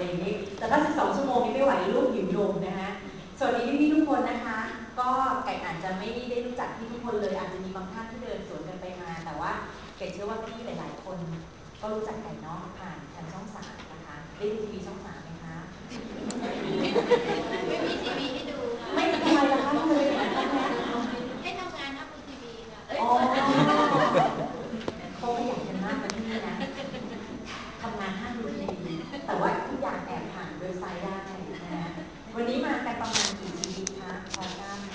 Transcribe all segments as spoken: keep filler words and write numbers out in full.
อะไรอย่างนี้แต่ถ้าสิบสองชั่วโมงนี่ไม่ไหวลูกหิวนมนะคะสวัสดีพี่ๆทุกคนนะคะก็ไก่อาจจะไม่ได้รู้จักพี่ทุกคนเลยอาจจะมีบางท่านที่เดินสวนกันไปมาแต่ว่าไก่เชื่อว่าพี่หลายๆคนก็รู้จักไก่เนาะผ่านทางช่องสามนะคะได้ดูทีวีช่องสามไหมคะไม่มีทีวีให้ดูค่ะไม่ทำไมล่ะคะเลยให้ทำงานทำทีวีค่ะอ๋อเขาขยันกันมากนะที่นี่นะทำงานห้างดูทีวีแต่ว่าทุกอย่างแอบผ่านโดยไซด์ได้นะวันนี้มากันประมาณกี่ชีวิตคะพอทราบไหม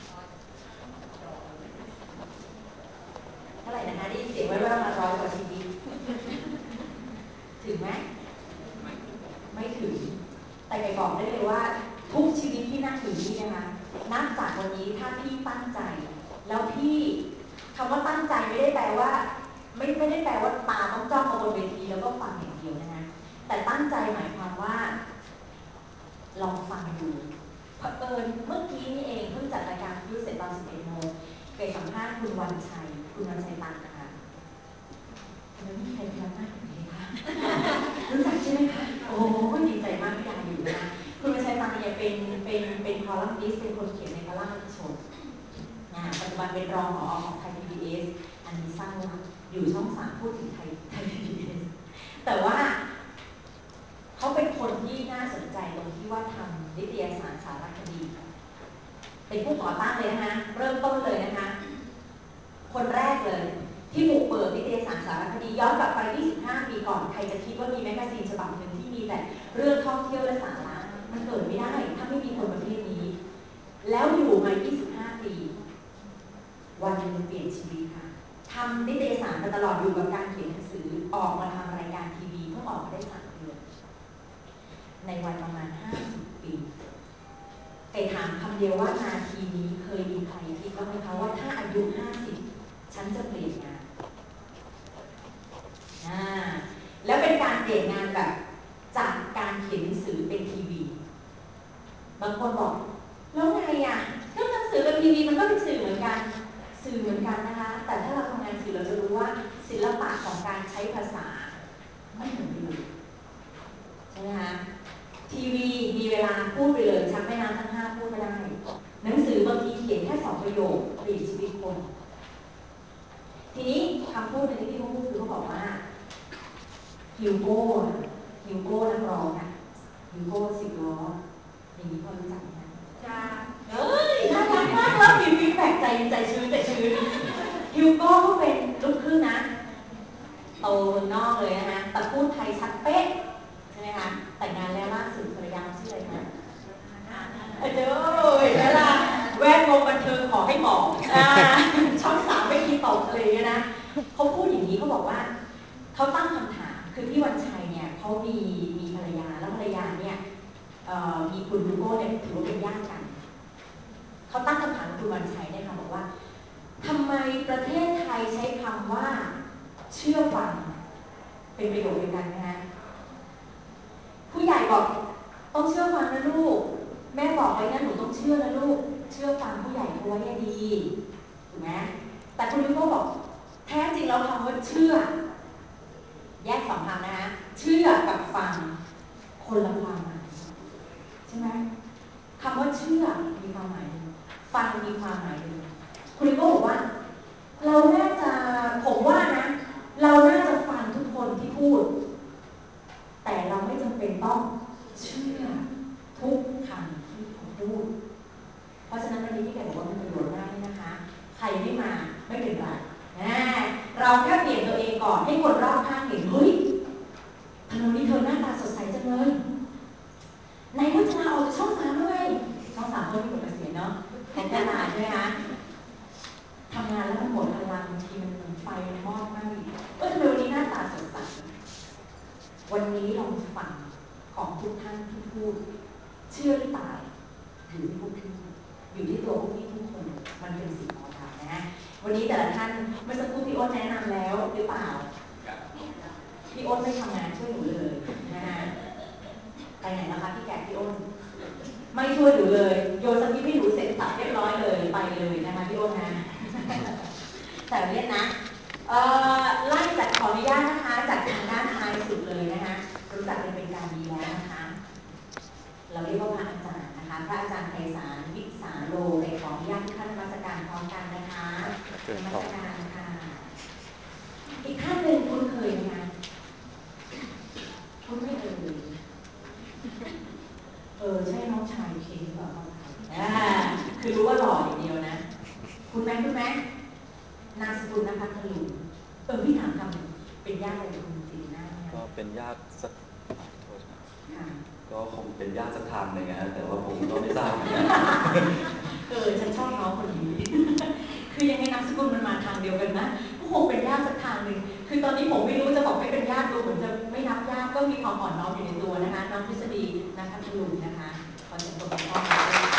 เท่าไหร่นะคะได้ยินเสียงแว่วๆมาร้อยกว่าชีวิตถึงไหมไม่ถึงแต่ไก่บอกได้เลยว่าทุกชีวิตที่นั่งอยู่นี่นะคะนับจากวันนี้ถ้าพี่ตั้งใจแล้วพี่คำว่าตั้งใจไม่ได้แปลว่าไม่ไม่ได้แปลว่าตาต้องจ้องมาบนเวทีแล้วก็ฟังอย่างเดียวนะคะแต่ตั้งใจหมายความว่าลองฟังดูเผอิญเมื่อกี้นี่เองเพิ่งจัดรายการวิวเสร็จตอนสิบเอ็ดโมงเคยสัมภาษณ์คุณวันชัยคุณวันชัยตันนะคะแล้วมีใครพยักหน้าอย่างนี้คะรู้จักใช่ไหมคะโอ้ดีใจมากที่ได้อยู่นะคะคุณวันชัยตันเนี่ยเป็นเป็นเป็นคอลัมนิสต์เป็นคนเขียนในคอลัมน์ชนปัจจุบันเป็นรองผอของไทย พี บี เอส อันนี้สร้างว่าอยู่ช่องสามพูดถึงไทยไทย พี บี เอส แต่ว่าเขาเป็นคนที่น่าสนใจตรงที่ว่าทำนิตยสารสารคดีเป็นผู้ก่อตั้งเลยนะคะเริ่มต้นเลยนะคะคนแรกเลยที่บุกเปิดนิตยสารสารคดีย้อนกลับไปยี่สิบห้าปีก่อนใครจะคิดว่ามีแมกกาซีนฉบับหนึ่งที่มีแต่เรื่องท่องเที่ยวและสาระมันเกิดไม่ได้ถ้าไม่มีคนประเภทนี้แล้วอยู่มายี่สิบห้าปีวันหนึ่งเปลี่ยนชีวิตค่ะทำนิตยสารมาตลอดอยู่กับการเขียนหนังสือออกมาทำรายการทีวีเพิ่งออกมาได้สามเดือนในวันประมาณห้าสิบปีไก่ถามคำเดียวว่านาทีนี้เคยมีใครคิดบ้างไหมคะว่าถ้าอายุห้าสิบฉันจะเปลี่ยนงานอ่าแล้วเป็นการเปลี่ยนงานแบบจากการเขียนหนังสือเป็นทีวีบางคนบอกแล้วไงอ่ะก็หนังสือกับทีวีมันก็เป็นสื่อเหมือนกันสื่อเหมือนกันนะคะแต่ถ้าเราทำงานสื่อเราจะรู้ว่าศิลปะของการใช้ภาษาไม่เหมือนกันใช่ไหมคะทีวีมีเวลาพูดไปเลยชักแม่น้ำทั้งห้าพูดไม่ได้หนังสือบางทีเขียนแค่สองประโยคเปลี่ยนชีวิตคนทีนี้คำพูดในที่เขาพูดคือเขาบอกว่าฮิวโก้ฮิวโก้นักร้องอ่ะฮิวโก้สิบล้ออย่างนี้พอรู้จักไหมคะจ้าเอ้ยน่ารักมากแล้วมีฟีดแบ็กใจใจชื้นใจชื้นฮิวโก้ก็เป็นลูกครึ่งนะโตเมืองนอกเลยนะคะแต่พูดไทยชัดเป๊ะใช่ไหมคะแต่งงานแล้วล่าสุดภรรยาชื่ออะไรคะเออเจอเห็นไหมล่ะแวดวงบันเทิงขอให้บอกช่องสามไม่คิดตกอะไรอย่างเงี้ยนะเขาพูดอย่างนี้เขาบอกว่าเขาตั้งคำถามคือพี่วันชัยเนี่ยเขามีมีภรรยาแล้วภรรยาเนี่ยมีคุณลูโก้เนี่ยถือว่าเป็นญาติกันเขาตั้งคำถามคุณวันชัยเนี่ยค่ะบอกว่าทำไมประเทศไทยใช้คำว่าเชื่อฟังเป็นประโยคเดียวกันนะฮะผู้ใหญ่บอกต้องเชื่อฟังนะลูกแม่บอกไว้นะหนูต้องเชื่อนะลูกเชื่อฟังผู้ใหญ่เขาไว้ดีถูกไหมแต่คุณลูโก้บอกแท้จริงแล้วคำว่าเชื่อแยกสองคำนะคะเชื่อกับฟังคนละความหมายใช่ไหมคำว่าเชื่อมีความหมายหนึ่งฟังมีความหมายหนึ่งคุณลูโก้บอกว่าเราน่าจะผมว่านะเราน่าจะฟังทุกคนที่พูดแต่เราไม่จำเป็นต้องเชื่อทุกคำที่เขาพูดเพราะฉะนั้นวันนี้ที่แกบอกว่าเป็นประโยชน์มากนี่นะคะใครไม่มาไม่เป็นไรเราแค่เปลี่ยนตัวเองก่อนให้คนรอบข้างเห็นเฮ้ยทำไมนี้เธอหน้าตาสดใสจังเลยไหนว่าจะลาออกจากช่องสามด้วยช่องสามก็มีผลเสียเนาะของแกลาใช่ไหมคะทำงานแล้วมันหมดพลังบางทีมันไฟมันมอดมากอีกก็ทำไมวันนี้หน้าตาสดใสวันนี้ลองฟังของทุกท่านที่พูดเชื่อหรือเปล่าอยู่ที่พวกพี่อยู่ที่ตัวพวกพี่ทุกคนมันเป็นสิ่งของเรานะวันนี้แต่ละท่านเมื่อสักครู่พี่อ้นแนะนำแล้วหรือเปล่าพี่อ้นไม่ทำงานช่วยหนูเลยนะฮะไปไหนแล้วคะพี่แกพี่อ้นไม่ช่วยหนูเลยโยนสคริปต์ให้หนูเสร็จสับเรียบร้อยเลยไปเลยนะคะพี่อ้นนะแต่เรียนนะเอ่อไล่จากขออนุญาตนะคะจากทางด้านท้ายสุดเลยนะคะรู้จักกันเป็นการดีแล้วนะคะศาลวิสาโลไปขออนุญาตทุกท่านนมัสการพร้อมกันนะคะนมัสการค่ะอีกท่านหนึ่งคุ้นเคยไหมคะคุ้นไม่เอ่ยเออใช่น้องชายเคหรือเปล่าน้องชายอ่าคือรู้ว่าหล่ออย่างเดียวนะคุณแม่คุณแม่นามสกุลนภัทรลุงเออพี่ถามคำหนึ่งเป็นญาติอะไรกับคุณจีน่าเนี่ยก็เป็นญาติสักโทษนะค่ะก็คงเป็นญาติสักทางหนึ่งนะแต่ว่าผมก็ไม่ทราบเหมือนกันเออฉันชอบน้องคนนี้ คือยังไงนามสกุลมันมาทางเดียวกันนะก็คงเป็นญาติสักทางหนึ่งคือตอนนี้ผมไม่รู้จะบอกไม่เป็นญาติดูเหมือนจะไม่นับญาติก็มีความอ่อนน้อมอยู่ในตัวนะคะน้องทฤษฎีนักพัฒลุงนะคะขอเสียงปรบมือต้อนรับด้วย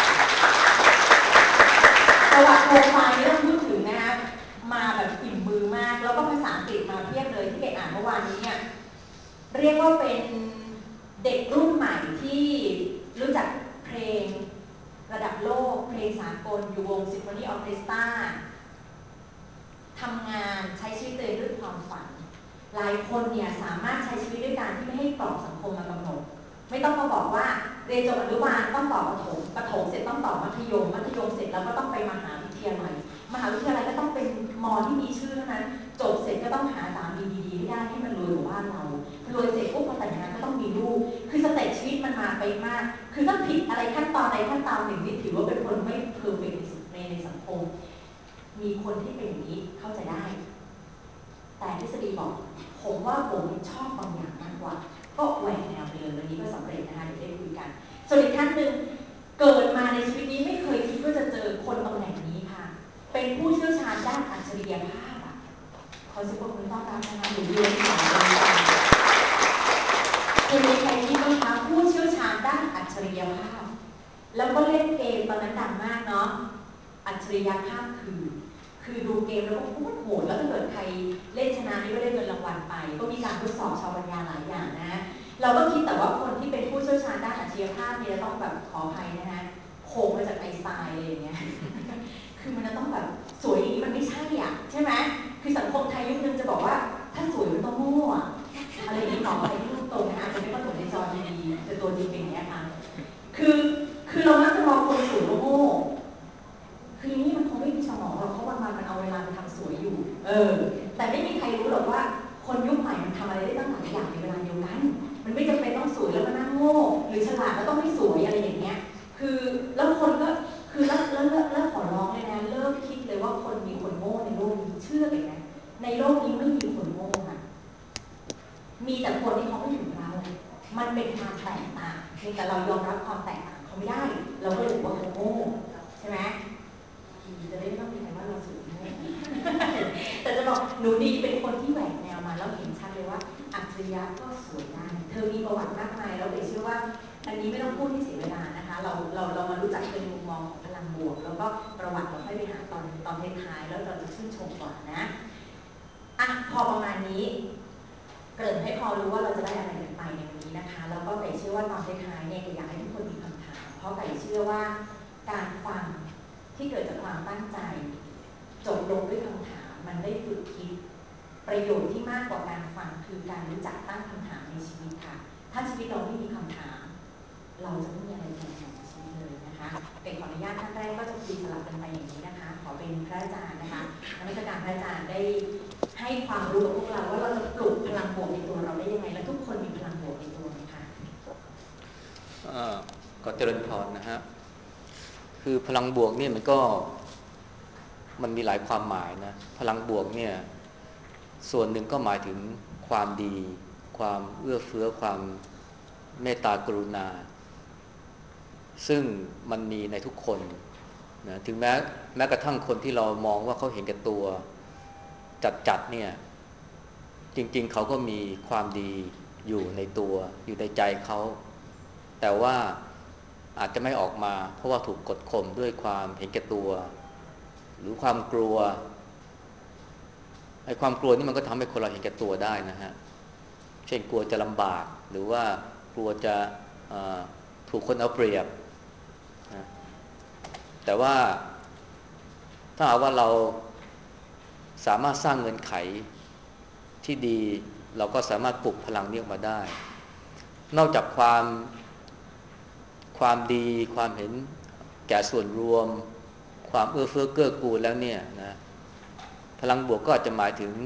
ประวัติโปรไฟล์ที่เราพูดถึงนะคะมาแบบอิ่มมือมากแล้วก็ภาษาอังกฤษมาเพียบเลยที่เกดอ่านเมื่อวานนี้เนี่ยเรียกว่าเป็นเด็กรุ่นใหม่ที่รู้จักเพลงระดับโลกเพลงสากลอยู่วงซิมโฟนีออร์เคสตราทำงานใช้ชีวิตตัวเองด้วยความฝันหลายคนเนี่ยสามารถใช้ชีวิตด้วยการที่ไม่ให้กรอบสังคมมากำหนดไม่ต้องมาบอกว่าเรียนจบอนุบาลต้องต่อประถมประถมเสร็จต้องต่อมัธยมมัธยมเสร็จแล้วก็ต้องไปมหาวิทยาลัยมหาวิทยาลัยก็ต้องเป็นมอที่มีชื่อเท่านั้นจบเสร็จก็ต้องหาสามีดีๆให้ได้ให้มันรวยกว่าบ้านเรารวยเสร็จปุ๊บพอแต่งงานก็ต้องมีลูกคือสเต็ปชีวิตมันมาไปมากคือถ้าผิดอะไรขั้นตอนใดขั้นตอนหนึ่งนี่ถือว่าเป็นคนไม่เพอร์เฟกต์ในในสังคมมีคนที่เป็นอย่างนี้เข้าใจได้แต่ทฤษฎีบอกผมว่าผมชอบบางอย่างมากกว่าก็แหวกแนวไปเลยวันนี้ก็สำเร็จนะคะเดี๋ยวได้คุยกันส่วนอีกท่านหนึ่งเกิดมาในชีวิตนี้ไม่เคยคิดว่าจะเจอคนตำแหน่งนี้ค่ะเป็นผู้เชี่ยวชาญด้านอัจฉริยภาพอ่ะขอเสียงปรบมือต้อนรับนะคะหนูเรียนสอนเลยมีใครคิดบ้างคะผู้เชี่ยวชาญด้านอัจฉริยภาพแล้วก็เล่นเกมตอนนั้นดังมากเนาะอัจฉริยภาพคือคือดูเกมแล้วก็โคตรโหดแล้วถ้าเกิดใครเล่นชนะนี่ก็ได้เงินรางวัลไปก็มีการทดสอบชาวปัญญาหลายอย่างนะเราก็คิดแต่ว่าคนที่เป็นผู้เชี่ยวชาญด้านอัจฉริยภาพเนี่ยต้องแบบขออภัยนะคะโคงมาจากไอน์สไตน์อะไรอย่างเงี้ย คือมันจะต้องแบบสวยอย่างนี้มันไม่ใช่อ่ะใช่ไหมคือสังคมไทยยุคนึงจะบอกว่าถ้าสวยมันต้องโง่อะอะไรอย่างนี้ต่อไปที่ตรงนะคะอาจจะไม่ว่าสวยในจอดีๆแต่ตัวจริงเป็นอย่างนี้ค่ะคือคือเรามักจะมองคนสวยว่าโง่คืออย่างนี้มันคงไม่มีสมองหรอกเพราะวันวันมันเอาเวลาไปทำสวยอยู่เออแต่ไม่มีใครรู้หรอกว่าคนยุคใหม่มันทำอะไรได้ตั้งหลายอย่างในเวลาเดียวกันมันไม่จำเป็นต้องสวยแล้วมานั่งโง่หรือฉลาดแล้วต้องไม่สวยอะไรอย่างเงี้ยคือแล้วคนก็คือแล้วแล้วแล้วขอร้องเลยนะเลิกคิดเลยว่าคนมีคนโง่ในโลกนี้เชื่อเลยนะในโลกนี้ไม่มีคนโง่ค่ะมีแต่คนที่เขาไม่ถึงเรามันเป็นความแตกต่างเพียงแต่เรายอมรับความแตกต่างเขาไม่ได้เราก็เลยบอกว่าเขาโง่ใช่ไหมจะได้ไม่ต้องมีใครว่าเราสูงโง่แต่จะบอกหนูดีเป็นคนที่แหวกแนวมาแล้วเห็นชัดเลยว่าอัจฉริยะก็สวยได้เธอมีประวัติมากมายแล้วเดี๋ยวเชื่อว่าอันนี้ไม่ต้องพูดที่เสียเวลานะคะเราเราเรามารู้จักเป็นมุมมองของพลังบวกแล้วก็ประวัติเราค่อยไปหาตอนตอนท้ายๆแล้วเราจะชื่นชมกว่านะอ่ะพอประมาณนี้เกริ่นให้พอรู้ว่าเราจะได้อะไรกันไปในวันนี้นะคะแล้วก็ไก่เชื่อว่าตอนท้ายๆเนี่ยอยากให้ทุกคนมีคำถามเพราะไก่เชื่อว่าการฟังที่เกิดจากความตั้งใจจบลงด้วยคำถามมันได้ฝึกคิดประโยชน์ที่มากกว่าการฟังคือการรู้จักตั้งคำถามในชีวิตค่ะถ้าชีวิตเราไม่มีคำถามเราจะไม่มีอะไรแทนในชีวิตเลยนะคะเป็นขออนุญาตท่านแรกก็จะคุยสลับกันไปอย่างนี้นะคะขอเป็นพระอาจารย์นะคะนมัสการพระอาจารย์ได้ให้ความรู้กับพวกเราว่าเราจะปลุกพลังบวกในตัวเราได้ยังไงและทุกคนมีพลังบวกในตัวไหมคะก็เจริญพรนะฮะคือพลังบวกเนี่ยมันก็มันมีหลายความหมายนะพลังบวกเนี่ยส่วนหนึ่งก็หมายถึงความดีความเอื้อเฟื้อความเมตตากรุณาซึ่งมันมีในทุกคนนะถึงแม้แม้กระทั่งคนที่เรามองว่าเขาเห็นแก่ตัวจัดๆเนี่ยจริงๆเขาก็มีความดีอยู่ในตัวอยู่ในใจเขาแต่ว่าอาจจะไม่ออกมาเพราะว่าถูกกดข่มด้วยความเห็นแก่ตัวหรือความกลัวไอ้ความกลัวนี่มันก็ทำให้คนเราเห็นแก่ตัวได้นะฮะเช่นกลัวจะลำบากหรือว่ากลัวจะถูกคนเอาเปรียบนะแต่ว่าถ้าหากว่าเราสามารถสร้างเงื่อนไขที่ดีเราก็สามารถปลุกพลังนี้ออกมาได้นอกจากความความดีความเห็นแก่ส่วนรวมความเอื้อเฟื้อเกื้อกูลแล้วเนี่ยนะพลังบวกก็อาจจะหมายถึง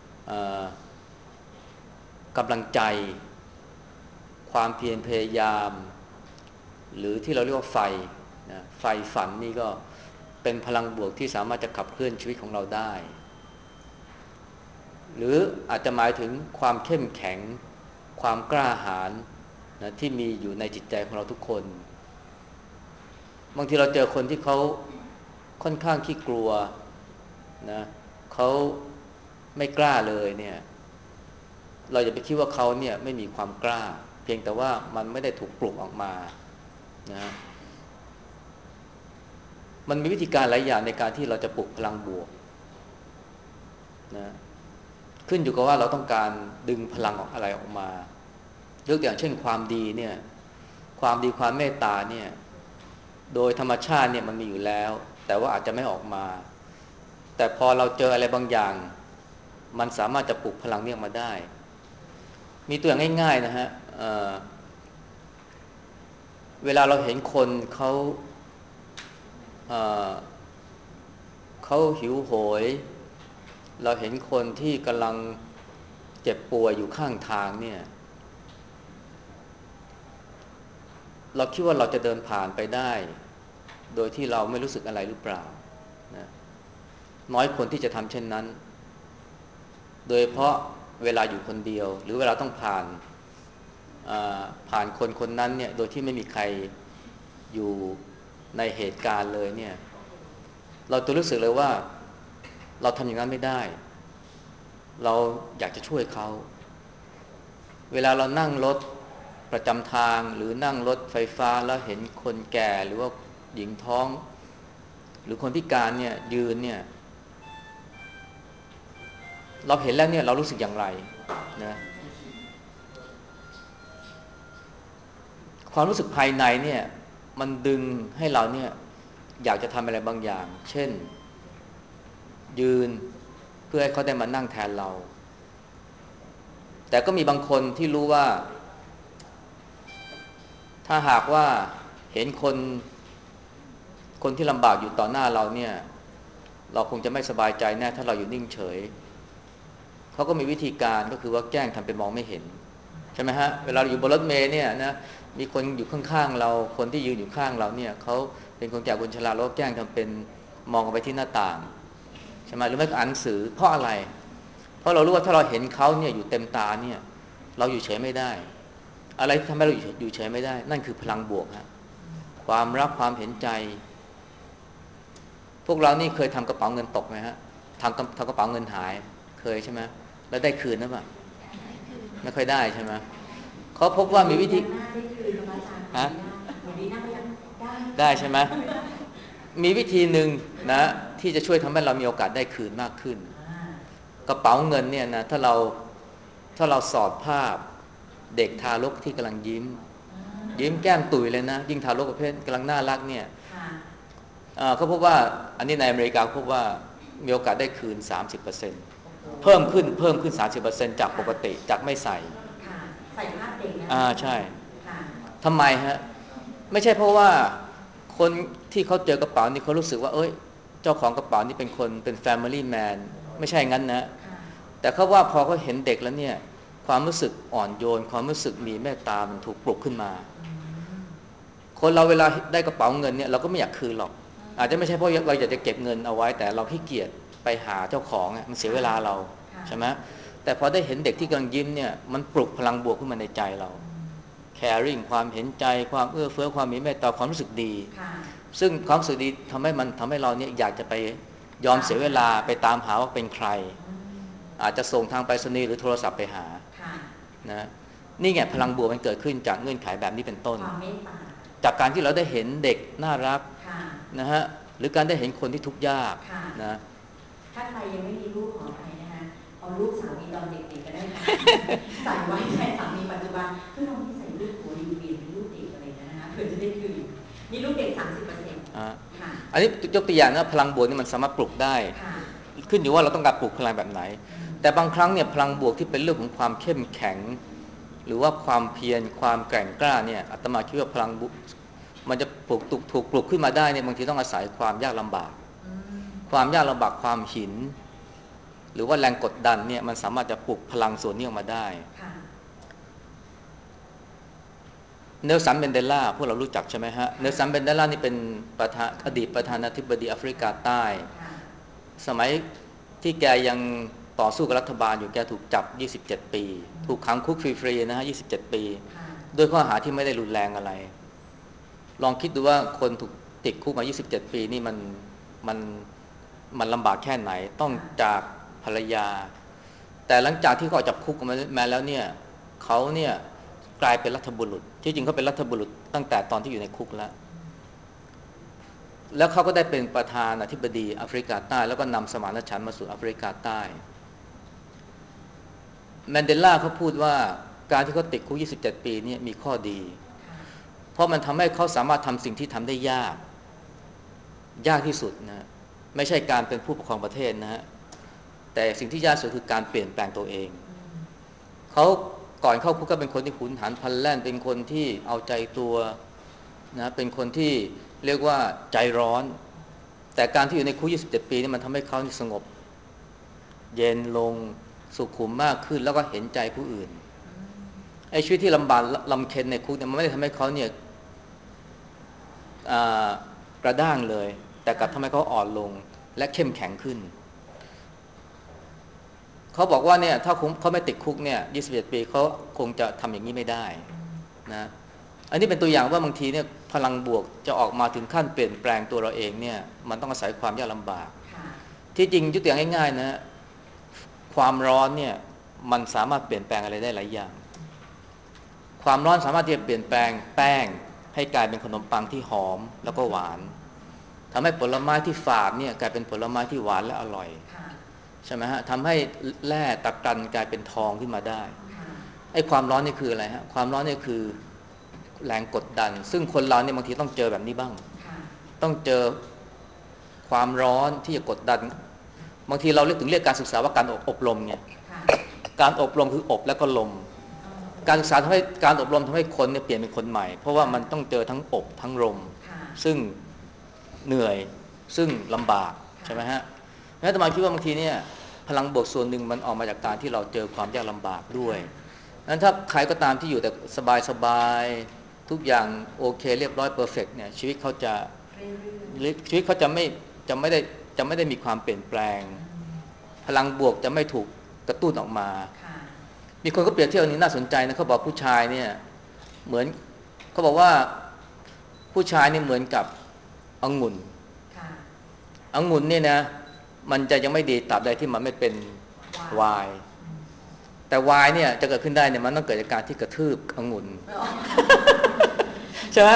กำลังใจความเพียรพยายามหรือที่เราเรียกว่าไฟนะไฟฝันนี่ก็เป็นพลังบวกที่สามารถจะขับเคลื่อนชีวิตของเราได้หรืออาจจะหมายถึงความเข้มแข็งความกล้าหาญนะที่มีอยู่ในจิตใจของเราทุกคนบางทีเราเจอคนที่เขาค่อนข้างขี้กลัวนะเขาไม่กล้าเลยเนี่ยเราอย่าไปคิดว่าเขาเนี่ยไม่มีความกล้าเพียงแต่ว่ามันไม่ได้ถูกปลุกออกมานะมันมีวิธีการหลายอย่างในการที่เราจะปลุกพลังบวกนะขึ้นอยู่กับว่าเราต้องการดึงพลังออกอะไรออกมายกตัวอย่างเช่นความดีเนี่ยความดีความเมตตาเนี่ยโดยธรรมชาติเนี่ยมันมีอยู่แล้วแต่ว่าอาจจะไม่ออกมาแต่พอเราเจออะไรบางอย่างมันสามารถจะปลุกพลังนี้ออกมาได้มีตัวอย่างง่ายๆนะฮะ เอ่อ เวลาเราเห็นคนเขาเอ่อเขาหิวโหยเราเห็นคนที่กำลังเจ็บป่วยอยู่ข้างทางเนี่ยเราคิดว่าเราจะเดินผ่านไปได้โดยที่เราไม่รู้สึกอะไรหรือเปล่านะน้อยคนที่จะทำเช่นนั้นโดยเพราะเวลาอยู่คนเดียวหรือเวลาต้องผ่านผ่านคนคนนั้นเนี่ยโดยที่ไม่มีใครอยู่ในเหตุการณ์เลยเนี่ยเราจะรู้สึกเลยว่าเราทำอย่างนั้นไม่ได้เราอยากจะช่วยเขาเวลาเรานั่งรถประจำทางหรือนั่งรถไฟฟ้าแล้วเห็นคนแก่หรือว่าหญิงท้องหรือคนพิการเนี่ยยืนเนี่ยเราเห็นแล้วเนี่ยเรารู้สึกอย่างไรนะความรู้สึกภายในเนี่ยมันดึงให้เราเนี่ยอยากจะทำอะไรบางอย่างเช่นยืนเพื่อให้เขาได้มานั่งแทนเราแต่ก็มีบางคนที่รู้ว่าถ้าหากว่าเห็นคนคนที่ลำบากอยู่ต่อหน้าเราเนี่ยเราคงจะไม่สบายใจแน่ถ้าเราอยู่นิ่งเฉยเขาก็มีวิธีการก็คือว่าแกล้งทำเป็นมองไม่เห็นใช่ไหมฮะเวลาเราอยู่บนรถเมล์เนี่ยนะมีคนอยู่ข้างๆเราคนที่ยืนอยู่ข้างเราเนี่ยเขาเป็นคนแก่คนชราเราก็แกล้งทำเป็นมองไปที่หน้าต่างใช่ไหมหรือไม่ก็อ่านหนังสือเพราะอะไรเพราะเรารู้ว่าถ้าเราเห็นเขาเนี่ยอยู่เต็มตาเนี่ยเราอยู่เฉยไม่ได้อะไรที่ทำให้เราอยู่เฉยไม่ได้นั่นคือพลังบวกฮะความรักความเห็นใจพวกเรานี่เคยทำกระเป๋าเงินตกไหมฮะทำทำกระเป๋าเงินหายเคยใช่ไหมแล้วได้คืนหรือเปล่าไม่ค่อยได้ใช่ไหมเขาพบว่ามีวิธีฮะได้ใช่ไหมมีวิธีหนึ่งนะที่จะช่วยทำให้เรามีโอกาสได้คืนมากขึ้นกระเป๋าเงินเนี่ยนะถ้าเราถ้าเราสอดภาพเด็กทารกที่กำลังยิ้มยิ้มแก้มตุ๋ยเลยนะยิ่งทารกประเภทกำลังน่ารักเนี่ยเขาพบว่าอันนี้ในอเมริกาพบว่ามีโอกาสได้คืน สามสิบเปอร์เซ็นต์ เพิ่มขึ้นเพิ่มขึ้น สามสิบเปอร์เซ็นต์ จากปกติจากไม่ใส่ใส่ภาพเด็กนะอ่าใช่ทำไมฮะไม่ใช่เพราะว่าคนที่เขาเจอกระเป๋านี่เขารู้สึกว่าเอ้ยเจ้าของกระเป๋านี่เป็นคนเป็น family man ไม่ใช่งั้นนะแต่เขาว่าพอเขาเห็นเด็กแล้วเนี่ยความรู้สึกอ่อนโยนความรู้สึกมีเมตตามันถูกปลุกขึ้นมาคนเราเวลาได้กระเป๋าเงินเนี่ยเราก็ไม่อยากคืนหรอกอาจจะไม่ใช่เพราะเราอยากจะเก็บเงินเอาไว้แต่เราขี้เกียจไปหาเจ้าของมันเสียเวลาเราใช่ไหมแต่พอได้เห็นเด็กที่กำลังยิ้มเนี่ยมันปลุกพลังบวกขึ้นมาในใจเราแคริ่งความเห็นใจความเอื้อเฟื้อความมีเมตตาความรู้สึกดีซึ่งความรู้สึกดีทำให้มันทำให้เราเนี่ยอยากจะไปยอมเสียเวลาไปตามหาว่าเป็นใครอาจจะส่งทางไปรษณีย์หรือโทรศัพท์ไปหานะนี่ไงพลังบวกมันเกิดขึ้นจากเงื่อนไขแบบนี้เป็นต้นจากการที่เราได้เห็นเด็กน่ารักนะฮะหรือการได้เห็นคนที่ทุกข์ยากนะถ้าใครยังไม่มีลูกขออภัยนะคะเอาลูกสามีตอนเด็กๆก็ได้ค่ะใส่ไว้ใส่สามีปัจจุบันเพื่อเราที่ใส่ลูกหัวอยู่เปลี่ยนเป็นลูกเด็กอะไรนะคะเพื่อจะได้คืนนี่ลูกเด็ก สามสิบเปอร์เซ็นต์ ค่ะอันนี้ยกตัวอย่างนะพลังบวกนี่มันสามารถปลุกได้ขึ้นอยู่ว่าเราต้องการปลุกพลังแบบไหนแต่บางครั้งเนี่ยพลังบวกที่เป็นเรื่องของความเข้มแข็งหรือว่าความเพียรความแกร่งกล้าเนี่ยอาตมาคิดว่าพลังมันจะปลูกถูกถูกปลุกขึ้นมาได้เนี่ยบางทีต้องอาศัยความยากลำบากอืมความยากลำบากความหิน หรือว่าแรงกดดันเนี่ยมันสามารถจะปลุกพลังส่วนนี้ออกมาได้ค่ะเนลสันเมนเดลาพวกเรารู้จักใช่ไหมฮะเนลสันเมนเดลานี่เป็นประธานอดีตประธานาธิบดีแอฟริกาใต้ค่ะสมัยที่แกยังต่อสู้กับรัฐบาลอยู่แกถูกจับยี่สิบเจ็ดปีถูกขังคุกฟรีๆนะฮะยี่สิบเจ็ดปีค่ะด้วยข้อหาที่ไม่ได้รุนแรงอะไรลองคิดดูว่าคนถูกติดคุกมายี่สิบเจ็ดปีนี่มันมันมันลำบากแค่ไหนต้องจากภรรยาแต่หลังจากที่เขาออกจากคุกมาแล้วเนี่ยเขาเนี่ยกลายเป็นรัฐบุรุษที่จริงเขาเป็นรัฐบุรุษตั้งแต่ตอนที่อยู่ในคุกแล้วแล้วเขาก็ได้เป็นประธานาธิบดีแอฟริกาใต้แล้วก็นำสมานฉันท์มาสู่แอฟริกาใต้แมนเดลาเขาพูดว่าการที่เขาติดคุกยี่สิบเจ็ดปีนี่มีข้อดีเพราะมันทำให้เขาสามารถทำสิ่งที่ทำได้ยากยากที่สุดนะไม่ใช่การเป็นผู้ปกครองประเทศนะฮะแต่สิ่งที่ยากสุดคือการเปลี่ยนแปลงตัวเองเขาก่อนเข้าคุกก็เป็นคนที่หุนหันพลันแล่นเป็นคนที่เอาใจตัวนะเป็นคนที่เรียกว่าใจร้อนแต่การที่อยู่ในคุกยี่สิบเจ็ดปีนี่มันทำให้เขาสงบเย็นลงสุขุมมากขึ้นแล้วก็เห็นใจผู้อื่นไอ้ชีวิตที่ลำบากลำเค็ญในคุกเนี่ยมันไม่ได้ทำให้เขาเนี่ยกระด้างเลยแต่กลับทำให้เขาอ่อนลงและเข้มแข็งขึ้นเขาบอกว่าเนี่ยถ้าเขาไม่ติดคุกเนี่ยยี่สิบเอ็ดปีเขาคงจะทำอย่างนี้ไม่ได้นะอันนี้เป็นตัวอย่างว่าบางทีเนี่ยพลังบวกจะออกมาถึงขั้นเปลี่ยนแปลงตัวเราเองเนี่ยมันต้องอาศัยความยากลำบากที่จริงยกตัวอย่างง่ายๆนะความร้อนเนี่ยมันสามารถเปลี่ยนแปลงอะไรได้หลายอย่างความร้อนสามารถที่จะเปลี่ยนแปลงแป้งให้กลายเป็นขนมปังที่หอมแล้วก็หวานทำให้ผลไม้ที่ฝาดเนี่ยกลายเป็นผลไม้ที่หวานและอร่อยใช่ไหมฮะทำให้แร่ตะกันกลายเป็นทองขึ้นมาได้ไอ้ความร้อนนี่คืออะไรฮะความร้อนนี่คือแรงกดดันซึ่งคนเราเนี่ยบางทีต้องเจอแบบนี้บ้างต้องเจอความร้อนที่จะกดดันบางทีเราเรียกถึงเรียกการศึกษาว่าการอบรมไงการอบรมคืออบแล้วก็ลมการศึกษาทำให้การอบรมทำให้คนเนี่ยเปลี่ยนเป็นคนใหม่เพราะว่ามันต้องเจอทั้งอบทั้งลมซึ่งเหนื่อยซึ่งลำบากใช่ไหมฮะงั้นอาตมาคิดว่าบางทีเนี่ยพลังบวกส่วนหนึ่งมันออกมาจากการที่เราเจอความยากลำบากด้วยงั้นถ้าใครก็ตามที่อยู่แต่สบายๆทุกอย่างโอเคเรียบร้อยเพอร์เฟกต์เนี่ยชีวิตเขาจะชีวิตเขาจะไม่จะไม่ได้จะไม่ได้มีความเปลี่ยนแปลงพลังบวกจะไม่ถูกกระตุ้นออกมามีคนก็เปรียบเทียบนี้น่าสนใจนะเขาบอกผู้ชายเนี่ยเหมือนเขาบอกว่าผู้ชายนี่เหมือนกับองุ่นองุ่นเนี่ยนะมันจะยังไม่ดีตราบใดที่มันไม่เป็นไวน์แต่ไวน์เนี่ยจะเกิดขึ้นได้เนี่ยมันต้องเกิดจากการที่กระทืบองุ่นใช่ไหม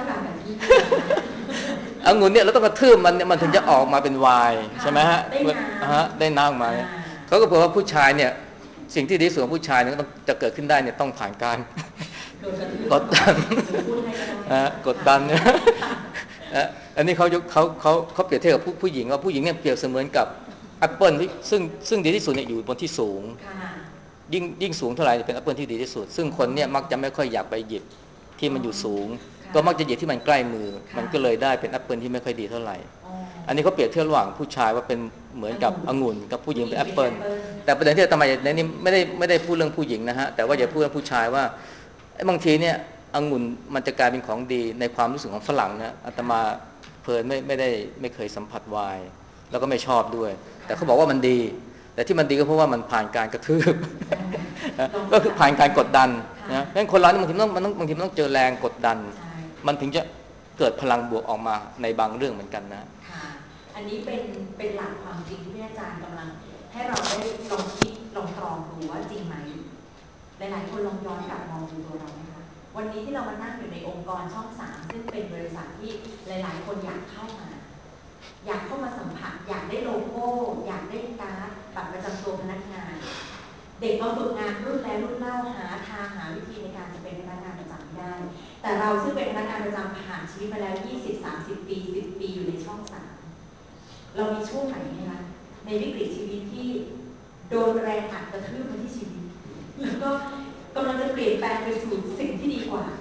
องุ่นเนี่ยเราต้องกระทืบมันเนี่ยมันถึงจะออกมาเป็นไวน์ใช่ไหมฮะได้น้ำมาเขาก็บอกว่าผู้ชายเนี่ยสิ่งที่ดีสุดของผู้ชายเนี่ยต้องจะเกิดขึ้นได้เนี่ยต้องผ่านการกดดันกดดันเนี่ยอันนี้เขาเขาเขาเขาเปรียบเทียบกับผู้ผู้หญิงว่าผู้หญิงเนี่ยเปรียบเสมือนกับแอปเปิลที่ซึ่งซึ่งดีที่สุดเนี่ยอยู่บนที่สูงยิ่งยิ่งสูงเท่าไหร่จะเป็นแอปเปิลที่ดีที่สุดซึ่งคนเนี่ยมักจะไม่ค่อยอยากไปหยิบที่มันอยู่สูงก็มักจะหยิบที่มันใกล้มือมันก็เลยได้เป็นแอปเปิลที่ไม่ค่อยดีเท่าไหร่อันนี้เขาเปรียบเทียบระหว่างผู้ชายว่าเป็นเหมือนกับองุ่นกับผู้หญิงเป็นแอปเปิลแต่ประเด็นที่อาตมาในนี้ไม่ได้ไม่ได้พูดเรื่องผู้หญิงนะฮะแต่ว่าอย่าพูดเรื่องผู้ชายว่าบางทีเนี่ยองุ่นมันจะกลายเป็นของดีในความรู้สึกของฝรั่งนะอาตมาเพลินไม่ไม่ได้ไม่เคยสัมผัสไวน์แล้วก็ไม่ชอบด้วยแต่เขาบอกว่ามันดีแต่ที่มันดีก็เพราะว่ามันผ่านการกระทืบก็คือผ่านการกดดันนะงั้นคนเราบางทีต้องมันต้องบางทีมันต้องเจอแรงกดดันมันถึงจะเกิดพลังบวกออกมาในบางเรื่องเหมือนกันนะค่ะอันนี้เป็นเป็นหลักความจริงที่อาจารย์กำลังให้เราได้ลองคิดลองตรองดูว่าจริงไหมหลายๆคนลองย้อนกลับมองดูตัวเราไหมคะวันนี้ที่เรามานั่งอยู่ในองค์กรช่องสามซึ่งเป็นบริษัทที่หลายๆคนอยากเข้ามาอยากเข้ามาสัมผัสอยากได้โลโก้อยากได้การ์ดบัตรประจำตัวพนักงานเด็กมาฝึกงานรุ่นแล้วรุ่นเล่าหาทางหาวิธีในการจะเป็นพนักงานประจำได้แต่เราซึ่งเป็นพนักงานประจำผ่านชีวิตมาแล้ว ยี่สิบ สามสิบ ปี สิบ ปีอยู่ในช่องสามเรามีช่วงไหนไหมคะในวิกฤตชีวิตที่โดนแรงอัดกระทืบมาที่ชีวิตแล้วก็กำลังจะเปลี่ยนแปลงไปสู่สิ่งที่ดีกว่า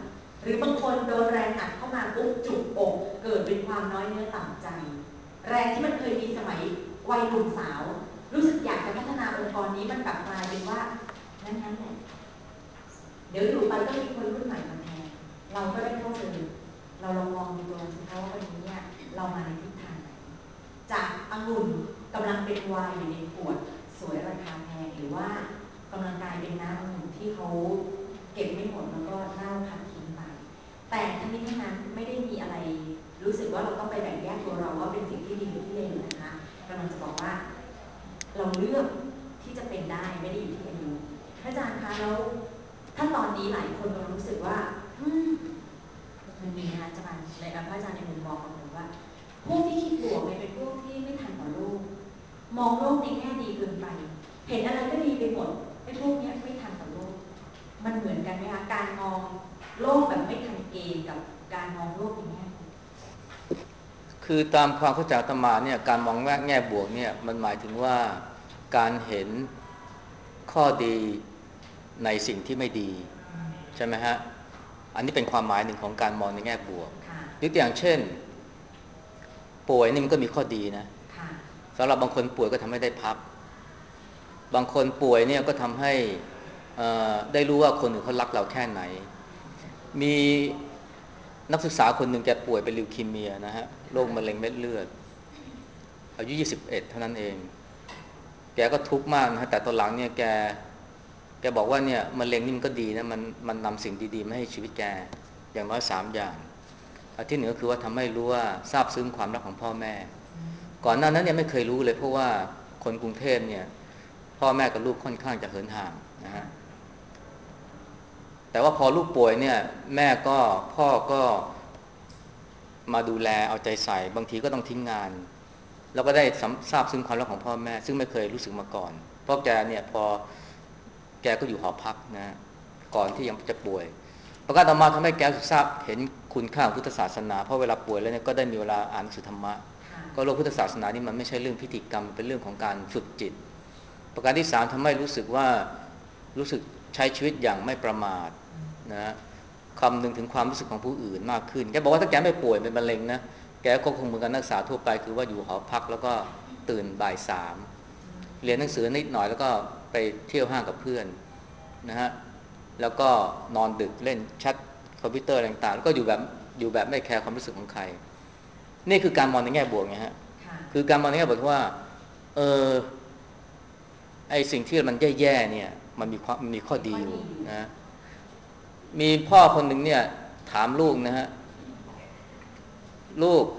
หรือบางคนโดนแรงอัดเข้ามาปุ๊บจุกอกเกิดเป็นความน้อยเนื้อต่ำใจแรงที่มันเคยมีสมัยวัยหนุ่มสาวรู้สึกอยากจะพัฒนาองค์กรนี้มันกลับกลายเป็นว่างั้นงั้นแหละเดี๋ยวอยู่ไปก็มีคนรุ่นใหม่มาแทนเราก็ได้เข้าสู่เราลองมองดูตัวสิคะว่าวันนี้เนี่ยเรามาในทิศทางไหนจากองุ่นกำลังเป็นไวน์อยู่ในขวดสวยราคาแพงหรือว่ากำลังกลายเป็นน้ำองุ่นที่เขาเก็บไม่หมดแล้วก็เน่าพันทิ้งไปแต่ทั้งนี้ทั้งนั้นไม่ได้มีอะไรรู้สึกว่าเราต้องไปแบ่งแยกตัวเราว่าเป็นสิ่งที่ดีหรือที่เลวนะคะกำลังจะบอกว่าเราเลือกที่จะเป็นได้ไม่ได้อยู่ที่อายุพระอาจารย์คะแล้วถ้าตอนนี้หลายคนกำลังรู้สึกว่ามันมีนะอาจารย์ในพระอาจารย์ในมุมมองของผมว่าพวกที่คิดบวกเนี่ยเป็นพวกที่ไม่ทันต่อโลกมองโลกในแง่ดีเกินไปเห็นอะไรก็ดีไปหมดไอ้พวกนี้ไม่ทันต่อโลกมันเหมือนกันไหมคะการมองโลกแบบไม่ทันเกณฑ์กับการมองโลกในแง่คือตามความเข้าใจอาตมาเนี่ยการมองแง่บวกเนี่ยมันหมายถึงว่าการเห็นข้อดีในสิ่งที่ไม่ดีใช่ไหมฮะอันนี้เป็นความหมายหนึ่งของการมองในแง่บวกยกตัวอย่างเช่นป่วยนี่มันก็มีข้อดีนะสำหรับบางคนป่วยก็ทำให้ได้พักบางคนป่วยเนี่ยก็ทำให้ได้รู้ว่าคนอื่นเขารักเราแค่ไหนมีนักศึกษาคนหนึ่งแกป่วยเป็นลิวคีเมียนะฮะโรคมะเร็งเม็ดเลือดอายุยี่สิบเอ็ดเท่านั้นเองแกก็ทุกข์มากนะฮะแต่ตอนหลังเนี่ยแกแกบอกว่าเนี่ยมะเร็งนี่มันก็ดีนะมันมันนำสิ่งดีๆมาให้ชีวิตแกอย่างน้อยสามอย่างอันที่หนึ่งก็คือว่าทำให้รู้ว่าซาบซึ้งความรักของพ่อแม่ก่อนหน้านั้นเนี่ยไม่เคยรู้เลยเพราะว่าคนกรุงเทพเนี่ยพ่อแม่กับลูกค่อนข้างจะเหินห่างนะฮะแต่ว่าพอลูกป่วยเนี่ยแม่ก็พ่อก็มาดูแลเอาใจใส่บางทีก็ต้องทิ้งงานแล้วก็ได้ทราบซึ้งความรักของพ่อแม่ซึ่งไม่เคยรู้สึกมาก่อนเพราะแกเนี่ยพอแกก็อยู่หอพักนะก่อนที่ยังจะป่วยประการต่อมาทำให้แกทราบเห็นคุณค่าของพุทธศาสนาเพราะเวลาป่วยแล้วเนี่ยก็ได้มีเวลาอ่านหนังสือธรรมะก็โลกพุทธศาสนานี่มันไม่ใช่เรื่องพิธีกรรมเป็นเรื่องของการฝึกจิตประการที่สามทำให้รู้สึกว่ารู้สึกใช้ชีวิตอย่างไม่ประมาทนะคำนึงถึงความรู้สึกของผู้อื่นมากขึ้นแกบอกว่าถ้าแกไม่ป่วยเป็นมะเร็งนะแกก็คงเหมือนกันนักศึกษาทั่วไปคือว่าอยู่หอพักแล้วก็ตื่นบ่ายสามเรียนหนังสือนิดหน่อยแล้วก็ไปเที่ยวห้างกับเพื่อนนะฮะแล้วก็นอนดึกเล่นแชทคอมพิวเตอร์ต่างๆแล้วก็อยู่แบบอยู่แบบไม่แคร์ความรู้สึกของใครนี่คือการมองในแง่บวกไงฮะคือการมองในแง่บวกว่าเออไอสิ่งที่มันแย่ๆเนี่ยมันมีความมีข้อดีอยู่นะมีพ่อคนหนึ่งเนี่ยถามลูกนะฮะลูก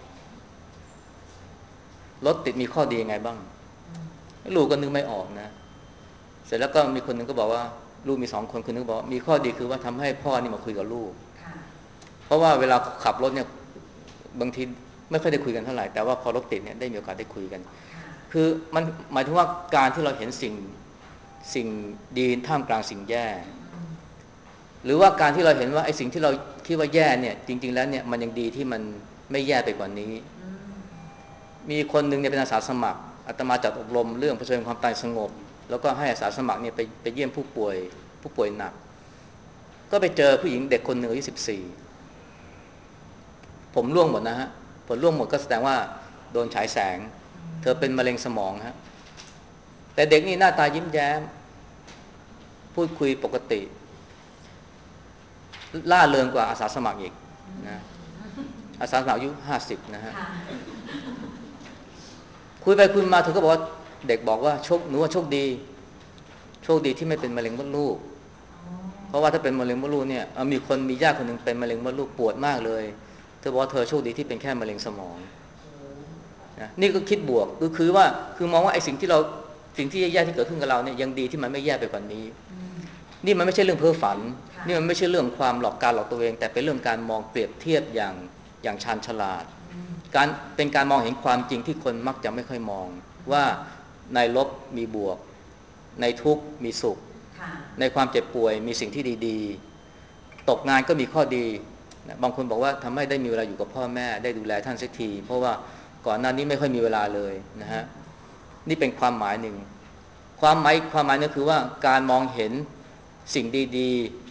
รถติดมีข้อดียังไงบ้างลูกก็นึกไม่ออกนะเสร็จแล้วก็มีคนหนึ่งก็บอกว่าลูกมีสองคนคนนึงบอกมีข้อดีคือว่าทำให้พ่อนี่มาคุยกับลูกเพราะว่าเวลาขับรถเนี่ยบางทีไม่ค่อยได้คุยกันเท่าไหร่แต่ว่าพอรถติดเนี่ยได้มีโอกาสได้คุยกันคือมันหมายถึงว่าการที่เราเห็นสิ่งสิ่งดีท่ามกลางสิ่งแย่หรือว่าการที่เราเห็นว่าไอ้สิ่งที่เราคิดว่าแย่เนี่ยจริงๆแล้วเนี่ยมันยังดีที่มันไม่แย่ไปกว่านี้มีคนหนึ่งเนี่ยเป็นอาสาสมัครอาตมาจัดอบรมเรื่องเผชิญความตายสงบแล้วก็ให้อาสาสมัครเนี่ยไปไปเยี่ยมผู้ป่วยผู้ป่วยหนักก็ไปเจอผู้หญิงเด็กคนหนึ่งอายุสิบสี่ผมร่วงหมดนะฮะผมร่วงหมดก็แสดงว่าโดนฉายแสงเธอเป็นมะเร็งสมองฮะแต่เด็กนี่หน้าตายิ้มแย้มพูดคุยปกติล่าเริงกว่าอาสาสมัครอีกนะอาสาสมัครอายุห้าสิบนะฮะคุยไปคุยมาเธอก็บอกว่าเด็กบอกว่าโชคหนูว่าโชคดีโชคดีที่ไม่เป็นมะเร็งมดลูกเพราะว่าถ้าเป็นมะเร็งมดลูกเนี่ยมีคนมีญาติคนหนึ่งเป็นมะเร็งมดลูกปวดมากเลยเธอบอกว่าเธอโชคดีที่เป็นแค่มะเร็งสมองนะนี่ก็คิดบวกก็คือว่าคือมองว่าไอ้สิ่งที่เราสิ่งที่แย่ๆที่เกิดขึ้นกับเราเนี่ยยังดีที่มันไม่แย่ไปกว่านี้นี่มันไม่ใช่เรื่องเพ้อฝันนี่มันไม่ใช่เรื่องความหลอกการหลอกตัวเองแต่เป็นเรื่องการมองเปรียบเทียบอย่างอย่างชาญฉลาดการเป็นการมองเห็นความจริงที่คนมักจะไม่ค่อยมองว่าในลบมีบวกในทุกข์มีสุขในความเจ็บป่วยมีสิ่งที่ดีๆตกงานก็มีข้อดีบางคนบอกว่าทำให้ได้มีเวลาอยู่กับพ่อแม่ได้ดูแลท่านสักทีเพราะว่าก่อนหน้านี้ไม่ค่อยมีเวลาเลยนะฮะนี่เป็นความหมายหนึ่งความหมายความหมายนึงคือว่าการมองเห็นสิ่งดีๆ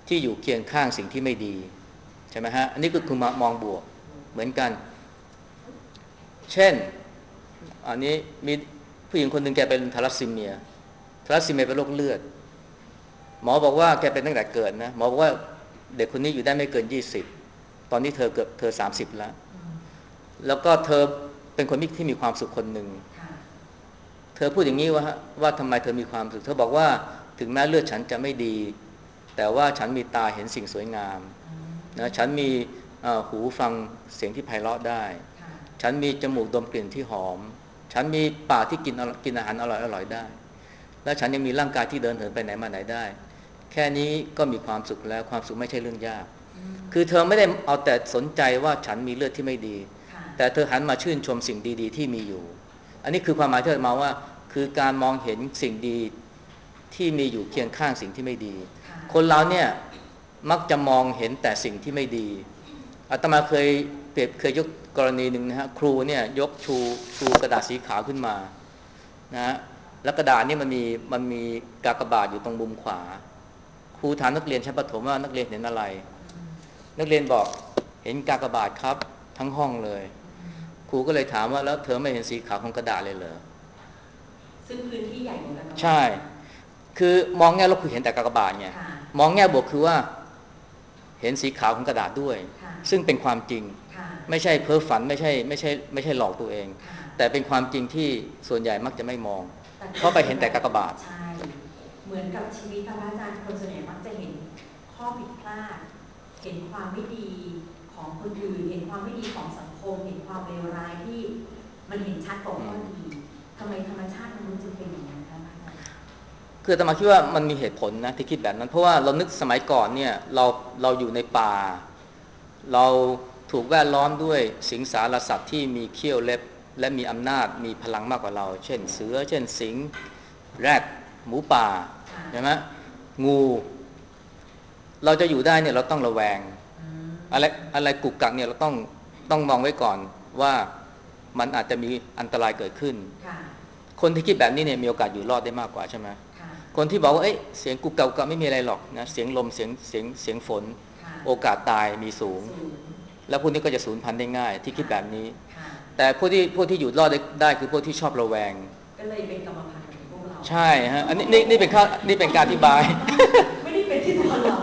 ที่อยู่เคียงข้างสิ่งที่ไม่ดีใช่ไหมฮะอันนี้ก็คือมองบวกเหมือนกันเช่นอันนี้มีผู้หญิงคนหนึ่งแกเป็นทาลัสซีเมียทาลัสซีเมียเป็นโรคเลือดหมอบอกว่าแกเป็นตั้งแต่เกิดนะหมอบอกว่าเด็กคนนี้อยู่ได้ไม่เกินยี่สิบตอนนี้เธอเกือบเธอสามสิบแล้วแล้วก็เธอเป็นคนที่มีความสุขคนหนึ่งเธอพูดอย่างนี้ว่าว่าทำไมเธอมีความสุขเธอบอกว่าถึงแม้เลือดฉันจะไม่ดีแต่ว่าฉันมีตาเห็นสิ่งสวยงามนะฉันมีหูฟังเสียงที่ไพเราะได้ฉันมีจมูกดมกลิ่นที่หอมฉันมีปากที่กินกินอาหารอร่อยอร่อยได้และฉันยังมีร่างกายที่เดินเหินไปไหนมาไหนได้แค่นี้ก็มีความสุขแล้วความสุขไม่ใช่เรื่องยากคือเธอไม่ได้เอาแต่สนใจว่าฉันมีเลือดที่ไม่ดีแต่เธอหันมาชื่นชมสิ่งดีๆที่มีอยู่อันนี้คือความหมายที่เรามาว่าคือการมองเห็นสิ่งดีที่มีอยู่เคียงข้างสิ่งที่ไม่ดีคนเราเนี่ยมักจะมองเห็นแต่สิ่งที่ไม่ดีอาตมาเคยเปรียบเคยยกกรณีหนึ่งนะฮะครูเนี่ยยกชูชูกระดาษสีขาวขึ้นมานะฮะแล้วกระดาษนี่มันมีมันมีกากบาทอยู่ตรงมุมขวาครูถามนักเรียนชั้นประถมว่านักเรียนเห็นอะไรนักเรียนบอกเห็นกากบาทครับทั้งห้องเลยครูก็เลยถามว่าแล้วเธอไม่เห็นสีขาวของกระดาษเลยเหรอซึ่งพื้นที่ใหญ่กว่ากันใช่คือมองแง่ลบคือเห็นแต่กากบาทไงมองแง่บวกคือว่าเห็นสีขาวของกระดาษด้วยซึ่งเป็นความจริงไม่ใช่เพ้อฝันไม่ใช่ไม่ใช่ไม่ใช่หลอกตัวเองแต่เป็นความจริงที่ส่วนใหญ่มักจะไม่มองเพราะไปเห็นแต่กากบาทใช่เหมือนกับชีวิตพระอาจารย์คนส่วนใหญ่มักจะเห็นข้อผิดพลาดเห็นความไม่ดีของคนอื่นเห็นความไม่ดีของสังคมเห็นความเลวร้ายที่มันเห็นชัดกว่าข้อดีทำไมธรรมชาติมนุษย์จึงเป็นอย่างนั้นคะอาจารย์คืออาตมาคิดว่ามันมีเหตุผลนะที่คิดแบบนั้นเพราะว่าเรานึกสมัยก่อนเนี่ยเราเราอยู่ในป่าเราถูกแวดล้อมด้วยสิงสารสัตว์ที่มีเขี้ยวเล็บและมีอำนาจมีพลังมากกว่าเราเช่นเสือเช่นสิงแรดหมูป่าใช่ไหมงูเราจะอยู่ได้เนี่ยเราต้องระแวงอะไรอะไรกุกกักเนี่ยเราต้องต้องมองไว้ก่อนว่ามันอาจจะมีอันตรายเกิดขึ้นคนที่คิดแบบนี้เนี่ยมีโอกาสอยู่รอดได้มากกว่าใช่ไหมคนที่บอกว่าเอ้ยเสียงกุกกักก็ไม่มีอะไรหรอกนะเสียงลมเสียงเสียงเสียงฝนโอกาสตายมีสูงแล้วพวกนี้ก็จะสูญพันธุ์ได้ง่ายที่คิดแบบนี้แต่พวกที่พวกที่อยู่รอดได้คือพวกที่ชอบระแวงก็เลยเป็นกรรมพันธุ์ของพวกเราใช่ฮะอันนี้นี่นี่เป็นข้านี่เป็นการอธิบายไม่ได้เป็นที่ตัวเรา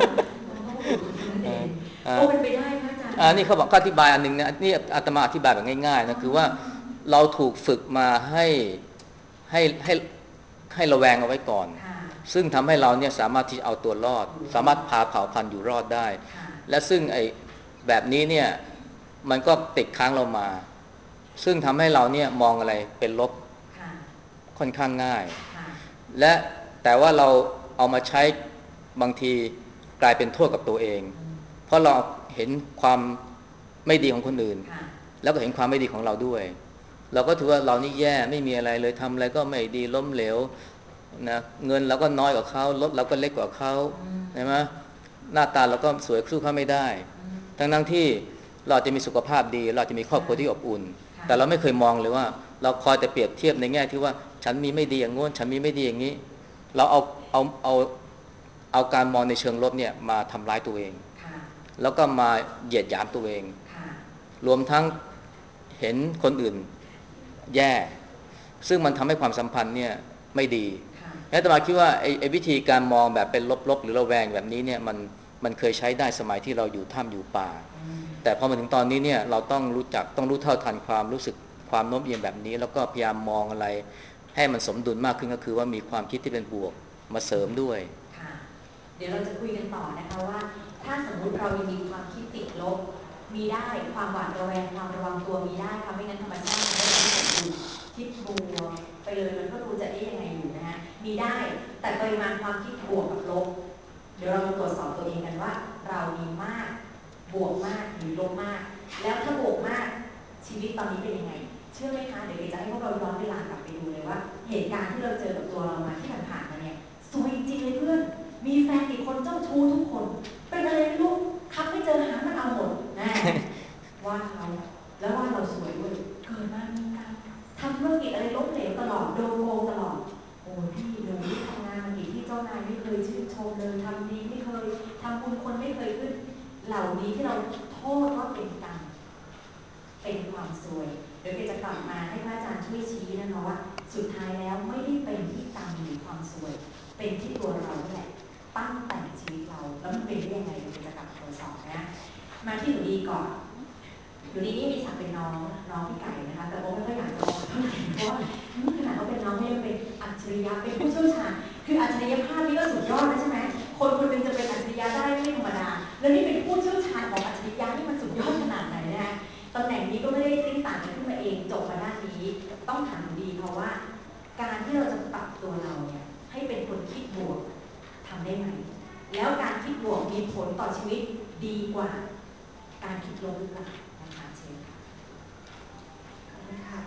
โอ้เป็นไปได้พระอาจารย์อ่านี่เขาบอกข้าอธิบายอันนึงนะนี่อาตมาอธิบายแบบง่ายๆนะคือว่าเราถูกฝึกมาให้ให้ให้ให้ระแวงเอาไว้ก่อนซึ่งทำให้เราเนี่ยสามารถที่จะเอาตัวรอดสามารถพาเผ่าพันธุ์อยู่รอดได้และซึ่งไอ้แบบนี้เนี่ยมันก็ติดค้างเรามาซึ่งทำให้เราเนี่ยมองอะไรเป็นลบค่อนข้างง่ายและแต่ว่าเราเอามาใช้บางทีกลายเป็นโทษกับตัวเองเพราะเราเห็นความไม่ดีของคนอื่นแล้วก็เห็นความไม่ดีของเราด้วยเราก็ถือว่าเรานี่แย่ไม่มีอะไรเลยทำอะไรก็ไม่ดีล้มเหลวนะเงินเราก็น้อยกว่าเขารถเราก็เล็กกว่าเขาใช่ไหมหน้าตาเราก็สวยสู้เขาไม่ได้ทั้งทั้งที่เราจะมีสุขภาพดีเราจะมีครอบครัวที่อบอุ่นแต่เราไม่เคยมองเลยว่าเราคอยแต่เปรียบเทียบในแง่ที่ว่าฉันมีไม่ดีอย่างโน้นฉันมีไม่ดีอย่างนี้เราเอาเอาเอาเอาการมองในเชิงลบเนี่ยมาทำร้ายตัวเองแล้วก็มาเหยียดหยามตัวเองรวมทั้งเห็นคนอื่นแย่ซึ่งมันทำให้ความสัมพันธ์เนี่ยไม่ดีและอาตมาคิดว่าไอ้ไอ้วิธีการมองแบบเป็นลบๆหรือระแวงแบบนี้เนี่ยมันมันเคยใช้ได้สมัยที่เราอยู่ถ้ำอยู่ป่าแต่พอมาถึงตอนนี้เนี่ยเราต้องรู้จักต้องรู้เท่าทันความรู้สึกความโน้มเอียงแบบนี้แล้วก็พยายามมองอะไรให้มันสมดุลมากขึ้นก็คือว่ามีความคิดที่เป็นบวกมาเสริมด้วยเดี๋ยวเราจะคุยกันต่อนะคะว่าถ้าสมมุติเรายังมีความคิดติดลบมีได้ความหวาดระแวงความระวังตัวมีได้ค่ะไม่งั้นธรรมชาติมันก็จะไม่สมดุลคิดบวกไปเลยมันก็ดูจะได้ยังไงอยู่นะฮะมีได้แต่ปริมาณความคิดบวกกับลบเดี๋ยวเราตรวจสอบตัวเองกันว่าเรามีมากบวกมากหรือลบมากแล้วถ้าบวกมากชีวิตตอนนี้เป็นยังไงเชื่อไหมคะเดี๋ยวจะให้พวกเราย้อนเวลากลับไปดูเลยว่าเหตุการณ์ที่เราเจอกับตัวเรามาที่ผ่านๆมาเนี่ยสวยจริงเลยเพื่อนมีแฟนกี่คนเจ้าชู้ทุกคนเป็นอะไรไม่รู้ทักไม่เจอหามันเอาหมดนะว่าเขาแล้วว่าเราสวยด้วยเกิดมามีการทำธุรกิจอะไรล้มเหลวตลอดโดนโกงตลอดโอ้พี่หนูที่ทำงานมากี่ที่เจ้านายไม่เคยชื่นชมเลยทำดีไม่เคยททำบุญคนไม่เคยขึ้นเหล่านี้ที่เราโทษว่าเป็นกรรมเป็นความซวยเดี๋ยวเกจะกลับมาให้พระอาจารย์ช่วยชี้นะคะว่าสุดท้ายแล้วไม่ได้เป็นที่กรรมหรือความซวย เป็นที่ตัวเราแหละตั้งแต่งชีวิตเราแล้วมันเป็นได้ยังไงเดี๋ยวเกจะกลับมาตรวจสอบนะมาที่หนูดีก่อนหนูดีนี่มีศักดิ์เป็นน้องน้องพี่ไก่นะคะแต่โบไม่ค่อยอยากจะบอกเท่าไหร่เพราะว่าขนาดเขาเป็นน้องเขายังเป็นอัจฉริยะเป็นผู้เชี่ยวชาญคืออัจฉริยภาพนี่ก็สุดยอดแล้วใช่ไหมคนคนหนึงจะเป็นอัจฉริยะได้ไม่ธรรมดาแล้วนี่เป็นผู้เชี่ยวชาญของอัจฉริยะนี่มันสุดยอดขนาดไหนนะตำแหน่งนี้ก็ไม่ได้ติ้งต่างกันขึ้นมาเองจบมาด้านนี้ต้องถามหนูดีเพราะว่าการที่เราจะปรับตัวเราเนี่ยให้เป็นคนคิดบวกทำได้ไหมแล้วการคิดบวกมีผลต่อชีวิตดีกว่าการคิดลบหรือเปล่านะคะเชิญค่ะขอบคุณค่ะ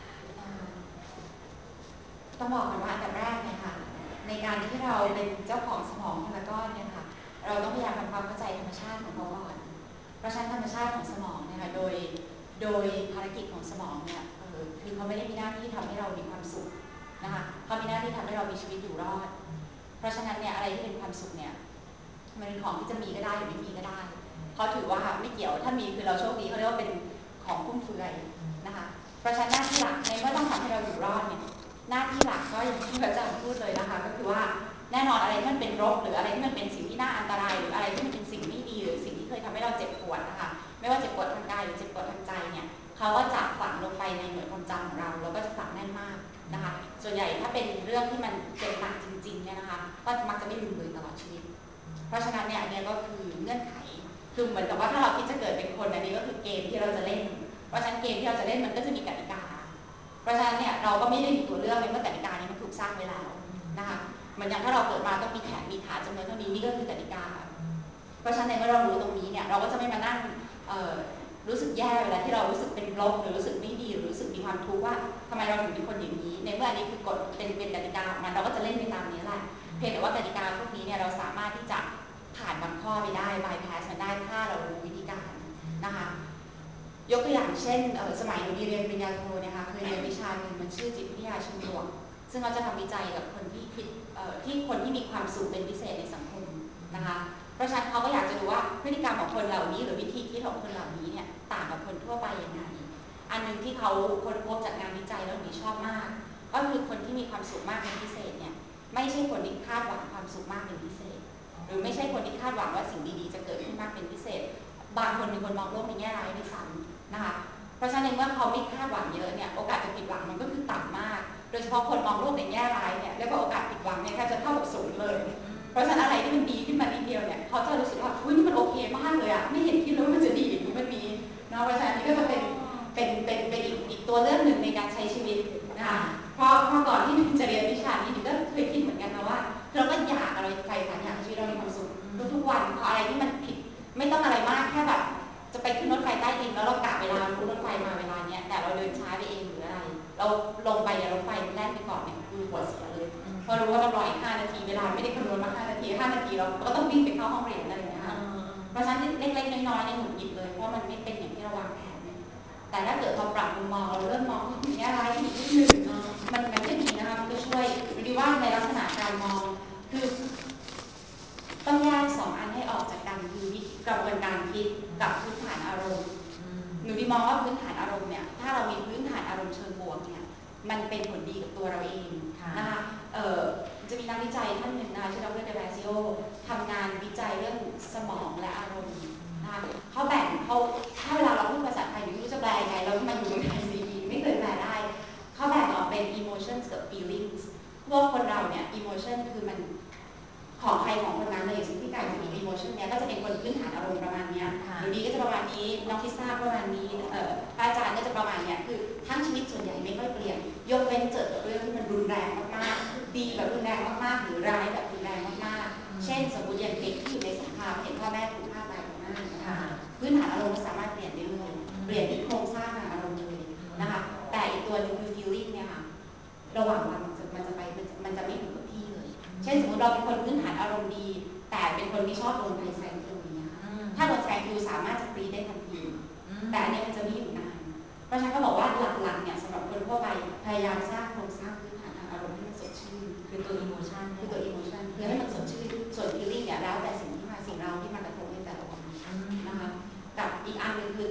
ต้องบอกกันว่าอันดับแรกเนี่ยค่ะในการที่เราเป็นเจ้าของสมองพารากอนเนี่ยค่ะเราต้องพยายามทำความเข้าใจธรรมชาติของเขาก่อนเพราะฉะนั้นธรรมชาติของสมองเนี่ยค่ะโดยโดยภารกิจของสมองเนี่ยเออคือเขาไม่ได้มีหน้าที่ทำให้เรามีความสุขนะคะเขามีหน้าที่ทำให้เรามีชีวิตอยู่รอดเพราะฉะนั้นเนี่ยอะไรที่เป็นความสุขเนี่ยมันเป็นของที่จะมีก็ได้หรือไม่มีก็ได้เพราะถือว่าไม่เกี่ยวถ้ามีคือเราโชคดีเขาเรียกว่าเป็นของฟุ่มเฟือยนะคะเพราะฉะนั้นหน้าที่หลักในเมื่อต้องทำให้เราอยู่รอดเนี่ยหน้าที่หลักก็อย่างที่พระอาจารย์พูดเลยนะคะก็คือว่าแน่นอนอะไรที่มันเป็นรบหรืออะไรที่มันเป็นสิ่งที่น่าอันตรายหรืออะไรที่มันเป็นสิ่งไม่ดีหรือสิ่งที่เคยทำให้เราเจ็บปวดนะคะไม่ว่าเจ็บปวดทางกายหรือเจ็บปวดทางใจเนี่ยเขาก็จะฝังลงไปในหน่วยความจำของเราแล้วก็จะฝังแน่นมากนะคะส่วนใหญ่ถ้าเป็นเรื่องที่มันเจ็บหนักจริงๆเนี่ยนะคะก็มักจะไม่ลืมเลยตลอดชีวิตเพราะฉะนั้นเนี่ยอันนี้ก็คือเงื่อนไขคือเหมือนกับว่าถ้าเราคิดจะเกิดเป็นคนอันนี้ก็คือเกมที่เราจะเล่นเพราะฉะนั้นเกมที่เราจะเล่นมันก็จะมีกติกาเพราะฉะนั้นเนี่ยเราก็ไม่ได้มีตัวเลือกในเมื่อกติกานี้มันถูกสร้างไว้แล้วนะคะเหมือนอย่างถ้าเราเกิดมาต้องมีแขนมีขาจำนวนเท่านี้นี่ก็คือกติกาเพราะฉะนั้นในเมื่อเรารู้ตรงนี้เนี่ยเราก็จะไม่มานั่งรู้สึกแย่เวลาที่เรารู้สึกเป็นลบหรือรู้สึกไม่ดีหรือรู้สึกมีความทุกข์ว่าทำไมเราถึงเป็นคนอย่างนี้ในเมื่ออันนี้คือกฎเป็นเป็นกติกาของมันเราก็จะเล่นไปตามนี้แหละเพียงแต่ว่ากติกาพวกนี้เนี่ยเราสามารถที่จะผ่านบางข้อไปได้บายพาสมันได้ถ้าเรารู้วิธีการนะคะยกตัวอย่างเช่นสมัยหนูเรียนปริญญาโทเนี่ยค่ะเคยเรียนวิชาหนึ่งมันชื่อจิตวิทยาเชิงบวกซึ่งเขาจะทำวิจัยกับคนที่คิดที่คนที่มีความสุขเป็นพิเศษในสังคมนะคะเพราะฉะนั้นเขาก็อยากจะดูว่าพฤติกรรมของคนเหล่านี้หรือวิธีคิดของคนเหล่านี้เนี่ยต่างกับคนทั่วไปยังไงอันนึงที่เขาค้นพบจากงานวิจัยแล้วหนูชอบมากก็คือคนที่มีความสุขมากเป็นพิเศษเนี่ยไม่ใช่คนที่คาดหวังความสุขมากเป็นพิเศษหรือไม่ใช่คนที่คาดหวังว่าสิ่งดีๆจะเกิดขึ้นมากเป็นพิเศษบางคนเป็นคนมองโลกในแง่ร้ายด้วยซ้ำนะคะเพราะฉะนั้นเมื่อเขาไม่คาดหวังเยอะเนี่ยโอกาสจะผิดหวังมันก็คือต่ำมากโดยเฉพาะคนมองโลกในแง่ร้ายเนี่ยเรียกว่าโอกาสผิดหวังเนี่ยแทบจะเท่ากับศูนย์เลยเพราะฉะนั้นอะไรที่มันดีขึ้นมานิดเดียวเนี่ยเขาจะรู้สึกว่าอุ้ยนี่มันโอเคมากเลยอะไม่เห็นคิดเลยว่ามันจะดีอย่างนี้มันมีเนาะเพราะฉะนั้นนี่ก็จะเป็นเป็นเป็นเป็นอีกอีกตัวเลือกหนึ่งในการใช้ชีวิตนะคะเพราะเมื่อก่อนที่จะเรียนวิชานี้ก็เคยคิดเหมือนกันนะว่าเราก็อยากอะไรใฝ่ฝันอยากชีวิตเรามีความสุขทุกๆวันพออะไรที่มันผิดไม่ต้องอะไรมากแค่แบบจะไปขึ้นรถไฟใต้ดินแล้วเรากะเวลารู้รถไฟมาเวลาเนี้ยแต่เราเดินช้าไปเองหรืออะไรเราลงไปอย่ารถไฟแล่นไปก่อนเนี่ยคือหัวเสียเลยพอรู้ว่าต้องรออีกห้านาทีเวลาไม่ได้คำนวณมาห้านาทีห้านาทีเราก็ต้องวิ่งไปเข้าห้องเรียนอะไรอย่างเงี้ยค่ะเพราะฉะนั้นเล็กๆน้อยๆเนี่ยหงุดหงิดเลยเพราะมันไม่เป็นอย่างที่เราวางแผนแต่ถ้าเกิดเราปรับมุมมองเราเริ่มมองถึงแง่ร้ายอีกนิดนึงมันมันก็ดีนะคะมันก็ช่วยดีว่าในลักษณะการมองคือต้องแยกสองอันให้ออกจากกันคือกระบวนการคิดกับพื้นฐานอารมณ์หนูดีมองว่าพื้นฐานอารมณ์เนี่ยถ้าเรามีพื้นฐานอารมณ์เชิงบวกเนี่ยมันเป็นผลดีกับตัวเราเองนะคะเอ่อจะมีนักวิจัยท่านหนึ่งนะคะชื่อดร.เดบาซิโอทำงานวิจัยเรื่องสมองและอารมณ์นะคะเขาแบ่งเขาถ้าเวลาเราพูดภาษาไทยไม่รู้จะแปลยังไงเรามาอยู่เมืองไทยสี่ปีไม่เคยแปลได้เขาแบ่งออกเป็น emotions กับ feelings พวกคนเราเนี่ย emotion คือมันของใครของคนนั้นเลยซึ่งที่การจะมี emotion เนี้ยก็จะเป็นคนพื้นฐานอารมณ์ประมาณนี้หรือดีก็จะประมาณนี้น้องทิซ่าประมาณนี้เอ่ออาจารย์ก็จะประมาณเนี้ยคือทั้งชีวิตส่วนใหญ่ไม่ค่อยเปลี่ยนยกเว้นเจอกับเรื่องที่มันรุนแรงมากๆดีแบบรุนแรงมากๆหรือร้ายแบบรุนแรงมากๆเช่นสมมติอย่างเด็กที่อยู่ในสงครามเห็นพ่อแม่ถูกฆ่าตายต่อหน้าพื้นฐานอารมณ์สามารถเปลี่ยนได้เลยเปลี่ยนที่โครงสร้างทางอารมณ์เลยนะคะแต่อีกตัวนึงคือ feeling เนี่ยค่ะระหว่างวันมันจะมันจะไปมันจะไม่ถูกกับที่เลยเช่นสมมติเราเป็นคนพื้นฐานอารมณ์ดีแต่เป็นคนที่ชอบโดนใครแซงคิวอย่างเงี้ยถ้าโดนแซงคิวสามารถจะตีได้ทันทีแต่อันนี้มันจะไม่อยู่นานเพราะฉะนั้นก็บอกว่าหลักๆเนี่ยสำหรับคนทั่วไปพยายามสร้างโครงสร้างพื้นฐานทางอารมณ์ให้มันสดชื่นคือตัว emotion คือตัว emotion คือให้มันสดชื่นส่วน feeling เนี่ยแล้วแต่สิ่งที่มาสิ่งเรา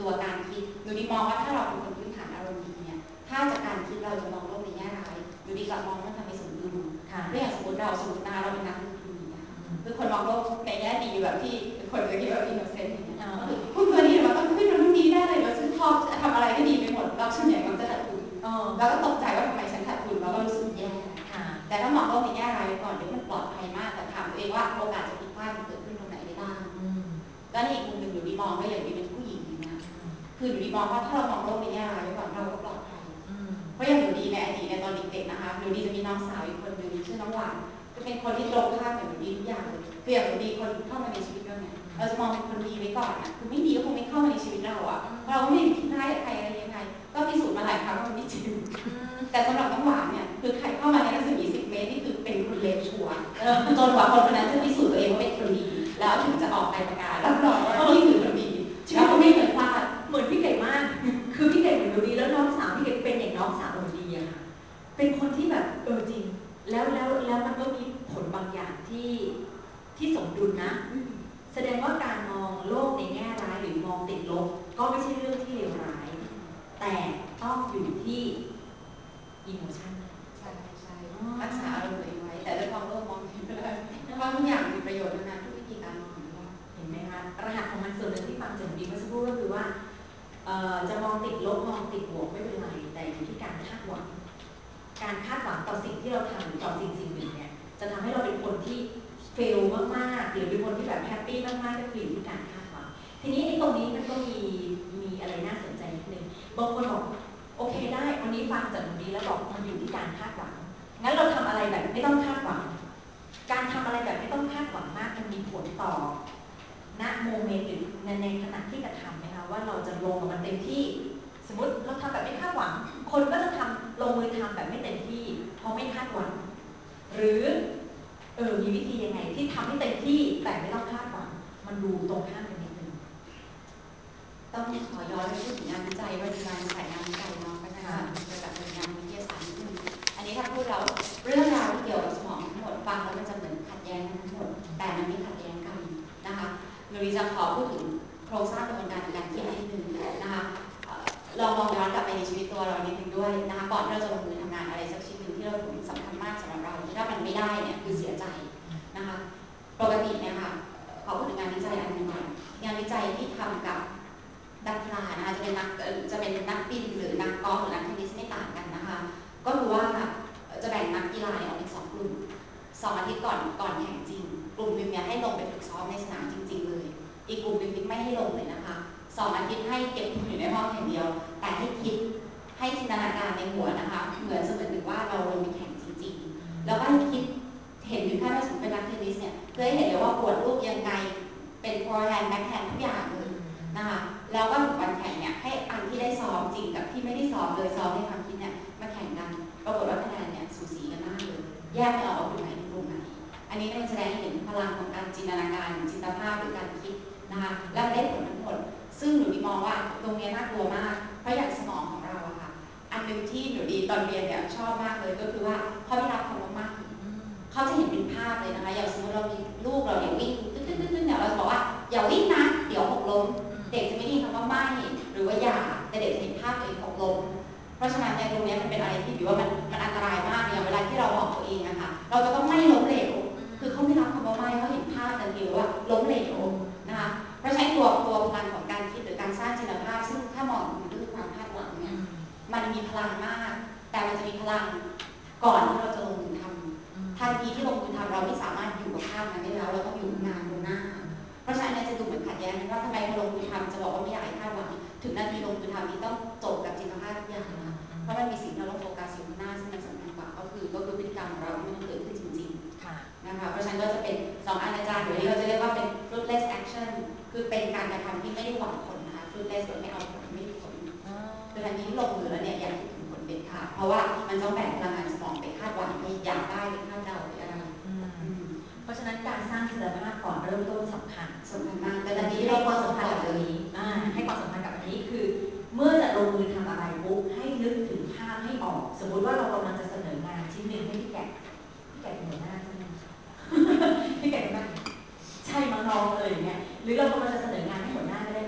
ตัวการคิดหนูดีมองว่าถ้าเราเป็นคนพื้นฐานอารมณ์ดีเนี่ยถ้าจากการคิดเราจะมองโลกในแง่ร้ายหนูดีกลับมองว่ามันทำให้สมดุลไม่อย่างสมมติเราสมมตินาเราเป็นนักดนตรีนะคะคือคนมองโลกในแง่ดีแบบที่คนจะคิดแบบอินโนเซนต์อย่างเงี้ยพูดตัวนี้มันต้องขึ้นมันนี้ได้เลยเราซึ่งชอบทำอะไรก็ดีไปหมดเราส่วนใหญ่มันจะขาดทุนแล้วก็ตกใจว่าทำไมฉันขาดทุนแล้วก็รู้สึกแย่แต่ถ้ามองโลกในแง่ร้ายก่อนเดี๋ยวมันปลอดภัยมากแต่ถามตัวเองว่าโอกาสจะผิดพลาดมันเกิดขึ้นตรงไหนได้บ้างแล้วในอีกมุมหนึ่งหนูดีมองว่าอย่างดีเป็นผู้หญิงนะคือหนูดีมองว่าถ้าเรามองโลกในแง่ร้ายก่อนเราก็ปลอดภัยเพราะอย่างหนูดีในอดีตในตอนเด็กๆนะคะหนูดีจะมีน้องสาวอีกคนหนึ่งชื่อน้องหวานจะเป็นคนที่ตรงข้ามกับหนูดีทุกอย่างเลยคืออย่างหนูดีคนเข้ามาในชีวิตเราเนี่ยเราจะมองเป็นคนดีไว้ก่อนนะคือไม่ดีก็คงไม่เข้ามาในชีวิตเราอ่ะเราก็ไม่ได้คิดร้ายกับใครอะไรยังไงก็พิสูจน์มาหลายครั้งว่ามันไม่จริงแต่สำหรับน้องหวานเนี่ยคือใครเข้ามาในรัศมีสิบเมตรนี่คือเป็นคนเลวชัวร์จนกว่าคนคนนั้นจะพิสูจน์ตัวเองว่าเป็นคนดีแล้วถึงจะออกไปประกาศรับรองว่านี่คือคนดีแล้วก็ไม่เคยพลาดเหมือนพี่เก่งมากคือพี่เก่งเหมือนหนูดีแล้วน้องสาวพี่เก่งเป็นอย่างน้องสาวหนูดีอะค่ะเป็นคนที่แบบเออจริงแล้วแล้วแล้วมันก็มีผลบางอย่างที่ที่สมดุลนะแสดงว่าการมองโลกในแง่ร้ายหรือมองติดลบก็ไม่ใช่เรื่องที่เลวร้ายแต่ต้องอยู่ที่อิโมชันใช่ใช่รักษาอารมณ์ตัวเองไว้แต่ด้วยความโลภมองผิดไปเลยเพราะทุกอย่างมีประโยชน์ทั้งนั้นทุกวิธีการมองเห็นไหมคะรหัสของมันส่วนหนึ่งที่ฟังจากดีเมื่อสักครู่ก็คือว่าจะมองติดลบมองติดบวกไม่เป็นไรแต่อยู่ที่การคาดหวังการคาดหวังต่อสิ่งที่เราทำหรือต่อสิ่งสิ่งหนึ่งเนี่ยจะทำให้เราเป็นคนที่เฟลมากๆหรือเป็นคนที่แบบแฮปปี้มากๆก็คืออยู่ที่การคาดหวังทีนี้ไอ้ตรงนี้มันก็มีมีอะไรน่าสนใจนิดนึงบางคนบอกโอเคได้วันนี้ฟังจากตรงนี้แล้วบอกมันอยู่ที่การคาดหวังงั้นเราทำอะไรแบบไม่ต้องคาดหวังการทำอะไรแบบไม่ต้องคาดหวังมากมันมีผลต่อณโมเมนต์หรือในในขณะที่กระทำนะคะว่าเราจะลงกับมันเต็มที่สมมติเราทำแบบไม่คาดหวังคนก็จะทำลงมือทำแบบไม่เต็มที่เพราะไม่คาดหวังหรือเออมีวิธียังไงที่ทำให้เต็มที่แต่ไม่ต้องคาดหวังมันดูตรงข้ามกันนิดนึงต้องขอย้อนไปพูดถึงงานวิจัยว่าดีงานสายงานวิจัยเนาะก็จะเป็นแบบเป็นงานวิทยาศาสตร์นิดนึงอันนี้ถ้าพูดแล้วเรื่องราวที่เกี่ยวกับสมองทั้งหมดฟังแล้วมันจะเหมือนขัดแย้งทั้งหมดแต่มันไม่ขัดแย้งกันนะคะหนูจะขอพูดถึงโครงสร้างกระบวนการการคิดนิดนึงนะคะลองมองย้อนกลับไปในชีวิตตัวเรานิดนึงด้วยนะคะก่อนที่เราจะลงมือทำงานอะไรสักชิ้นหนึ่งที่เราถือสำคัญมากสำหรับเราถ้ามันไม่ได้เนี่ยคือเสียใจนะคะปกติเนี่ยค่ะขอพูดถึงงานวิจัยอันหนึ่งก่อนงานวิจัยที่ทำกับนักกีฬานะคะจะเป็นนักจะเป็นนักบินหรือนักกอล์ฟหรือนักเทนนิสไม่ต่างกันนะคะก็คือว่าจะแบ่งนักกีฬาเนี่ยออกเป็นสองกลุ่มสองอาทิตย์ก่อนก่อนแข่งจริงกลุ่มหนึ่งเนี่ยให้ลงไปฝึกซ้อมในสนามจริงๆเลยอีกกลุ่มหนึ่งไม่ให้ลงเลยนะคะสองอาทิตย์ให้เก็บอยู่ในห้องอย่างเดียวแต่ให้คิดให้จินตนาการในหัวนะคะเหมือนเสมือนหนึ่งว่าเราลงไปแข่งจริงๆแล้วก็ให้คิดเห็นถึงขั้นว่าสมมติเป็นนักเทนนิสเนี่ยเพื่อให้เห็นเลยว่าปวดลูกยังไงเป็นฟอร์แฮนด์แบ็คแฮนด์ทุกอย่างเลยนะคะแล้วก็ถึงวันแข่งเนี่ยให้อันที่ได้ซ้อมจริงกับที่ไม่ได้ซ้อมเลยซ้อมในความคิดเนี่ยมาแข่งกันปรากฏว่าคะแนนเนี่ยสูสีกันมากเลยแยกไม่ออกว่ากลุ่มไหนเป็นกลุ่มไหนอันนี้มันแสดงให้เห็นพลังของการจินตนาการจินตภาพหรือการคิดนะคะและได้ผลทั้งหมดซึ่งหนูดีมองว่าตรงนี้น่ากลัวมากเพราะอย่างสมองของเราอะค่ะอันหนึ่งที่หนูดีตอนเรียนเนี่ยชอบมากเลยก็คือว่าเขาไม่รับคำว่ามากเขาจะเห็นเป็นภาพเลยนะคะอย่างสมมติเรามีลูกเราเนี่ยวิ่งตึ๊ดตึ๊ดตึ๊ดเนี่ยเราจะบอกว่าอย่าวิ่งนะเดี๋ยวหกล้มเด็กจะไม่ได้ยินคำว่าไม่หรือว่าอย่าแต่เด็กจะเห็นภาพตัวเองหกล้มเพราะฉะนั้นในตรงนี้มันเป็นอะไรที่ถือว่ามันมันอันตรายมากอย่างเวลาที่เราบอกตัวเองอะค่ะเราจะต้องไม่ล้มเหลวคือเขาไม่รับคำว่าไม่เขาเห็นภาพทันทีว่าล้มเหลวนะคะเพราะฉะนั้นตัวตัวพลังของการคิดหรือการสร้างจินตภาพซึ่งถ้ามองถึงก็คือความคาดหวังเนี่ยมันมีพลังมากแต่มันจะมีพลังก่อนที่เราจะลงมือทำทันทีที่ลงมือทำเราไม่สามารถอยู่กับภาพนั้นได้แล้วเราต้องอยู่กับงานตรงหน้าเพราะฉะนั้นจะดูเหมือนขัดแย้งว่าทำไมพอลงมือทำจะบอกว่าไม่อยากให้คาดหวังถึงนาทีลงมือทำนี่ต้องจบกับจินตภาพทุกอย่างนะเพราะมันมีสิ่งที่เราต้องโฟกัสอยู่ข้างหน้าซึ่งมันสำคัญกว่าก็คือก็คือพฤติกรรมของเราที่มันเกิดขึ้นจริงๆนะคะเพราะฉะนั้นก็จะเป็นสองอันอาจารย์เดี๋ยวนี้เราจะเรียกว่าเป็น fruitless action คือเป็นการกระทำที่ไม่ได้หวังผลนะคะ fruitless แบบไม่เอาผลไม่ได้ผลคือทันทีที่ลงมือแล้วเนี่ยอยากคิดถึงผลเด็ดขาดเพราะว่ามันต้องแบ่งพลังงานสมองไปคาดหวังไปอยากได้ไปคาดเดาไปอะไรเพราะฉะนั้นการสร้างจินตภาพก่อนเริ่มต้นสำคัญสำคัญมากแต่ทันทีที่ที่ให้เราความสำคัญกับอันนี้ให้ความสำคัญกับอันนี้คือเมื่อจะลงมือทำอะไรปุ๊บให้นึกถึงภาพให้ออกสมมติว่าเรากำลังจะเสนองานชิ้นหนึ่งให้พี่แกะพี่แกะเป็นหัวหน้าใช่ไหมพี่แกะเป็นหัวหน้าใช่มั้งน้องอะไรอย่างเงี้ยหรือเรากำลังจะเสนองานให้หัวหน้าก็ได้นะคะเพื่อ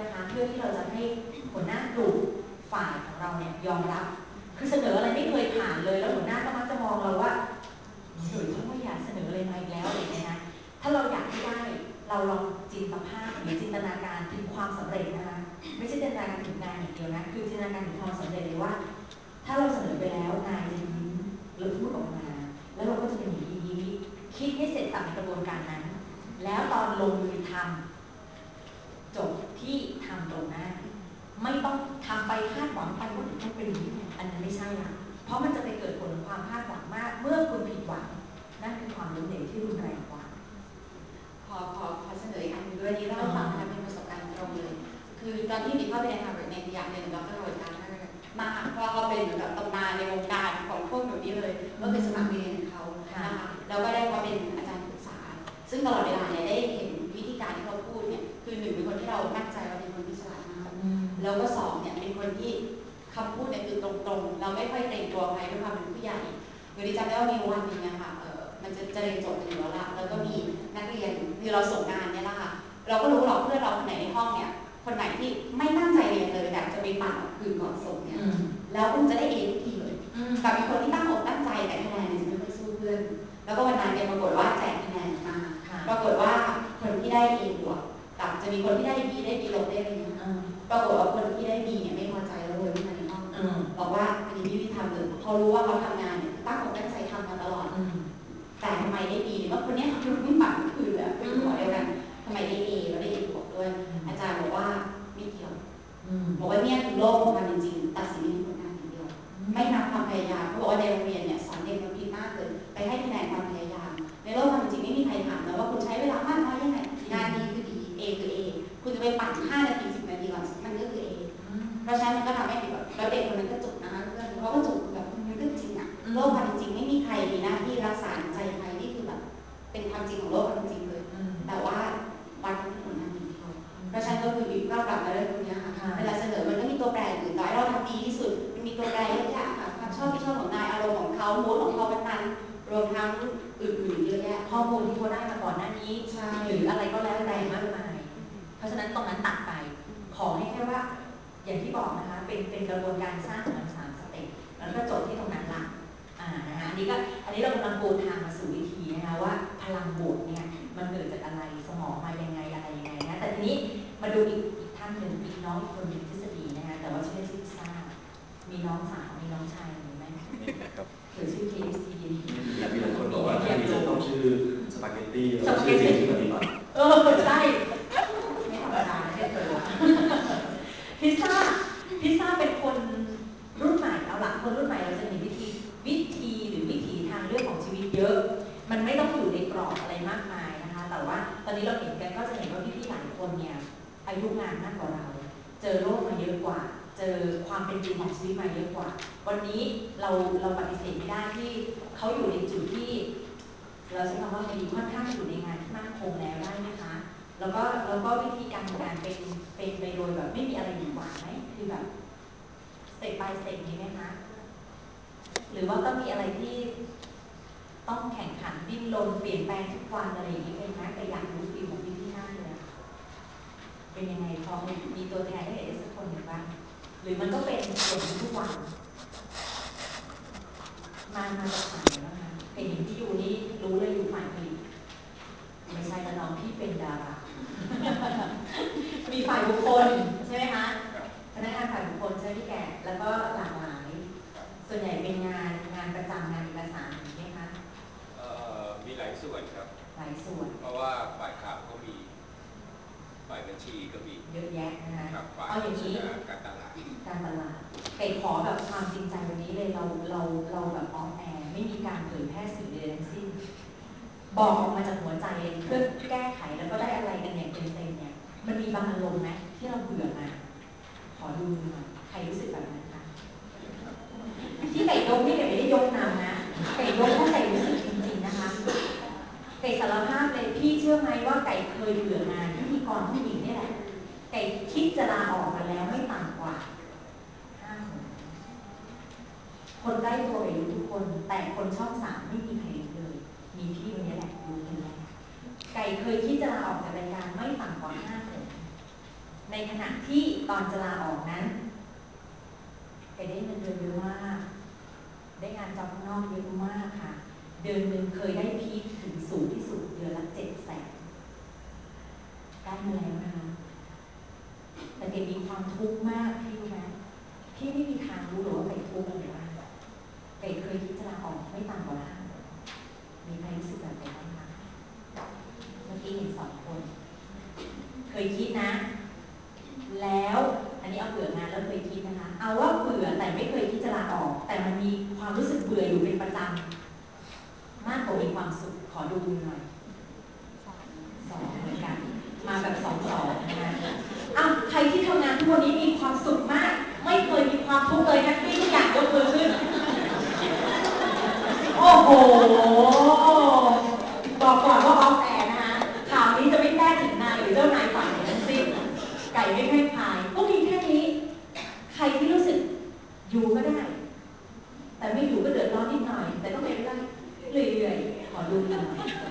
ที่เราจะให้หัวหน้ากลุ่มฝ่ายของเราเนี่ยยอมรับคือเสนออะไรไม่เคยผ่านเลยแล้วหัวหน้าก็มักจะมองเราว่าหนุ่ยเขาไม่อยากเสนออะไรมาอีกแล้วอะไรอย่างเงี้ยนะถ้าเราอยากให้ได้เราลองจินตภาพหรือจินตนาการถึงความสำเร็จนะคะไม่ใช่จินตนาการถึงงานอย่างเดียวนะคือจินตนาการถึงความสำเร็จเลยว่าถ้าเราเสนอไปแล้วนายจะยิ้มหรือพูดออกมาแล้วเราก็จะเป็นอย่างนี้คิดให้เสร็จตามกระบวนการนั้นแล้วตอนลงมือทำจบที่ทำตรงหน้าไม่ต้องทำไปคาดหวังไปว่าจะต้องเป็นอย่างนี้อันนั้นไม่ใช่ละเพราะมันจะไปเกิดผลความคาดหวังมากเมื่อคุณผิดหวังนั่นคือความล้มเหลวที่รุนแรงกว่าขอขอขอเสนออีกอันหนึ่งด้วยนี้เราฟังนะคะเป็นประสบการณ์ตรงเลยคือตอนที่บิ๊กเข้าไปในฮาร์วาร์ดในอยากเรียนกับดรโรจาร์มากเพราะเขาเป็นเหมือนแบบตำนานในวงการของพวกแบบนี้เลยก็คือสมัครเรียนกับเขานะคะแล้วก็ได้มาเป็นอาจารย์ปรึกษาซึ่งตลอดเวลาเนี่ยได้เห็นวิธีการที่เขาพูดเนี่ยคือหนึ่งเป็นคนที่เรามั่นใจว่าเป็นคนที่ฉลาดมากแล้วก็สองเนี่ยเป็นคนที่คำพูดเนี่ยคือตรงๆเราไม่ค่อยเกรงกลัวใครด้วยความเป็นผู้ใหญ่โดยที่จำได้ว่ามีวันหนึ่งนะคะเออมันจะจะเรียนจบกันอยู่แล้วละแล้วก็มีนักเรียนคือเราส่งงานเนี่ยแหละค่ะเราก็รู้หรอกเพื่อนเราคนไหนในห้องเนี่ยคนไหนที่ไม่ตั้งใจเรียนเลยแต่จะไปปั่นคืนก่อนส่งเนี่ยแล้วคุณจะได้เอทุกทีเลยกับมีคนที่ตั้งอกตั้งใจแต่คะแนนเนี่ยจะไม่ค่อยสู้เพื่อนแล้วก็วันนั้นเนี่ยปรากฏว่าแจกคะแนนมาปรากฏว่าคนที่ได้ A บวกกับจะมีคนที่ได้ B ได้ B ลบได้อะไรเงี้ยปรากฏว่าคนที่ได้ B เนี่ยไม่พอใจแล้วเลยที่มาในห้องบอกว่าอันนี้ไม่ยุติธรรมเลยเขารู้ว่าเขาทำงานเนี่ยตั้งอกตั้งใจทำมาตลอดแต่ทำไมได้ B เนี่ยว่าคนนี้เขาเพิ่งปั่นคืนเลยเป็นหัวเดียวกันทำไมได้ A แล้วได้ A บวกด้วยอาจารย์บอกว่าไม่เกี่ยวบอกว่าเนี่ยคือโลกของความเป็นจริงตัดสินที่ผลงานอย่างเดียวไม่นับความพยายามเขาบอกว่าในโรงเรียนเนี่ยสอนเด็กมันผิดมากเลยไปให้คะแนนความพยายามในโลกความเป็นจริงไม่มีใครถามนะว่าคุณใช้เวลามากน้อยยังไงงานดีคือดี A คือ A คุณจะไปปั่นห้านาทีสิบนาทีก่อนมันก็คือ A เพราะฉะนั้นมันก็ทำให้แบบแล้วเด็กคนนั้นก็จุกนะคะเพื่อนเขาก็จุกแบบมันก็จริงอะโลกความเป็นจริงไม่มีใครมีหน้าที่รักษาใจใครนี่คือแบบเป็นความจริงของโลกความเป็นจริงเลยแต่ว่าวัดที่ผลงานอย่างเดียวเพราะฉะนั้นก็คือบิ๊กก็กลับมาเรื่องตรงนี้ค่ะเวลาเสนอมันก็มีตัวแปรอื่นต่อให้เราทำดีที่สุดมันมีตัวแปรเยอะแยะค่ะความชอบที่ชอบของนายอารมณ์ของเขามูดของเขาเป็นนั้นรวมทั้งอื่นๆเยอะแยะข้อมูลที่เขาได้มาก่อนหน้านี้หรืออะไรก็แล้วแต่มากมายเพราะฉะนั้นตรงนั้นตัดไปขอให้แค่ว่าอย่างที่บอกนะคะเป็นเป็นกระบวนการสร้างของมันสามสเต็ปแล้วก็จบที่ตรงนั้นละอ่านะคะอันนี้ก็อันนี้เรากำลังปูทางมาสู่วิธีนะคะว่าพลังบวกเนี่ยมันเกิดจากอะไรสมองมายังไงอะไรยังไงนะแต่ทีนี้มาดูอีกอีกท่านหนึ่งอีกน้องอีกคนหนึ่งทฤษฎีนะคะแต่ว่าชื่อชื่อซ่ามีน้องสาวมีน้องชายมีไหมนี่นะครับหรือชื่อ เค เอฟ ซีมีมีคนบอกว่าถ้ามีจะต้องชื่อสปาเกตตี้แล้วชื่อจริงชื่อปฏิบัติเออใช่ไม่ธรรมดาไม่เจอพิซซ่าพิซซ่าเป็นคนรุ่นใหม่เอาหลักคนรุ่นใหม่เราจะเห็นวิธีวิธีหรือวิถีทางเรื่องของชีวิตเยอะมันไม่ต้องอยู่ในกรอบอะไรมากมายนะคะแต่ว่าตอนนี้เราเห็นกันก็จะเห็นว่าพี่ๆหลายคนเนี่ยอายุงานมากกว่าเราเจอโลกมาเยอะกว่าเจอความเป็นจริงของชีวิตมาเยอะกว่าวันนี้เราเราปฏิเสธไม่ได้ที่เขาอยู่ในจุดที่เราใช้คำว่าคดีค่อนข้างอยู่ในงานที่มั่นคงแล้วได้ไหมคะแล้วก็แล้วก็วิธีการทำงานเป็นเป็นไปโดยแบบไม่มีอะไรหยุดหวางไหมคือแบบสเต็ป by สเต็ปนี้ไหมคะหรือว่าต้องมีอะไรที่ต้องแข่งขันดิ้นรนเปลี่ยนแปลงทุกวันอะไรอย่างนี้เป็นไหมแต่อยากรู้ฟิลของพี่ที่หน้าเลยเป็นยังไงพอมีตัวแทนให้เห็นสักคนหนึ่งบ้างหรือมันก็เป็นอย่างนี้ทุกวันมามาจากไหนบ้างคะเห็นที่อยู่นี่รู้เลยอยู่ฝ่ายผลิตไม่ใช่แล้วน้องพี่เป็นดารามีฝ่ายบุคคลใช่ไหมคะพนักงานฝ่ายบุคคลใช่พี่แกแล้วก็หลากหลายส่วนใหญ่เป็นงานงานประจำงานเอกสารใช่ไหมคะเอ่อมีหลายส่วนครับหลายส่วนเพราะว่าฝ่ายข่าวก็มีฝ่ายบัญชีก็มีเยอะแยะนะคะเอาอย่างนี้การตลาดการตลาดไก่ขอแบบความจริงใจวันนี้เลยเราเราเราแบบออฟแอร์ไม่มีการเผยแพร่สื่อใดทั้งสิ้นบอกออกมาจากหัวใจเพื่อแก้ไขแล้วก็ได้อะไรกันอย่างเต็มๆเนี่ยมันมีบางอารมณ์ไหมที่เราเบื่อมาขอดูหน่อยใครรู้สึกแบบนั้นคะที่ไก่ยกนี่ไก่ไม่ได้ยกนำนะไก่ยกเพราะไก่รู้สึกจริงๆนะคะไก่สารภาพเลยพี่เชื่อไหมว่าไก่เคยเบื่องานพิธีกรผู้หญิงนี่แหละไก่คิดจะลาออกมาแล้วไม่ต่ำกว่าห้าคนคนใกล้ตัวไก่รู้ทุกคนแต่คนช่องสามไม่มีใครรู้เลยมีพี่คนนี้แหละรู้คนแรกไก่เคยคิดจะลาออกจากรายการไม่ต่ำกว่าห้าคนในขณะที่ตอนจะลาออกนั้นแกได้เงินเดือนเยอะมากได้งานจอบข้างนอกเยอะมากค่ะเดือนหนึ่งเคยได้พีคถึงสูงที่สุดเดือนละเจ็ดแสนได้มาแล้วนะคะแต่แกมีความทุกข์มากพี่รู้ไหมพี่ไม่มีทางรู้หรอกว่าแกทุกข์อะไรบ้างแกเคยคิดจะลาออกไม่ต่ำกว่าห้ามีใครรู้สึกแบบแกบ้างคะเมื่อกี้เห็นสองคนเคยคิดนะแล้วอันนี้เอาเบื่องานแล้วเคยคิดนะคะเอาว่าเบื่อแต่ไม่เคยคิดจะลาออกแต่มันมีความรู้สึกเบื่ออยู่เป็นประจำมากกว่ามีความสุขขอดูมือหน่อยสองเหมือนกันมาแบบสองสองนะคะอ้าวใครที่ทำงานทุกวันนี้มีความสุขมากไม่เคยมีความทุกข์เลยนะที่ทุกอย่างยกมือขึ้นโอ้โหบอกก่อนว่าออฟแอร์นะคะข่าวนี้จะไม่แท้ถึงนายหรือเจ้านายฝ่ายไหนทั้งสิ้นไก่ไม่ให้พายก็มีแค่นี้ใครที่รู้สึกอยู่ก็ได้แต่ไม่อยู่ก็เดือดร้อนนิดหน่อยแต่ต้องเป็นเรื่องเรื่อยๆขอดูหน่อย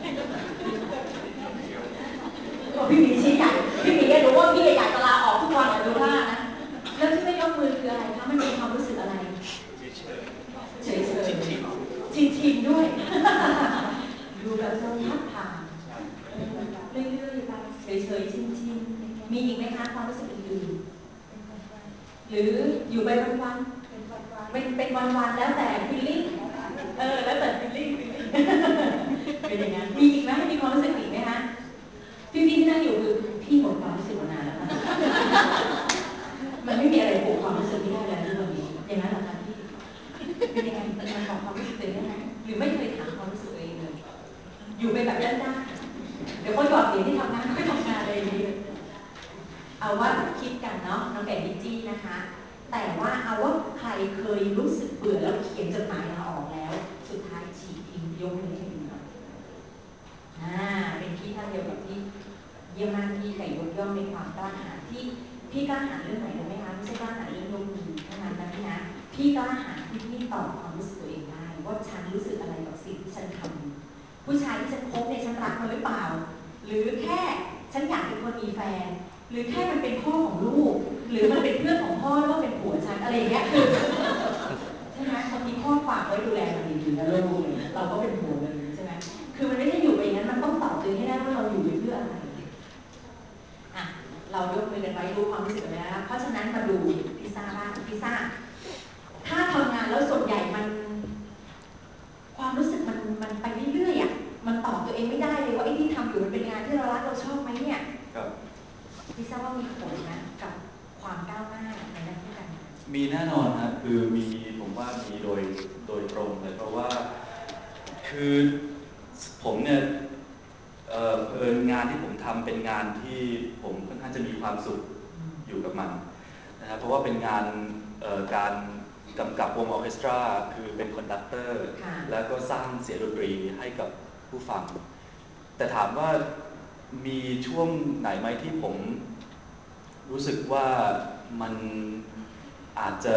ก็พี่มีชี้ใหญ่พี่มีได้รู้ว่าพี่อยากจะลาออกทุกวันแต่ดูท่านะแล้วที่ไม่ยกมือคืออะไรคะมันมีความรู้สึกอะไรเฉยๆเฉยๆชินชินด้วยดูแบบโซนพัดผ่านเรื่อยๆไปเฉยๆชินชินมีอีกไหมคะความรู้สึกอื่นๆหรืออยู่ไปวันๆเป็นเป็นวันๆแล้วแต่ฟีลลิ่งเออแล้วแต่ฟีลลิ่งเป็นอย่างนั้นมีอีกไหมมีความรู้สึกอีกไหมคะพี่พี่ที่นั่งอยู่คือพี่หมดความรู้สึกมานานแล้วมันไม่มีอะไรปลุกความรู้สึกที่ได้แล้วทุกวันนี้อย่างนั้นเหรอคะพี่เป็นยังไงมันบอกความรู้สึกตัวเองได้ไหมหรือไม่เคยถามความรู้สึกตัวเองเลยอยู่ไปแบบด้านๆเดี๋ยวเขาหยอดเสียงที่ทำงานไม่ทำงานเลยดีเอาว่าคิดกันเนาะน้องแก่ดิจี้นะคะแต่ว่าเอาว่าใครเคยรู้สึกเบื่อแล้วเขียนจดหมายลาออกแล้วสุดท้ายฉีกทิ้งยกมือให้ดูหน่อยอ่าเป็นที่ท่านเดียวกับที่เยี่ยมมากที่ไก่ยกย่องในความกล้าหาญที่พี่กล้าหาญเรื่องไหนรู้ไหมคะไม่ใช่กล้าหาญเรื่องยกมือเท่านั้นนะพี่นะพี่กล้าหาญที่พี่ตอบความรู้สึกตัวเองได้ว่าฉันรู้สึกอะไรกับสิ่งที่ฉันทำผู้ชายที่ฉันคบเนี่ยฉันรักมันหรือเปล่าหรือแค่ฉันอยากเป็นคนมีแฟนหรือแค่มันเป็นพ่อของลูกหรือมันเป็นเพื่อนของพ่อแล้วก็เป็นผัวฉันอะไรอย่างเงี้ยคือใช่ไหมบางทีพ่อฝากไว้ดูแลมันดีๆนะลูกเลยเราก็เป็นผัวเลยใช่ไหมคือมันไม่ได้อยู่ไปอย่างนั้นมันต้องตอบตัวเองให้ได้ว่าเราอยู่ไปเพื่ออะไรอ่ะเรายกมือกันไว้รู้ความรู้สึกกันแล้วเพราะฉะนั้นมาดูพิซซ่าบ้างพิซซ่าถ้าทำงานแล้วส่วนใหญ่มันความรู้สึกมันมันไปเรื่อยๆอ่ะมันตอบตัวเองไม่ได้เลยว่าไอ้ที่ทำอยู่มันเป็นงานที่เรารักเราชอบไหมเนี่ยพิซซ่าว่ามีผลนะกับความก้าวหน้าในหน้าที่การงานมีแน่นอนครับคือมีผมว่ามีโดยโดยตรงเลยเพราะว่าคือผมเนี่ยเอ่อเอิญงานที่ผมทำเป็นงานที่ผมค่อนข้างจะมีความสุขอยู่กับมันนะครับเพราะว่าเป็นงานเอ่อการกำกับวงออร์เคสตราคือเป็นคอนดักเตอร์แล้วก็สร้างเสียงดนตรีให้กับผู้ฟังแต่ถามว่ามีช่วงไหนไหมที่ผมรู้สึกว่ามันอาจจะ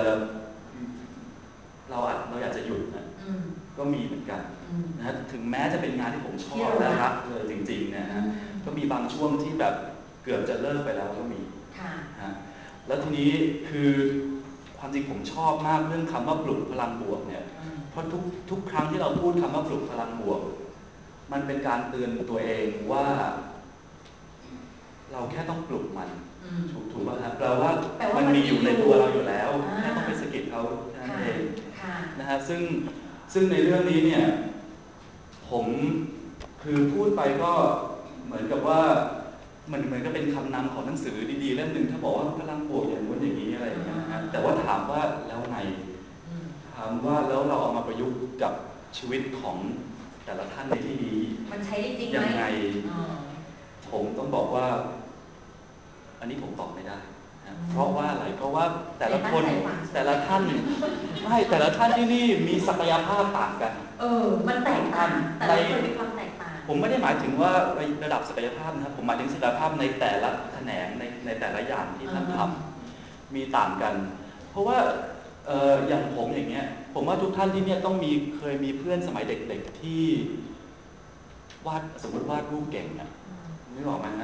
เราอาจเราอยากจะหยุดนะก็มีเหมือนกันนะถึงแม้จะเป็นงานที่ผมชอบและรักเลยจริงๆเนี่ยนะก็มีบางช่วงที่แบบเกือบจะเลิกไปแล้วก็มีนะแล้วทีนี้คือความจริงผมชอบมากเรื่องคำว่าปลุกพลังบวกเนี่ยเพราะทุกทุกครั้งที่เราพูดคำว่าปลุกพลังบวกมันเป็นการเตือนตัวเองว่าเราแค่ต้องปลุกมันถูกถูกป่ะครับแปลว่ามันมีอยู่ในตัวเราอยู่แล้วแค่ต้องไปสะกิดเขาแค่นั้นเองนะฮะซึ่งซึ่งในเรื่องนี้เนี่ยผมคือพูดไปก็เหมือนกับว่ามันเหมือนกับเป็นคำนำของหนังสือดีๆเล่มหนึ่งถ้าบอกว่าพลังบวกอย่างนู้นอย่างนี้อะไรอย่างเงี้ยนะฮะแต่ว่าถามว่าแล้วไงถามว่าแล้วเราเอามาประยุกต์กับชีวิตของแต่ละท่านในที่นี้มันใช้ได้จริงไหมยังไงผมต้องบอกว่าอันนี้ผมตอบไม่ได้นะเพราะว่าอะไรเพราะว่าแต่ละคนแต่ละท่านไม่แต่ละท่านที่นี่มีศักยภาพต่างกันเออมันแตกต่างแต่ละคนมีความแตกต่างผมไม่ได้หมายถึงว่าระดับศักยภาพนะครับผมหมายถึงศักยภาพในแต่ละแขนงในในแต่ละอย่างที่ท่านทำมีต่างกันเพราะว่าเอ่ออย่างผมอย่างเงี้ยผมว่าทุกท่านที่เนี่ยต้องมีเคยมีเพื่อนสมัยเด็กๆที่วาดสมมติวาดรูปเก่งอ่ะนึกออกไหมฮะ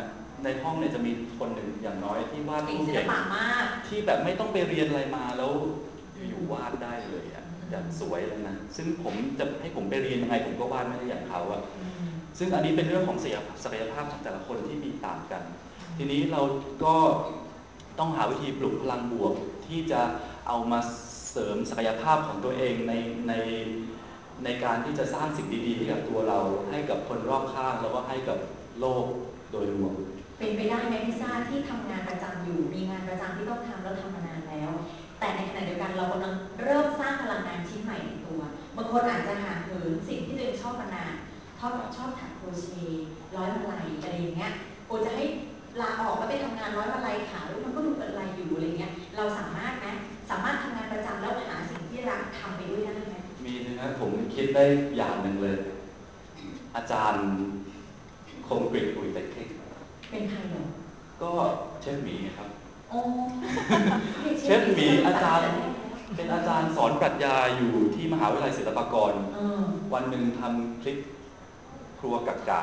ในห้องเนี่ยจะมีคนหนึ่งอย่างน้อยที่วาดเก่รูงปศิลเก่งปะมากที่แบบไม่ต้องไปเรียนอะไรมาแล้วอยู่ๆวาดได้เลยอ่ะอย่างสวยเลยนะซึ่งผมจะให้ผมไปเรียนยังไงผมก็วาดไม่ได้อย่างเขาอ่ะซึ่งอันนี้เป็นเรื่องของศักยภาพของแต่ละคนที่มีต่างกัน ทีนี้เราก็ต้องหาวิธีปลุกพลังบวกที่จะเอามาเสริมศักยภาพของตัวเองในในในการที่จะสร้างสิ่งดีๆให้กับตัวเราให้กับคนรอบข้างแล้วก็ให้กับโลกโดยรวมเป็นไปได้ไหมพี่ซ่าที่ทำงานประจำอยู่มีงานประจำที่ต้องทำแล้วทำมานานแล้ว แต่ในขณะเดียวกันเรากำลังเริ่มสร้างพลังงานชิ้นใหม่ในตัวบางคนอาจจะห่างเหินสิ่งที่ตัวเองชอบมานานชอบชอบถักโครเชต์ร้อยมาลัยอะไรอย่างเงี้ยโอจะให้ลาออกแล้วไปทำงานร้อยมาลัยขาวมันก็ดูอะไรอยู่อะไรเงี้ยเราสามารถนะสามารถทำงานประจำแล้วหาสิ่งที่รักทำไปด้วยได้ไหมมีนะครับผมคิดได้อย่างหนึ่งเลยอาจารย์คมกริตอุยตะเค็กเป็นใครเหรอก็เชฟหมีครับโอ้เชฟหมีอาจารย์เป็นอาจารย์สอนปรัชญาอยู่ที่มหาวิทยาลัยศิลปากรวันหนึ่งทำคลิปครัวกักกา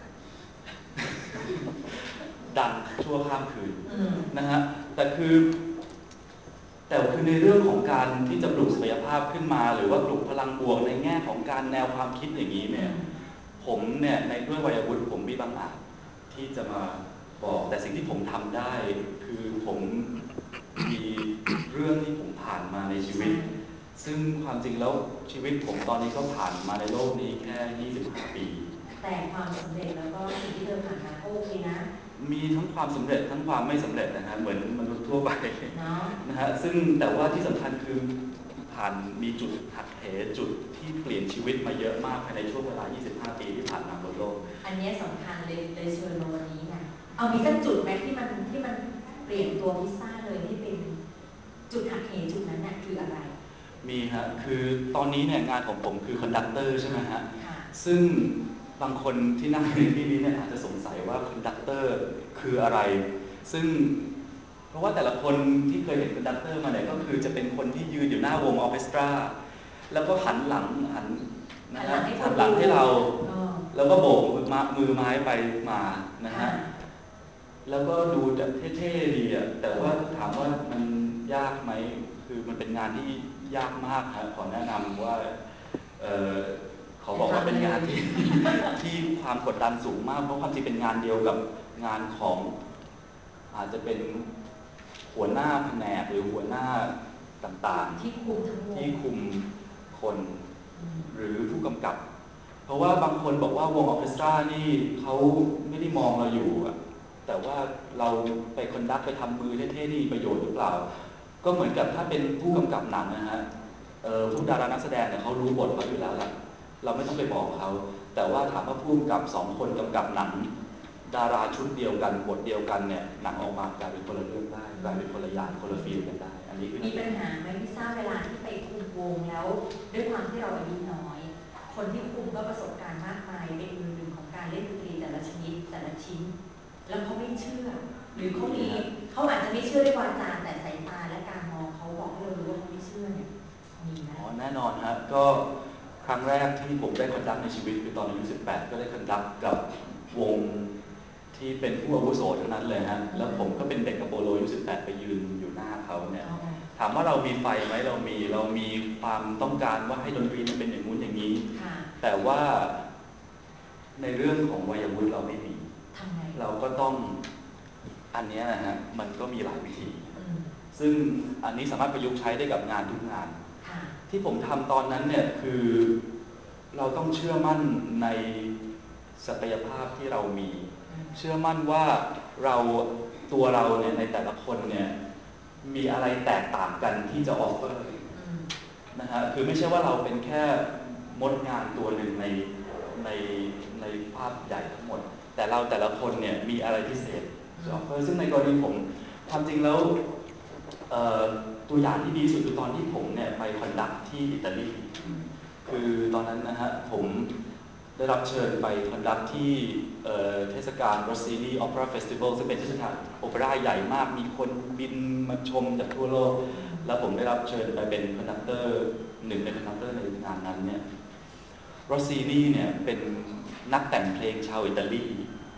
ดังชั่วข้ามคืนนะฮะแต่คือแต่คือในเรื่องของการที่จะปลุกศักยภาพขึ้นมาหรือว่าปลุกพลังบวกในแง่ของการแนวความคิดอย่างนี้เนี่ยผมเนี่ยในด้วยวัยวุฒิผมมีบางอาจที่จะมาบอกแต่สิ่งที่ผมทำได้คือผมมีเรื่องที่ผมผ่านมาในชีวิตซึ่งความจริงแล้วชีวิตผมตอนนี้ก็ผ่านมาในโลกนี้แค่ยี่สิบห้าปีแต่ความสำเร็จแล้วก็สิ่งที่เธอผ่านมาโอเคนะมีทั้งความสำเร็จทั้งความไม่สำเร็จนะฮะเหมือนมนุษย์ทั่วไปนะฮะซึ่งแต่ว่าที่สำคัญคือผ่านมีจุดหักเหจุดที่เปลี่ยนชีวิตมาเยอะมากภายในช่วงเวลายี่สิบห้าปีที่ผ่านมาบนโลกอันนี้สำคัญเลยเลยเชิญมาวันนี้ไงเอามีสักจุดไหมที่มันที่มันเปลี่ยนตัวพิซซ่าเลยที่เป็นจุดหักเหจุดนั้นเนี่ยคืออะไรมีฮะคือตอนนี้เนี่ยงานของผมคือคอนดักเตอร์ใช่ไหมฮะซึ่งบางคนที่นั่งในที่นี้เนี่ยอาจจะสงสัยว่าคอนดักเตอร์คืออะไรซึ่งเพราะว่าแต่ละคนที่เคยเห็นคอนดักเตอร์มาเนี่ยก็คือจะเป็นคนที่ยืนอยู่หน้าวงออร์เคสตราแล้วก็หันหลังหันนะฮะหันหลังให้เราแล้วก็โบกมือไม้ไปมานะฮะแล้วก็ดูจะเท่ๆดีอ่ะแต่ว่าถามว่ามันยากไหมคือมันเป็นงานที่ยากมากครับขอแนะนำว่าเอ่อขอบอกว่าเป็นงานที่ที่ความกดดันสูงมากเพราะความจริงเป็นงานเดียวกับงานของอาจจะเป็นหัวหน้าแผนกหรือหัวหน้าต่างๆที่คุมทั้งวงที่คุมคนหรือผู้กำกับเพราะว่าบางคนบอกว่าวงออร์เคสตรานี่เขาไม่ได้มองเราอยู่อะแต่ว่าเราไปคอนดักไปทำมือเท่ๆนี่ประโยชน์หรือเปล่าก็เหมือนกับถ้าเป็นผู้กำกับหนังนะฮะผู้ดารานักแสดงเนี่ยเขารู้บทเขาอยู่แล้วแหละเราไม่ต้องไปบอกเขาแต่ว่าถามว่าผู้กำกับสองคนกำกับหนังดาราชุดเดียวกันบทเดียวกันเนี่ยหนังออกมากลายเป็นคนละเรื่องได้กลายเป็นคนละอย่างคนละฟีลกันได้อันนี้มีปัญหาไหมพี่ทราบเวลาที่ไปคุมวงแล้วด้วยความที่เราอายุน้อยคนที่คุมก็ประสบการณ์มากมายเป็นมือหนึ่งของการเล่นดนตรีแต่ละชนิดแต่ละชิ้นแล้วเขาไม่เชื่อหรือเขามีเขาอาจจะไม่เชื่อด้วยวาจาแต่สายตาและการมองเขาบอกให้เรารู้ว่าเขาไม่เชื่อเนี่ยมีไหมอ๋อแน่นอนฮะก็ครั้งแรกที่ผมได้คอนดักในชีวิตคือตอนอายุสิบแปดก็ได้คอนดักกับวงที่เป็นผู้อาวุโสทั้งนั้นเลยฮะแล้วผมก็เป็นเด็กกระโปโลอายุสิบแปดไปยืนอยู่หน้าเขาเนี่ยถามว่าเรามีไฟไหมเรามีเรามีความต้องการว่าให้ดนตรีมันเป็นอย่างนู้นอย่างนี้แต่ว่าในเรื่องของวัยวุฒิเราไม่มีเราก็ต้องอันนี้นะฮะมันก็มีหลายวิธีซึ่งอันนี้สามารถประยุกต์ใช้ได้กับงานทุกงานที่ผมทำตอนนั้นเนี่ยคือเราต้องเชื่อมั่นในศักยภาพที่เรามีเชื่อมั่นว่าเราตัวเราเนี่ยในแต่ละคนเนี่ยมีอะไรแตกต่างกันที่จะออฟเฟอร์นะฮะคือไม่ใช่ว่าเราเป็นแค่มดงานตัวหนึ่งในในในภาพใหญ่ทั้งหมดแต่เราแต่ละคนเนี่ยมีอะไรพิเศษจะออฟเฟอร์ซึ่งในกรณีผมความจริงแล้วตัวอย่างที่ดีสุดคือตอนที่ผมเนี่ยไปคอนดักที่อิตาลีคือตอนนั้นนะฮะผมได้รับเชิญไปคอนดักที่เทศกาล Rossini Opera Festival ซึ่งเป็นเทศกาลโอเปร่าใหญ่มากมีคนบินมาชมจากทั่วโลกแล้วผมได้รับเชิญไปเป็นคอนดักเตอร์หนึ่งในคอนดักเตอร์ในงานนั้นเนี่ย Rossini เนี่ยเป็นนักแต่งเพลงชาวอิตาลี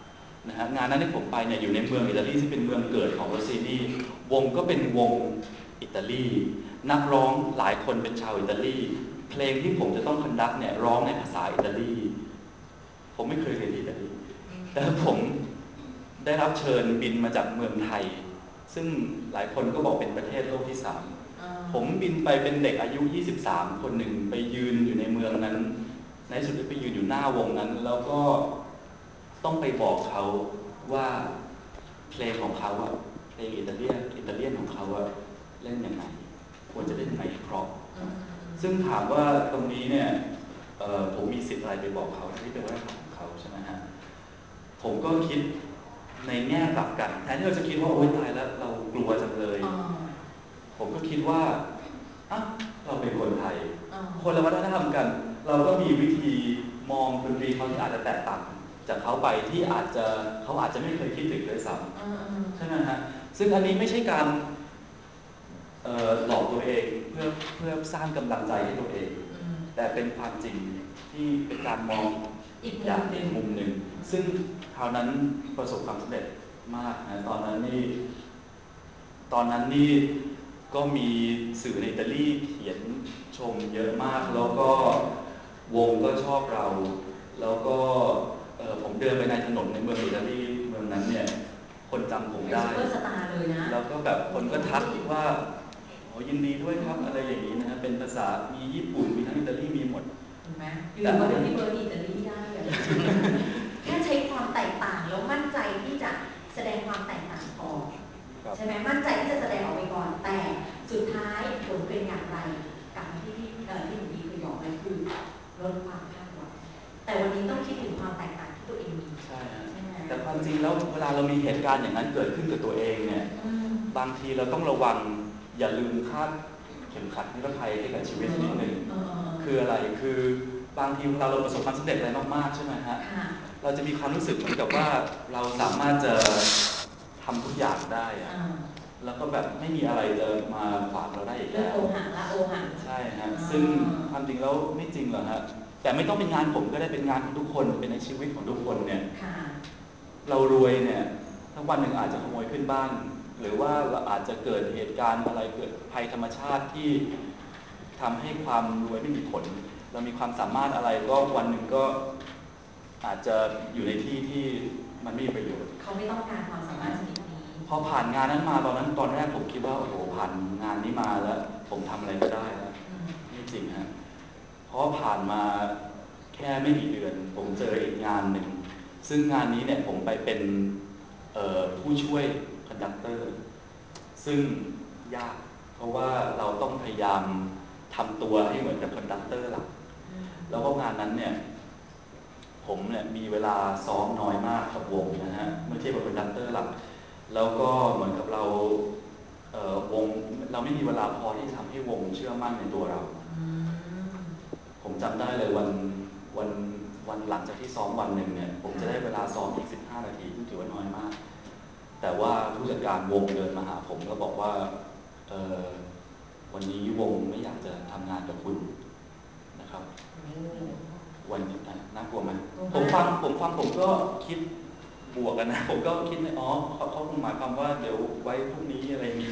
นะฮะงานนั้นที่ผมไปเนี่ยอยู่ในเมืองอิตาลีที่เป็นเมืองเกิดของโรซินีวงก็เป็นวงอิตาลีนักร้องหลายคนเป็นชาวอิตาลีเพลงที่ผมจะต้องคันดักเนี่ยร้องในภาษาอิตาลีผมไม่เคยเรียนอิตาลีแต่ผมได้รับเชิญบินมาจากเมืองไทยซึ่งหลายคนก็บอกเป็นประเทศโลกที่สามผมบินไปเป็นเด็กอายุยี่สิบสามคนหนึ่งไปยืนอยู่ในเมืองนั้นในสุดไปยืนอยู่หน้าวงนั้นแล้วก็ต้องไปบอกเขาว่าเพลงของเขาอะเพลงอิตาเลียนอิตาเลียนของเขาอะเล่นยังไงควรจะเล่นยังไงเพราะซึ่งถามว่าตรงนี้เนี่ยผมมีสิทธิ์อะไรไปบอกเขาที่เป็นวัฒนธรรมของเขาใช่ไหมฮะผมก็คิดในแง่กลับกันแทนที่เราจะคิดว่าโอ๊ยตายแล้วเรากลัวจังเลยผมก็คิดว่าอ่ะเราเป็นคนไทยคนละวัฒนธรรมกันเราก็มีวิธีมองดนตรีเขาที่อาจจะแตกต่างจากเขาไปที่อาจจะเขาอาจจะไม่เคยคิดถึงด้วยซ้ำใช่ไหมฮะซึ่งอันนี้ไม่ใช่การเอ่อหลอกตัวเองเพื่อเพื่อสร้างกำลังใจให้ตัวเองแต่เป็นความจริงที่เป็นการมองอีกอย่างหนึ่งมุมหนึ่งซึ่งคราวนั้นประสบความสำเร็จมากนะตอนนั้นนี่ตอนนั้นนี่ก็มีสื่อในอิตาลีเขียนชมเยอะมากแล้วก็วงก็ชอบเราแล้วก็ผมเดินไปในถนนในเมืองอิตาลีเมืองนั้นเนี่ยคนจำผมได้แล้วก็แบบคนก็ทักว่าโอ้ยินดีด้วยครับอะไรอย่างนี้นะฮะเป็นภาษามีญี่ปุ่นมีทั้งอิตาลีมีหมดเห็นไหมอยู่ก็เป็นที่เบอร์อิตาลีได้เลยแค่ใช้ความแตกต่างแล้วมั่นใจที่จะแสดงความแตกต่างออกใช่ไหมมั่นใจที่จะแสดงออกไปก่อนแต่สุดท้ายผลเป็นอย่างไรกับที่ที่เอ่อที่หนูดีเคยบอกเลยคือลดความคาดหวังแต่วันนี้ต้องคิดถึงความแตกต่างที่ตัวเองมีใช่แต่ความจริงแล้วเวลาเรามีเหตุการณ์อย่างนั้นเกิดขึ้นกับตัวเองเนี่ยบางทีเราต้องระวังอย่าลืมคาดเข็มขัดนิรภัยให้กับชีวิตนิดนึงคืออะไรคือบางทีเวลาเราประสบความสำเร็จอะไรมากๆใช่ไหมฮะเราจะมีความรู้สึกเหมือนกับว่าเราสามารถจะทำทุกอย่างได้อะแล้วก็แบบไม่มีอะไรจะมาขวางเราได้อีกแล้วโอหังละโอหังใช่ฮะซึ่งความจริงแล้วไม่จริงหรอกฮะแต่ไม่ต้องเป็นงานผมก็ได้เป็นงานของทุกคนเป็นในชีวิตของทุกคนเนี่ยเรารวยเนี่ยทั้งวันหนึ่งอาจจะขโมยขึ้นบ้านหรือว่าเราอาจจะเกิดเหตุการณ์อะไรเกิดภัยธรรมชาติที่ทำให้ความรวยไม่มีผลเรามีความสามารถอะไรก็วันหนึ่งก็อาจจะอยู่ในที่ที่มันไม่มีประโยชน์เขาไม่ต้องการความสามารถชนิดนี้พอผ่านงานนั้นมาตอนนั้นตอนแรกผมคิดว่าโอ้โหผ่านงานนี้มาแล้วผมทำอะไรก็ได้แล้วไม่จริงฮะเพราะผ่านมาแค่ไม่กี่เดือนผมเจออีกงานหนึ่งซึ่งงานนี้เนี่ยผมไปเป็นผู้ช่วยคอนดักเตอร์ซึ่งยากเพราะว่าเราต้องพยายามทำตัวให้เหมือนกับคอนดักเตอร์หลักแล้วก็งานนั้นเนี่ยผมเนี่ยมีเวลาซ้อมน้อยมากกับวงนะฮะเมื่อเทียบกับคอนดักเตอร์หลักแล้วก็เหมือนกับเราเอ่อวงเราไม่มีเวลาพอที่จะทำให้วงเชื่อมั่นในตัวเราผมจำได้เลยวันวันวันหลังจากที่ซ้อมวันหนึ่งเนี่ยผมจะได้เวลาซ้อมอีกสิบห้านาทีซึ่งถือว่าน้อยมากแต่ว่าผู้จัดการวงเดินมาหาผมแล้วบอกว่าเออวันนี้วงไม่อยากจะทำงานกับคุณนะครับวันนี้น่ากลัวไหมผมฟังผมฟังผมก็คิดบวกกันนะผมก็คิดในอ๋อเขาเขาคงหมายความว่าเดี๋ยวไว้พรุ่งนี้อะไรอย่างนี้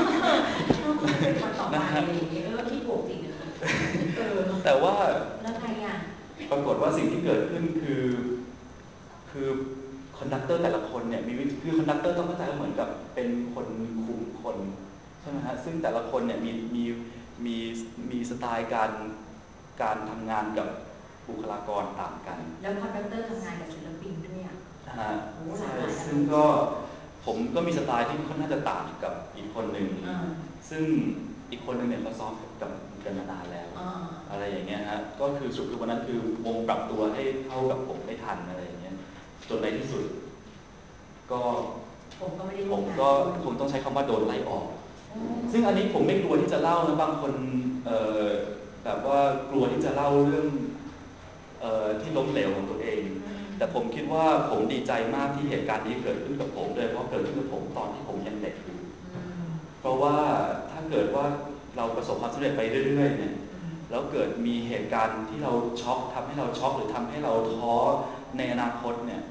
นะฮะเออคิดบวกจริงแต่ว่าแล้วไงอ่ะปรากฏว่าสิ่งที่เกิดขึ้นคือคือคอนดักเตอร์แต่ละคนเนี่ยมีคือคอนดักเตอร์ต้องเข้าใจว่าเหมือนกับเป็นคนคุมคนใช่ไหมฮะซึ่งแต่ละคนเนี่ยมีมีมีมีสไตล์การการทำงานกับบุคลากรต่างกันแล้วคอนดักเตอร์ทำงานกับศิลปินด้วยอ่ะฮะใช่ซึ่งก็ผมก็มีสไตล์ที่ค่อนข้างจะต่างกับอีกคนหนึ่งซึ่งอีกคนหนึ่งเนี่ยเขาซ้อมกับกันมานานแล้วอะไรอย่างเงี้ยฮะก็คือสุดคือวันนั้นคือวงปรับตัวให้เข้ากับผมไม่ทันอะไรอย่างเงี้ยจนในที่สุดก็ผมก็ไม่ได้ผมก็คงต้องใช้คำว่าโดนไล่ออกซึ่งอันนี้ผมไม่กลัวที่จะเล่านะบางคนเอ่อแบบว่ากลัวที่จะเล่าเรื่องเอ่อที่ล้มเหลวของตัวเองแต่ผมคิดว่าผมดีใจมากที่เหตุการณ์นี้เกิดขึ้นกับผมโดยเฉพาะเกิดขึ้นกับผมตอนที่ผมยังเด็กอยู่เพราะว่าถ้าเกิดว่าเราประสบความสำเร็จไปเรื่อยๆเนี่ยแล้วเกิดมีเหตุการณ์ที่เราช็อกทำให้เราช็อกหรือทำให้เราท้อในอนาคตเนี่ยผ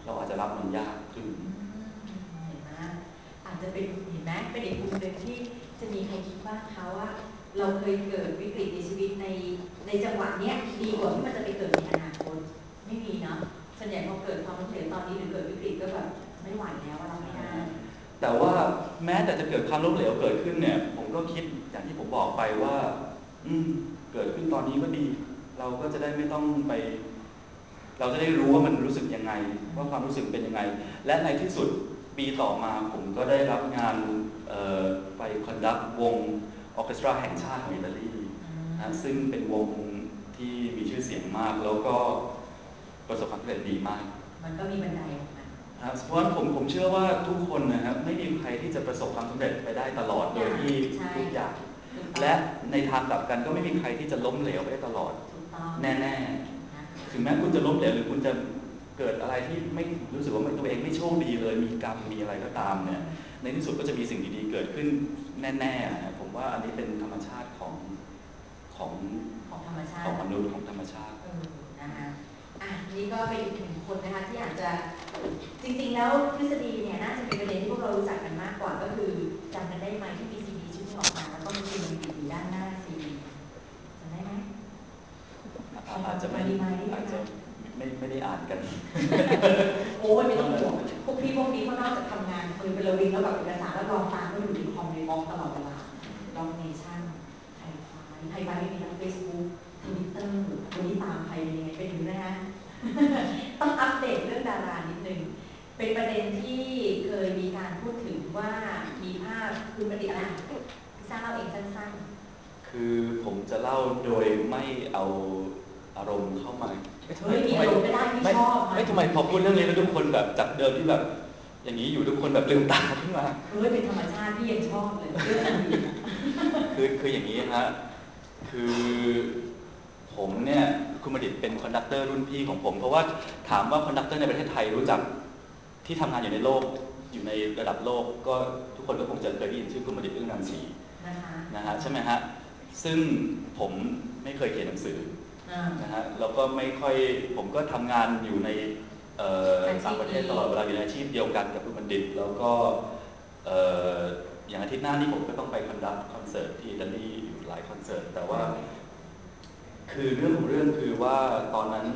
เราอาจจะรับมันยากขึ้นเห็นไหมอาจจะเป็นเห็นไหมเป็นอีกมุมหนึ่งที่จะมีใครคิดบ้างคะว่า เราเคยเกิดวิกฤตในชีวิตในในจังหวะเนี้ยดีกว่าที่มันจะไปเกิดในอนาคตไม่มีเนาะส่วนใหญ่พอเกิดความล้มเหลวตอนนี้หรือเกิดวิกฤตก็แบบไม่ไหวแล้วเราไม่ได้แต่ว่าแม้แต่จะเกิดความล้มเหลวเกิดขึ้นเนี่ยผมก็คิดอย่างที่ผมบอกไปว่าอืมเกิดขึ้นตอนนี้ก็ดี เราก็จะได้ไม่ต้องไป เราจะได้รู้ว่ามันรู้สึกยังไงว่าความรู้สึกเป็นยังไงและในที่สุดปีต่อมาผมก็ได้รับงานไปคอนดักวงออร์เคสตราแห่งชาติของอิตาลีนะซึ่งเป็นวงที่มีชื่อเสียงมากแล้วก็ประสบความสำเร็จดีมากมันก็มีบันไดของมันเพราะฉะนั้นผมผมเชื่อว่าทุกคนนะครับไม่มีใครที่จะประสบความสำเร็จไปได้ตลอดโดยที่ทุกอย่างและในทางกลับกันก็ไม่มีใครที่จะล้มเหลวไปได้ตลอดแน่ๆถึงแม้คุณจะล้มเหลวหรือคุณจะเกิดอะไรที่ไม่รู้สึกว่าตัวเองไม่โชคดีเลยมีกรรมมีอะไรก็ตามเนี่ยในที่สุดก็จะมีสิ่งดีๆเกิดขึ้นแน่ๆนะผมว่าอันนี้เป็นธรรมชาติของของของธรรมชาติของมนุษย์ของธรรมชาตินะคะอ่ะนี่ก็เป็นอีกหนึ่งคนนะคะที่อาจจะจริงๆแล้วทฤษฎีเนี่ยน่าจะเป็นประเด็นที่พวกเรารู้จักกันมากกว่าก็คือจำกันได้ไหมที่มีซีดีชุดนี้ออกมาแล้วก็มีซีดีอยู่ด้านหน้าซีดีจำได้ไหมอาจจะไม่อาจจะไม่ไม่ได้อ่านกันโอ้ยไม่ต้องห่วงพวกพี่พวกนี้เขานอกจากทำงานมือเป็นระวิงแล้วแบบเอกสารแล้วรองตามก็อยู่ในคอมในบล็อกตลอดเวลาดอมเนชั่นไฮไฟไฮไฟไม่มีทั้งเฟซบุ๊กทวิตเตอร์วันนี้ตามใครเป็นยังไงเป็นอยู่นะฮะต้องอัปเดตเรื่องดารานิดนึงเป็นประเด็นที่เคยมีการพูดถึงว่ามีภาพคุณปฏิอะไรพิซซ่าเล่าเองสั้นๆคือผมจะเล่าโดยไม่เอาอารมณ์เข้ามาเฮ้ยมีอารมณ์ไม่ได้ไม่ชอบไม่ทำไมพอพูดเรื่องนี้แล้วทุกคนแบบจากเดิมที่แบบอย่างนี้อยู่ทุกคนแบบลืมตาขึ้นมาเฮ้ยเป็นธรรมชาติพี่ยังชอบเลยเรื่องนี้คือคืออย่างนี้ฮะคือผมเนี่ยคุณมดิษฐ์เป็นคอนดักเตอร์รุ่นพี่ของผมเพราะว่าถามว่าคอนดักเตอร์ในประเทศไทยรู้จักที่ทำงานอยู่ในโลกอยู่ในระดับโลกก็ทุกคนก็คงจะเคยได้ยินชื่อคุณมดิษฐ์ อึ้งรังสีนะฮะใช่ไหมฮะซึ่งผมไม่เคยเขียนหนังสือนะฮะแล้วก็ไม่ค่อยผมก็ทำงานอยู่ในต่างประเทศตลอดเวลาอยู่ในอาชีพเดียวกันกับคุณบัณฑิตแล้วก็อย่างอาทิตย์หน้านี้ผมก็ต้องไปคอนดักต์คอนเสิร์ตที่อิตาลีอยู่หลายคอนเสิร์ตแต่ว่าคือเรื่องของเรื่องคือว่าตอนนั้น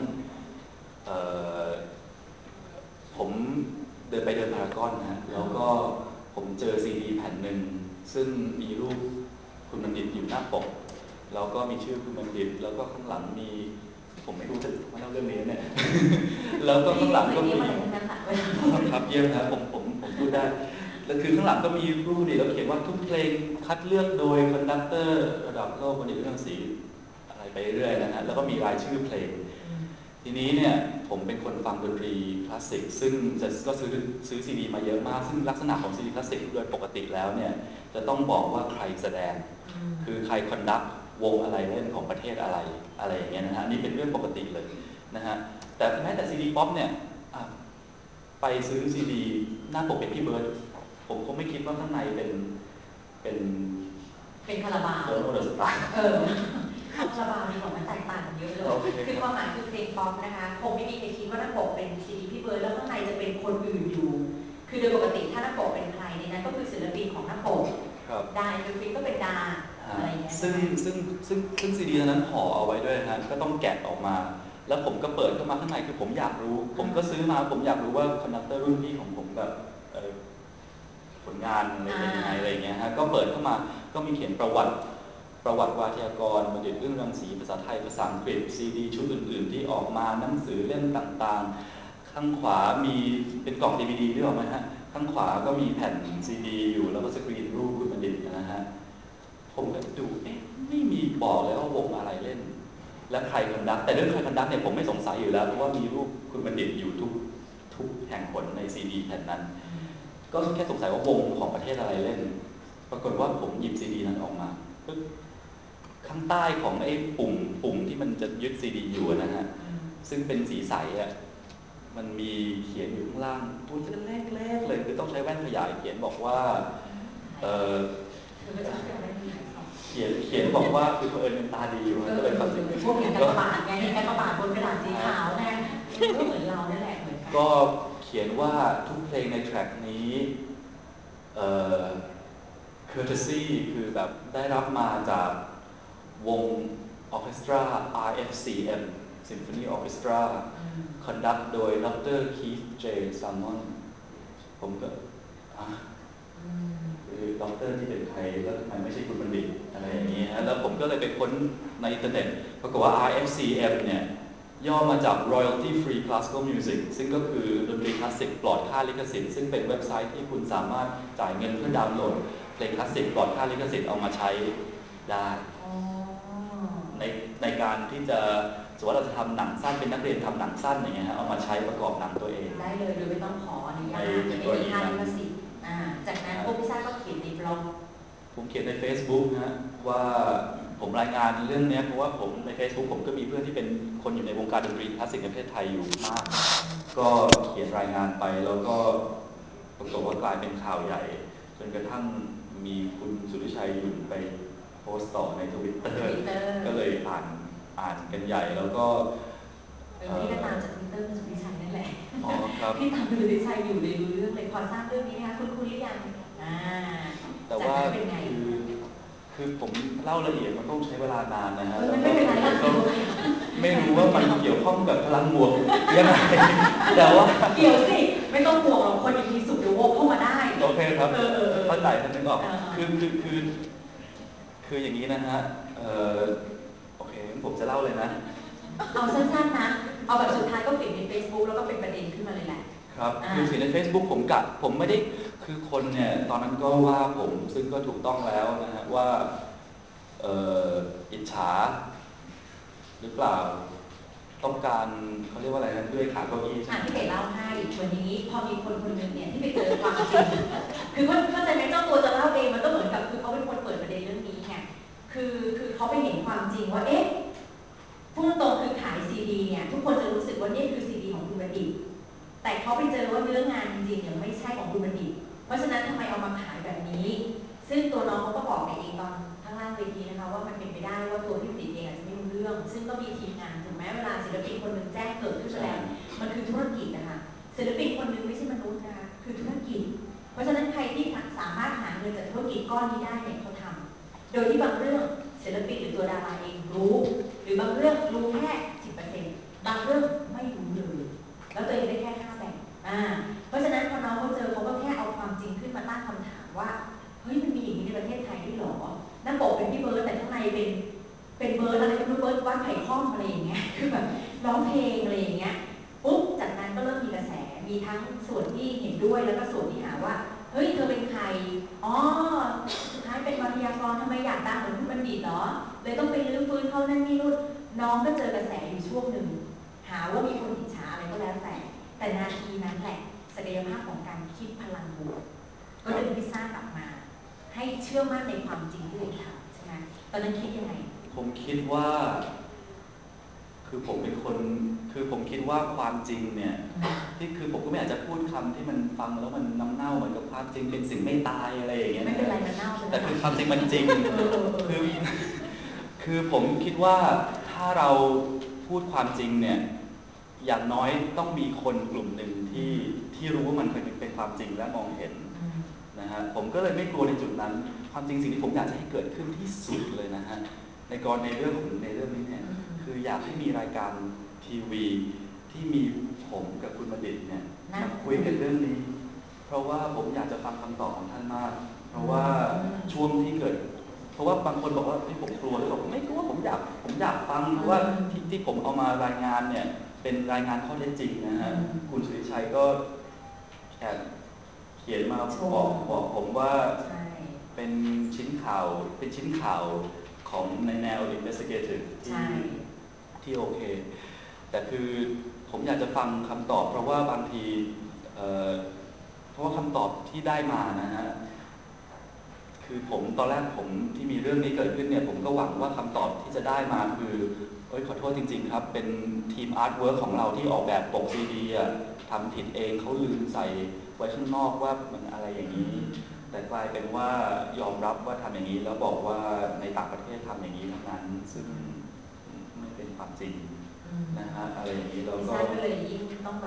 ผมเดินไปเดินพารากอนนะฮะแล้วก็ผมเจอซีดีแผ่นหนึ่งซึ่งมีรูปคุณบัณฑิตอยู่หน้าปกแล้วก็มีชื่อคุณบัณฑิตแล้วก็ข้างหลังมีผมไม่รู้จะมาเล่าเรื่องนี้เนี่ยแล้วก็ข้างหลังก็มีครับเยี่ยมครับผมผมผมพูดได้แล้วคือข้างหลังก็มีรูปนี่แล้วเขียนว่าทุกเพลงคัดเลือกโดยคอนดักเตอร์ระดับโลกบัณฑิต อึ้งรังสีอะไรไปเรื่อยนะฮะแล้วก็มีรายชื่อเพลงทีนี้เนี่ยผมเป็นคนฟังดนตรีคลาสสิกซึ่งจะก็ซื้อซื้อซีดีมาเยอะมากซึ่งลักษณะของซีดีคลาสสิกโดยปกติแล้วเนี่ยจะต้องบอกว่าใครแสดงคือใครคอนดักวงอะไรเล่นของประเทศอะไรอะไรอย่างเงี้ยนะฮะนี่เป็นเรื่องปกติเลยนะฮะแต่แม้แต่ซีดีป๊อปเนี่ยไปซื้อซีดีหน้าปกเป็นพี่เบิร์ดผมก็ไม่คิดว่าข้างในเป็นเป็นเป็นคาราบาวโมเดลสไตล์เออคาราบาวมีของมันแตกต่างกันเยอะเลยคือความหมายคือเพลงป๊อปนะคะคงไม่มีใครคิดว่าหน้าปกเป็นซีดีพี่เบิร์ดแล้วข้างในจะเป็นคนอื่นอยู่คือโดยปกติถ้าหน้าปกเป็นใครในนั้นก็คือศิลปินของหน้าปกดาศิลปินก็เป็นดาอะไรอย่างเงี้ยซึ่งซึ่งซึ่งซึ่งซีดีนั้นห่อเอาไว้ด้วยนะก็ต้องแกะออกมาแล้วผมก็เปิดเข้ามาข้างในคือผมอยากรู้ผมก็ซื้อมาผมอยากรู้ว่าคอนดักเตอร์รุ่นพี่ของผมแบบผลงานอะไรเป็นยังไงอะไรอย่างเงี้ยฮะก็เปิดเข้ามาก็มีเขียนประวัติประวัติวาทยากรบัณฑิต อึ้งรังสีภาษาไทยภาษาอังกฤษซีดีชุดอื่นๆที่ออกมาหนังสือเล่มต่างๆข้างขวามีเป็นกล่อง ดี วี ดี ด้วยออกมาฮะข้างขวาก็มีแผ่นซีดีอยู่แล้วก็สกรีนรูปคุณบัณฑิตนะฮะผมก็ดูเอ๊ะไม่มีบอกเลยว่าวงอะไรเล่นและใครคอนดักแต่เรื่องใครคอนดักเนี่ยผมไม่สงสัยอยู่แล้วเพราะว่ามีรูปคุณบัณฑิตอยู่ทุกทุกแห่งหนในซีดีแผ่นนั้นก็แค่สงสัยว่าวงของประเทศอะไรเล่นปรากฏว่าผมหยิบซีดีนั้นออกมาข้างใต้ของไอ้ปุ่มปุ่มที่มันจะยึดซีดีอยู่นะฮะซึ่งเป็นสีใสอ่ะมันมีเขียนอยู่ข้างล่างตัวเล็กๆเลยคือต้องใช้แว่นขยายเขียนบอกว่าเออเขียนเขียนบอกว่าคือเผอิญเป็นตาดีอยู่ก็เลยตัดสินพวกเห็นกระบาดไงเห็นกระบาดบนกระดาษสีขาวไงก็เหมือนเราเนี่ยแหละเหมือนกันก็เขียนว่าทุกเพลงในแทร็กนี้เอ่อ courtesy คือแบบได้รับมาจากวงออร์เคสตรา อาร์ เอฟ ซี เอ็ม Symphony Orchestra คอนดักโดยดร. Keith J. Salmon ผมก็คือด็อกเตอร์ที่เป็นใครแล้วทำไมไม่ใช่คุณบัณฑิตอะไรอย่างนี้ฮะแล้วผมก็เลยไปค้นในอินเทอร์เน็ตปรากฏว่า อาร์ เอฟ ซี เอ็ม เนี่ยย่อมาจาก Royalty Free Classical Music ซึ่งก็คือดนตรีคลาสสิกปลอดค่าลิขสิทธิ์ซึ่งเป็นเว็บไซต์ที่คุณสามารถจ่ายเงินเพื่อดาวน์โหลดเพลงคลาสสิกปลอดค่าลิขสิทธิ์เอามาใช้ได้ในในการที่จะสมมติว่าเราจะทำหนังสั้นเป็นนักเรียนทำหนังสั้นอย่างเงี้ยฮะเอามาใช้ประกอบหนังตัวเองได้เลยโดยไม่ต้องขออนุญาตในในในกกรรณีณีนั้นลิขสิทธิ์อ่าจากนั้นพวกพิซซ่าก็เขียนในบล็อกผมเขียนใน Facebook นะฮะว่าผมรายงานเรื่องนี้เพราะว่าผมใน Facebook ผมก็มีเพื่อนที่เป็นคนอยู่ในวงการดนตรีคลาสสิกในประเทศไทยอยู่มากก็เขียนรายงานไปแล้วก็ปรากฏว่ากลายเป็นข่าวใหญ่จนกระทั่งมีคุณสุริชัยหยุ่นไปโพสต์ต่อใน Twitter ก็เลยอ่านอ่านกันใหญ่แล้วก็พี่ก็ตามจาก Twitter คุณสุริชัยนั่นแหละอ๋อครับพี่ตามคุณสุริชัยอยู่เลยรู้เรื่องเลยพอทราบเรื่องนี้นะคะคุณคุณหรือยังอ่าแต่ว่าคือคือผมเล่าละเอียดมันต้องใช้เวลานานนะฮะไม่เป็นไรค่ะไม่รู้ว่ามันเกี่ยวข้องกับพลังบวกยังไงแต่ว่าเกี่ยวสิไม่ต้องห่วงหรอกคนยังมีสุขเดี๋ยววกเข้ามาได้โอเคครับเข้าใจท่านนึกออกคือคือคือคืออย่างนี้นะฮะเออโอเคผมจะเล่าเลยนะเอาสั้นๆนะเอาแบบสุดท้ายก็ปิดใน Facebook แล้วก็เป็นประเด็นขึ้นมาเลยแหละครับคือเขียนใน Facebook ผมกัดผมไม่ได้คือคนเนี่ยตอนนั้นก็ว่าผมซึ่งก็ถูกต้องแล้วนะฮะว่าเอ่ออิจฉาหรือเปล่าต้องการเขาเรียกว่าอะไรนะด้วยขาเก้าอี้ใช่ไหมที่เก๋เล่าให้วันนี้พอมีคนคนหนึ่งเนี่ยที่ไปเจอความจริงคือเข้าใจไหมเจ้าตัวจะเล่าเองมันก็เหมือนกับคือเขาเป็นคนเปิดประเด็นเรื่องนี้ไงคือคือเขาไปเห็นความจริงว่าเอ๊ะพูดตรงคือขายซีดีเนี่ยทุกคนจะรู้สึกว่านี่คือซีดีของคุณบัณฑิตแต่เขาไปเจอว่าเนื้องานจริงๆเนี่ยไม่ใช่ของคุณบัณฑิตเพราะฉะนั้นทำไมเอามาขายแบบนี้ซึ่งตัวน้องเขาก็บอกในเองตอนข้างล่างเวทีนะคะว่ามันเป็นไปได้ว่าตัวพี่บัณฑิตเองอาจจะไม่รู้เรื่องซึ่งก็มีทีมงานถึงแม้เวลาศิลปินคนหนึ่งแจ้งเกิดขึ้นมาแล้วมันคือธุรกิจนะคะศิลปินคนหนึ่งไม่ใช่มนุษย์นะคะคือธุรกิจเพราะฉะนั้นใครที่สามารถหาเงินจากธุรกิจก้อนนี้ได้เนี่ยเขาทำโดยที่บางเรื่องศิลปินหรือตัวดาราเองรู้หรือบางเรื่องรู้แค่ สิบเปอร์เซ็นต์ บางเรื่องไม่รู้เลยแล้วตัวเองได้แค่ค่าแบ่งอ่าเพราะฉะนั้นพอน้องเขาเจอเขาก็แค่เอาความจริงขึ้นมาตั้งคำถามว่าเฮ้ยมันมีอย่างนี้ในประเทศไทยด้วยหรอหน้าปกเป็นพี่เบิร์ดแต่ข้างในเป็นเป็นเบิร์ดอะไรไม่รู้เบิร์ดวัดไผ่ข้อมอะไรอย่างเงี้ยคือแบบร้องเพลงอะไรอย่างเงี้ยปุ๊บจากนั้นก็เริ่มมีกระแสมีทั้งส่วนที่เห็นด้วยแล้วก็ส่วนที่หาว่าเฮ้ยเธอเป็นใครอ๋อสุดท้ายเป็นวิทยากรทำไมอยากดังเหมือนคุณบัณฑิตเหรอเลยต้องไปลื้อฟื้นเขานั่นนี่นู่นน้องก็เจอกระแสอยู่ช่วงหนึ่งหาว่ามีคนอิจฉาอะไรก็แล้วแต่แต่นาทีนั้นแหละศักยภาพของการคิดพลังบวกก็ดึงพิซซ่ากลับมาให้เชื่อมั่นในความจริงที่ตัวเองทำใช่ไหมตอนนั้นคิดยังไงผมคิดว่าคือผมเป็นคนคือผมคิดว่าความจริงเนี่ยที่คือผมก็ไม่อยากจะพูดคำที่มันฟังแล้วมันน้ำเน่าเหมือนกับความจริงเป็นสิ่งไม่ตายอะไรอย่างเงี้ยไม่เป็นไรมันเน่าแต่คือความจริงมันจริงคือคือผมคิดว่าถ้าเราพูดความจริงเนี่ยอย่างน้อยต้องมีคนกลุ่มหนึ่งที่ที่รู้ว่ามันเป็นความจริงและมองเห็นนะฮะผมก็เลยไม่กลัวในจุดนั้นความจริงสิ่งที่ผมอยากจะให้เกิดขึ้นที่สุดเลยนะฮะในกรณีเรื่องของในเรื่องนี้เนี่ยคืออยากให้มีรายการทีวีที่มีผมกับคุณบัณฑิตเนี่ยมาคุยกันเรื่องนี้เพราะว่าผมอยากจะฟังคำตอบของท่านมากเพราะว่าช่วงที่เกิดเพราะว่าบางคนบอกว่าที่ผมกลัวหรือเปล่าผมไม่กลัวผมอยากผมอยากฟังเพราะว่าที่ที่ผมเอามารายงานเนี่ยเป็นรายงานข้อเท็จจริงนะฮะคุณสุริชัยก็แอบเขียนมาบอกบอกผมว่าเป็นชิ้นข่าวเป็นชิ้นข่าวของในแนว investigative ที่ที่โอเคแต่คือผมอยากจะฟังคำตอบเพราะว่าบางทีเอ่อเพราะว่าคำตอบที่ได้มานะฮะคือผมตอนแรกผมที่มีเรื่องนี้เกิดขึ้นเนี่ยผมก็หวังว่าคำตอบที่จะได้มาคือเอ้ยขอโทษจริงๆครับเป็นทีมอาร์ตเวิร์คของเราที่ออกแบบปกซีดีอ่ะทำผิดเองเขาลืมใส่ไว้ข้างนอกว่ามันอะไรอย่างนี้แต่กลายเป็นว่ายอมรับว่าทำอย่างนี้แล้วบอกว่าในต่างประเทศทำอย่างนี้ทั้งนั้นซึ่งไม่เป็นความจริงนะฮะอะไรอย่างนี้เราก็ก็เลยยิ่งต้องแบบ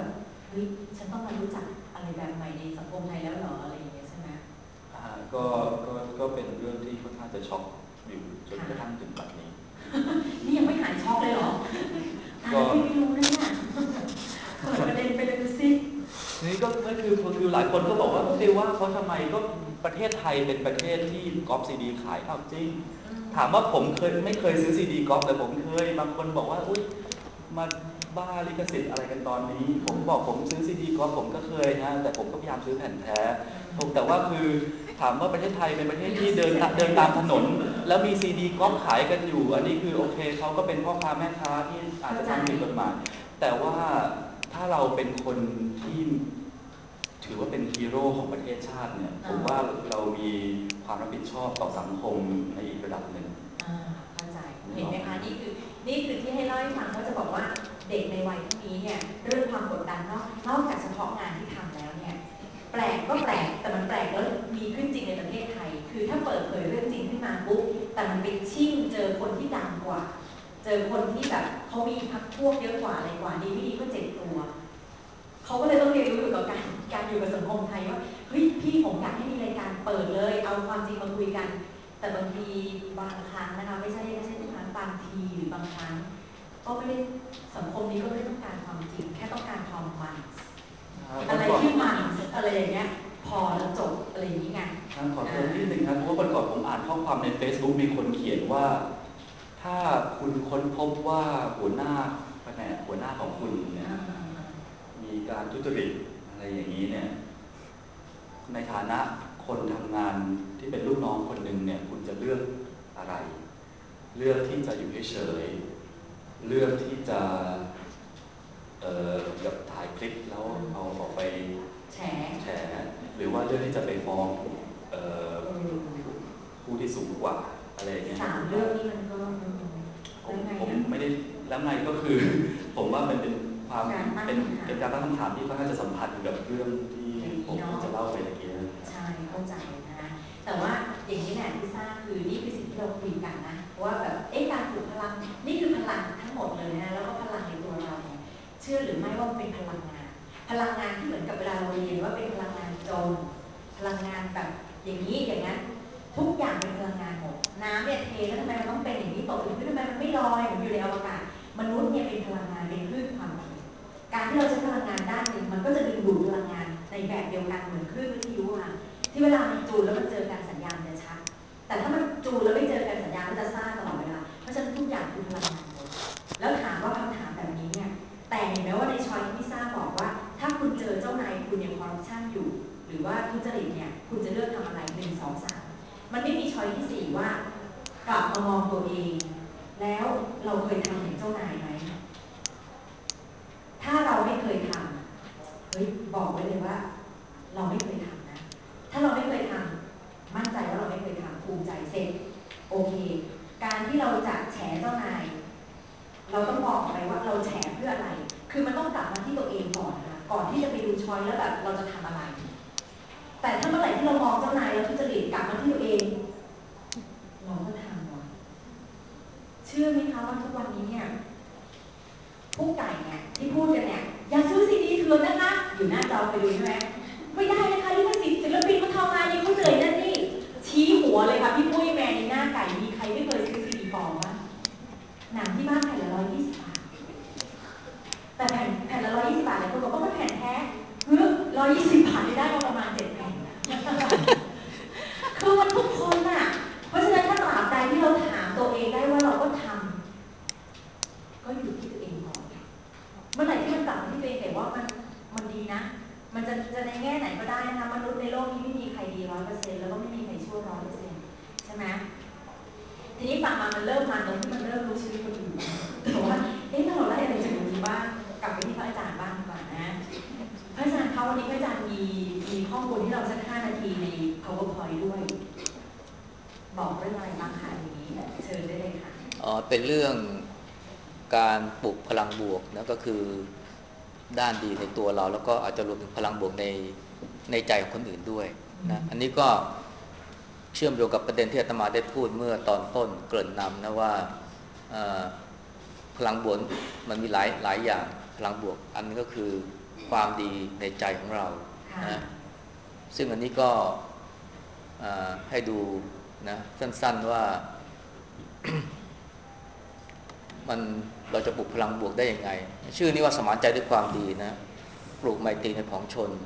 เฮ้ยฉันต้องมารู้จักอะไรแบบใหม่ในสังคมไทยแล้วเหรออะไรอย่างเงี้ยใช่ไหมอ่าก็ก็ก็เป็นเรื่องที่ค่อนข้างจะช็อกอยู่จนกระทั่งถึงบัดนี้นี่ยังไม่หายช็อกเลยเหรอตายแล้วไม่รู้นะเนี่ยเปิดประเด็นไปเลยดูสินี่ก็ก็คือคือหลายคนก็บอกว่าเฮ้ยว่าเขาทำไมก็ประเทศไทยเป็นประเทศที่ก๊อปซีดีขายอ้าวจริงถามว่าผมเคยไม่เคยซื้อซีดีก๊อปแต่ผมเคยบางคนบอกว่าอุ้ยมาบ้าลิขสิทธิ์อะไรกันตอนนี้ผมบอกผมซื้อซีดีก๊อปผมก็เคยนะแต่ผมก็พยายามซื้อแผ่นแท้ผมแต่ว่าคือถามว่าประเทศไทยเป็นประเทศที่เดินเดินตามถนนแล้วมีซีดีก๊อปขายกันอยู่อันนี้คือโอเคเขาก็เป็นพ่อค้าแม่ค้าที่อาจจะทำผิดกฎหมายแต่ว่าถ้าเราเป็นคนที่ถือว่าเป็นฮีโร่ของประเทศชาติเนี่ยผมว่าเรามีความรับผิดชอบต่อสังคมในอีกระดับหนึ่งอ่าเข้าใจเห็นไหมคะนี่คือนี่คือที่ให้เล่าให้ฟังเขาจะบอกว่าเด็กในวัยที่นี้เนี่ยเรื่องความกดดันนอกนอกจากเฉพาะงานที่ทำแล้วเนี่ยแปลกก็แปลกแต่มันแปลกแล้วมีขึ้นจริงในประเทศไทยคือถ้าเปิดเผยเรื่องจริงขึ้นมาปุ๊บแต่มันไปชิ่งเจอคนที่ดังกว่าเจอคนที่แบบเขามีพรรคพวกเยอะกว่าอะไรกว่าดีไม่ดีก็เจ็บตัวเขาก็เลยต้องเรียนรู้อยู่กับการการอยู่กับสังคมไทยว่าเฮ้ยพี่ผมอยากให้มีรายการเปิดเลยเอาความจริงมาคุยกันแต่บางทีบางครั้งนะคะไม่ใช่ไม่ใช่ทุกครั้งบางทีหรือบางครั้งก็ไม่ได้สังคมนี้ก็ไม่ได้ต้องการความจริงแค่ต้องการความมันอะไรที่มันอะไรอย่างเงี้ยพอแล้วจบอะไรอย่างนี้ไงขอเติมนิดนึงครับเพราะว่าวันก่อนผมอ่านข้อความใน Facebook มีคนเขียนว่าถ้าคุณค้นพบว่าหัวหน้าแผนกหัวหน้าของคุณเนี่ยมีการทุจริตอะไรอย่างนี้เนี่ยในฐานะคนทำงานที่เป็นลูกน้องคนหนึ่งเนี่ยคุณจะเลือกอะไรเลือกที่จะอยู่เฉยๆเลือกที่จะเอ่อแบบถ่ายคลิปแล้วเอาออกไปแฉแฉหรือว่าเลือกที่จะไปฟ้องเอ่อผู้ที่สูงกว่าอะไรอย่างเงี้ยสามเรื่องนี้มันก็ผมผมไม่ได้แล้วไงก็คือผมว่ามันเป็นความเป็นเป็นการตั้งคำถามที่ค่อนข้างจะสัมพันธ์กับเรื่องที่ผมจะเล่าไปเมื่อกี้ใช่เข้าใจนะแต่ว่าอย่างนี้แหละที่ทราบคือนี่คือสิ่งที่เราคุยกันนะว่าแบบเอ๊ะการปลุกพลังนี่คือพลังทั้งหมดเลยนะแล้วก็พลังในตัวเราเนี่ยเชื่อหรือไม่ว่าเป็นพลังงานพลังงานที่เหมือนกับเวลาเราเรียนว่าเป็นพลังงานจมพลังงานแบบอย่างนี้อย่างนั้นทุกอย่างเป็นพลังงานหมดน้ำเนี่ยเทแล้วทำไมมันต้องเป็นอย่างนี้ตกถึงพื้นทำไมมันไม่ลอยเหมือนอยู่ในอวกาศมนุษย์เนี่ยเป็นพลังงานเป็นคลื่นความถี่การที่เราใช้พลังงานด้านหนึ่งมันก็จะดึงดูดพลังงานในแบบเดียวกันเหมือนคลื่นวิทยุค่ะที่เวลามันจูนแล้วมันเจอกันสัญญาณจะชัดแต่ถ้ามันจูนแล้วไม่เจอกันสัญญาณก็จะซ่าตลอดเวลาเพราะฉะนั้นทุกอย่างคือพลังงานหมดแล้วถามว่าคำถามแบบนี้เนี่ยแต่เห็นไหมว่าในช้อยที่พี่ซ่าบอกว่าถ้าคุณเจอเจ้านายคุณยังคอร์รัปชันอยู่หรือว่าทุจริตเนี่ยคุณจะเลือกทำอะไรหนึ่งสองสามมันไม่มีช้อยที่สี่ว่ากลับมามองตัวเองแล้วเราเคยทำอย่างเจ้านายไหมถ้าเราไม่เคยทำเฮ้ยบอกไว้เลยว่าเราไม่เคยทำนะถ้าเราไม่เคยทำมั่นใจว่าเราไม่เคยทำภูมิใจเสร็จโอเคการที่เราจะแฉเจ้านายเราต้องบอกไปว่าเราแฉเพื่ออะไรคือมันต้องกลับมาที่ตัวเองก่อนนะก่อนที่จะไปดูช้อยแล้วแบบเราจะทำอะไรแต่ถ้าเมื่อไหร่ที่เรามองเจ้านายแล้วทุจริตกลับมาที่ตัวเองเราก็ทำว่ะเชื่อไหมคะว่าทุกวันนี้เนี่ยผู้ไก่เนี่ยที่พูดกันเนี่ยอย่าซื้อซีดีเถื่อนนะคะอยู่หน้าจอไปดูใช่ไหมไม่ได้นะคะลิขสิทธิ์ศิลปินเขาทำงานนี่เขาเหนื่อยนั่นนี่ชี้หัวเลยค่ะพี่ปุ้ยแมนในหน้าไก่มีใครไม่เคยซื้อซีดีปลอมวะหนังที่บ้านแผ่นละร้อยยี่สิบบาทแต่แผ่นแผ่นละร้อยยี่สิบบาทเนี่ยคนบอกว่ามันแผ่นแท้เฮ้ยร้อยยี่สิบบาทได้มาประมาณเจ็ดแผ่นคือมันทุกคนน่ะเพราะฉะนั้นถ้าตราบใดที่เราถามตัวเองได้ว่าเราก็ทำก็อยู่ที่ตัวเองก่อนเมื่อไหร่ที่มันกลับมาที่ตัวเองแต่ว่ามันมันดีนะมันจะจะในแง่ไหนก็ได้นะคะมนุษย์ในโลกนี้ไม่มีใครดีร้อยเปอร์เซ็นต์แล้วก็ไม่มีใครชั่วร้อยเปอร์เซ็นต์ใช่ไหมทีนี้ฟังมามันเริ่มมาตรงที่มันเริ่มรู้ชีวิตคนอื่นแต่ว่าเอ๊ะถ้าเราได้อะไรจากตรงนี้บ้างกลับไปที่พระอาจารย์บ้างดีกว่านะพระอาจารย์เขาวันนี้พระอาจารย์มีมีข้อมูลที่เราสักห้านาทีใน PowerPoint ด้วยบอกเรื่องอะไรบ้างคะอย่างนี้เชิญได้เลยค่ะอ๋อเป็นเรื่องการปลุกพลังบวกนะก็คือด้านดีในตัวเราแล้วก็อาจจะรวมถึงพลังบวกในในใจของคนอื่นด้วยนะอันนี้ก็เชื่อมโยงกับประเด็นที่อาตมาได้พูดเมื่อตอนต้นเกริ่นนำนะว่าพลังบวกมันมีหลายหลายอย่างพลังบวกอันนึงก็คือความดีในใจของเรานะซึ่งอันนี้ก็ให้ดูนะสั้นๆว่า มันเราจะปลุกพลังบวกได้ยังไงชื่อนี้ว่าสมานใจด้วยความดีนะปลูกไมตรีในผองชน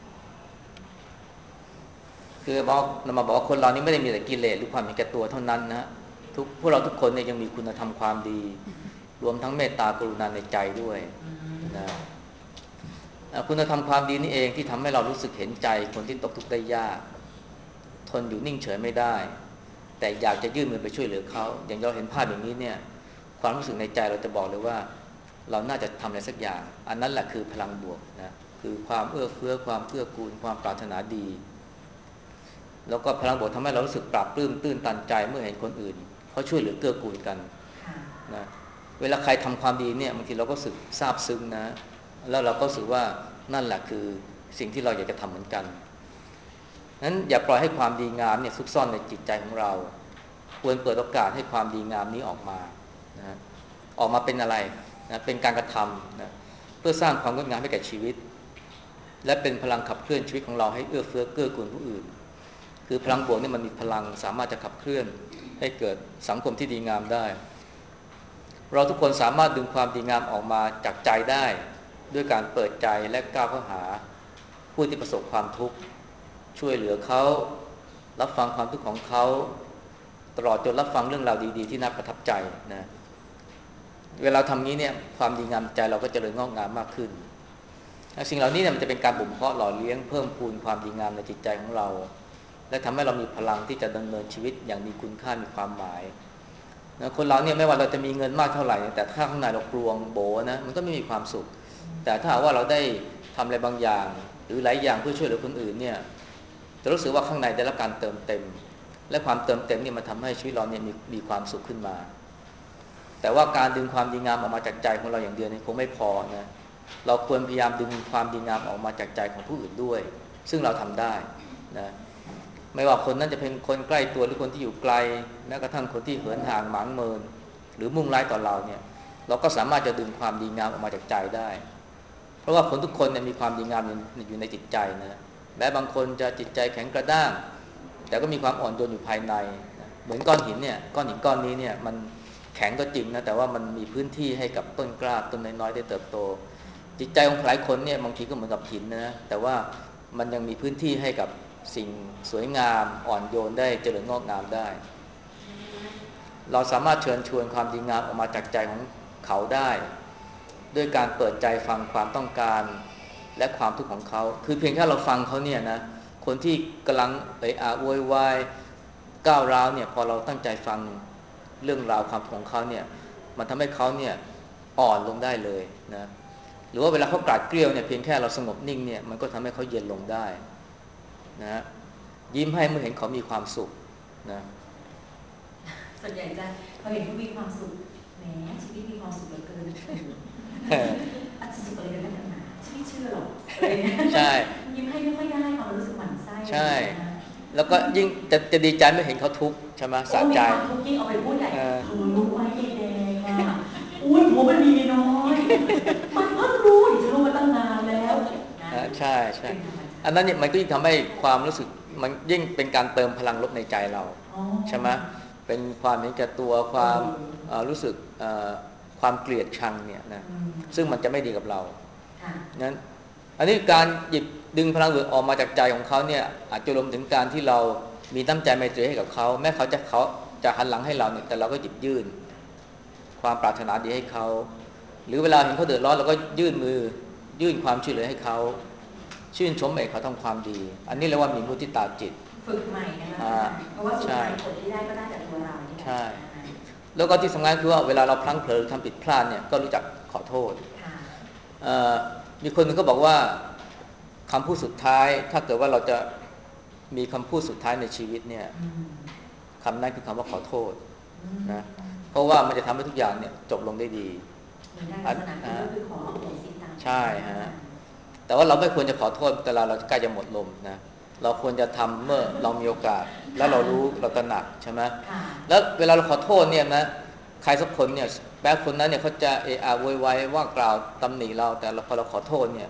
คือบอกนำมาบอกว่าคนเรานี่ไม่ได้มีแต่กิเลสหรือความเห็นแก่ตัวเท่านั้นนะทุกพวกเราทุกคนเนี่ยยังมีคุณธรรมความดีรวมทั้งเมตตากรุณาในใจด้วยนะคุณธรรมความดีนี่เองที่ทำให้เรารู้สึกเห็นใจคนที่ตกทุกข์ได้ยากทนอยู่นิ่งเฉยไม่ได้แต่อยากจะยื่นมือไปช่วยเหลือเขาอย่างเราเห็นภาพอย่างนี้เนี่ยความรู้สึกในใจเราจะบอกเลยว่าเราน่าจะทำอะไรสักอย่างอันนั้นแหละคือพลังบวกนะคือความเอื้อเฟื้อความเกื้อกูลความปรารถนาดีแล้วก็พลังบวกทำให้เรารู้สึกปลาบปลื้มตื้นตันใจเมื่อเห็นคนอื่นเขาช่วยเหลือเกื้อกูลกันนะเวลาใครทำความดีเนี่ยบางทีเราก็รู้สึกซาบซึ้งนะแล้วเราก็รู้สึกว่านั่นแหละคือสิ่งที่เราอยากจะทำเหมือนกันนั้นอย่าปล่อยให้ความดีงามเนี่ยซุกซ่อนในจิตใจของเราควรเปิดโอกาสให้ความดีงามนี้ออกมานะออกมาเป็นอะไรนะเป็นการกระทำนะเพื่อสร้างความงดงามให้แก่ชีวิตและเป็นพลังขับเคลื่อนชีวิตของเราให้เอื้อเฟื้อเกื้อกูลผู้อื่นคือพลังบวกนี่มันมีพลังสามารถจะขับเคลื่อนให้เกิดสังคมที่ดีงามได้เราทุกคนสามารถดึงความดีงามออกมาจากใจได้ด้วยการเปิดใจและก้าวเข้าหาผู้ที่ประสบความทุกข์ช่วยเหลือเขารับฟังความทุกข์ของเขาตลอดจนรับฟังเรื่องราวดีๆที่น่าประทับใจนะเวลาทำนี้เนี่ยความดีงามใจเราก็เจริญงอกงามมากขึ้นสิ่งเหล่านี้เนี่ยมันจะเป็นการบ่มเพาะหล่อเลี้ยงเพิ่มพูนความดีงามในจิตใจของเราและทำให้เรามีพลังที่จะดำเนินชีวิตอย่างมีคุณค่ามีความหมายนะคนเราเนี่ยไม่ว่าเราจะมีเงินมากเท่าไหร่แต่ถ้าข้างในเรากลวงโบนะมันก็ไม่มีความสุขแต่ถ้าหากว่าเราได้ทำอะไรบางอย่างหรือหลายอย่างเพื่อช่วยเหลือคนอื่นเนี่ยจะรู้สึกว่าข้างในได้รับการเติมเต็มและความเติมเต็มนี่มันทำให้ชีวิตเราเนี่ยมีมีความสุขขึ้นมาแต่ว่าการดึงความดีงามออกมาจากใจของเราอย่างเดียวนี่คงไม่พอนะเราควรพยายามดึงความดีงามออกมาจากใจของผู้อื่นด้วยซึ่งเราทำได้นะไม่ว่าคนนั้นจะเป็นคนใกล้ตัวหรือคนที่อยู่ไกลแม้กระทั่งคนที่เหินห่างหมางเมินหรือมุ่งร้ายต่อเราเนี่ยเราก็สามารถจะดึงความดีงามออกมาจากใจได้เพราะว่าคนทุกคนเนี่ยมีความดีงามอยู่ในจิตใจนะแม้บางคนจะจิตใจแข็งกระด้างแต่ก็มีความอ่อนโยนอยู่ภายในเหมือนก้อนหินเนี่ยก้อนหินก้อนนี้เนี่ยมันแข็งก็จริงนะแต่ว่ามันมีพื้นที่ให้กับต้นกล้าต้นน้อยๆได้เติบโตจิตใจของหลายคนเนี่ยบางทีก็เหมือนกับหินนะแต่ว่ามันยังมีพื้นที่ให้กับสิ่งสวยงามอ่อนโยนได้เจริญงอกงามได้เราสามารถเชิญชวนความดีงามออกมาจากใจของเขาได้ด้วยการเปิดใจฟังความต้องการและความทุกข์ของเขาคือเพียงแค่เราฟังเขาเนี่ยนะคนที่กำลังเอะอะโวยวายก้าวร้าวเนี่ยพอเราตั้งใจฟังเรื่องราวความทุกข์ของเขาเนี่ยมันทำให้เขาเนี่ยอ่อนลงได้เลยนะหรือว่าเวลาเขากราดเกลียวเนี่ยเพียงแค่เราสงบนิ่งเนี่ยมันก็ทำให้เขาเย็นลงได้นะยิ้มให้เมื่อเห็นเขามีความสุขนะส่วนใหญ่จะพอเห็นเขามีความสุขแหมชีวิตมีความสุขเหลือเกินอาจจะสุขอะไรกันนักหนาฉันไม่เชื่อหรอกใช่ยิ้มให้ไม่ค่อยได้ความรู้สึกหมั่นไส้ใช่แล้วก็ยิ่งจะจะดีใจเมื่อเห็นเขาทุกข์ใช่ไหมสะใจทุกข์ยิ่งเอาไปพูดใหญ่เธอรู้ไหมยายแดงอ่ะอุ้ยผัวมันมีน้อยมันเพิ่งรู้ดิฉันรู้มาตั้งนานแล้วใช่ใช่อันนั้นเนี่ยมันก็ยิ่งทำให้ความรู้สึกมันยิ่งเป็นการเติมพลังลบในใจเราใช่ไหมเป็นความเห็นแก่ตัวความรู้สึกความเกลียดชังเนี่ยนะซึ่งมันจะไม่ดีกับเรานั้นอันนี้การหยิบดึงพลังบวกออกมาจากใจของเขาเนี่ยอาจจะรวมถึงการที่เรามีน้ำใจไมตรีให้กับเขาแม้เขาจะเขาจะหันหลังให้เราเนี่ยแต่เราก็หยิบยื่นความปรารถนาดีให้เขาหรือเวลาเห็นเขาเดือดร้อนเราก็ยื่นมือยื่นความช่วยเหลือให้เขาชื่นชมเอกเขาทำความดีอันนี้เรียกว่ามีมุทิตาจิตฝึกใหม่นะคะเพราะว่าสุดท้ายผลที่ได้ก็ได้จากตัวเราใช่แล้วก็ที่สำคัญคือว่าเวลาเราพลั้งเผลอทำผิดพลาดเนี่ยก็รู้จักขอโทษมีคนนึงก็บอกว่าคำพูดสุดท้ายถ้าเกิดว่าเราจะมีคำพูดสุดท้ายในชีวิตเนี่ยคำนั้นคือคำว่าขอโทษนะเพราะว่ามันจะทำให้ทุกอย่างเนี่ยจบลงได้ดีอันนั้นก็คือขออโหสิกรรมใช่ฮะแต่ว่าเราไม่ควรจะขอโทษแต่เราเราใกล้จะหมดลมนะเราควรจะทำเมื่อเรามีโอกาสแล้วเรารู้เราตระหนักใช่ไหมแล้วเวลาเราขอโทษเนี่ยนะใครสักคนเนี่ยแม้คนนั้นเนี่ยเขาจะเอะอะโวยวายว่ากล่าวตำหนิเราแต่พอเราขอโทษเนี่ย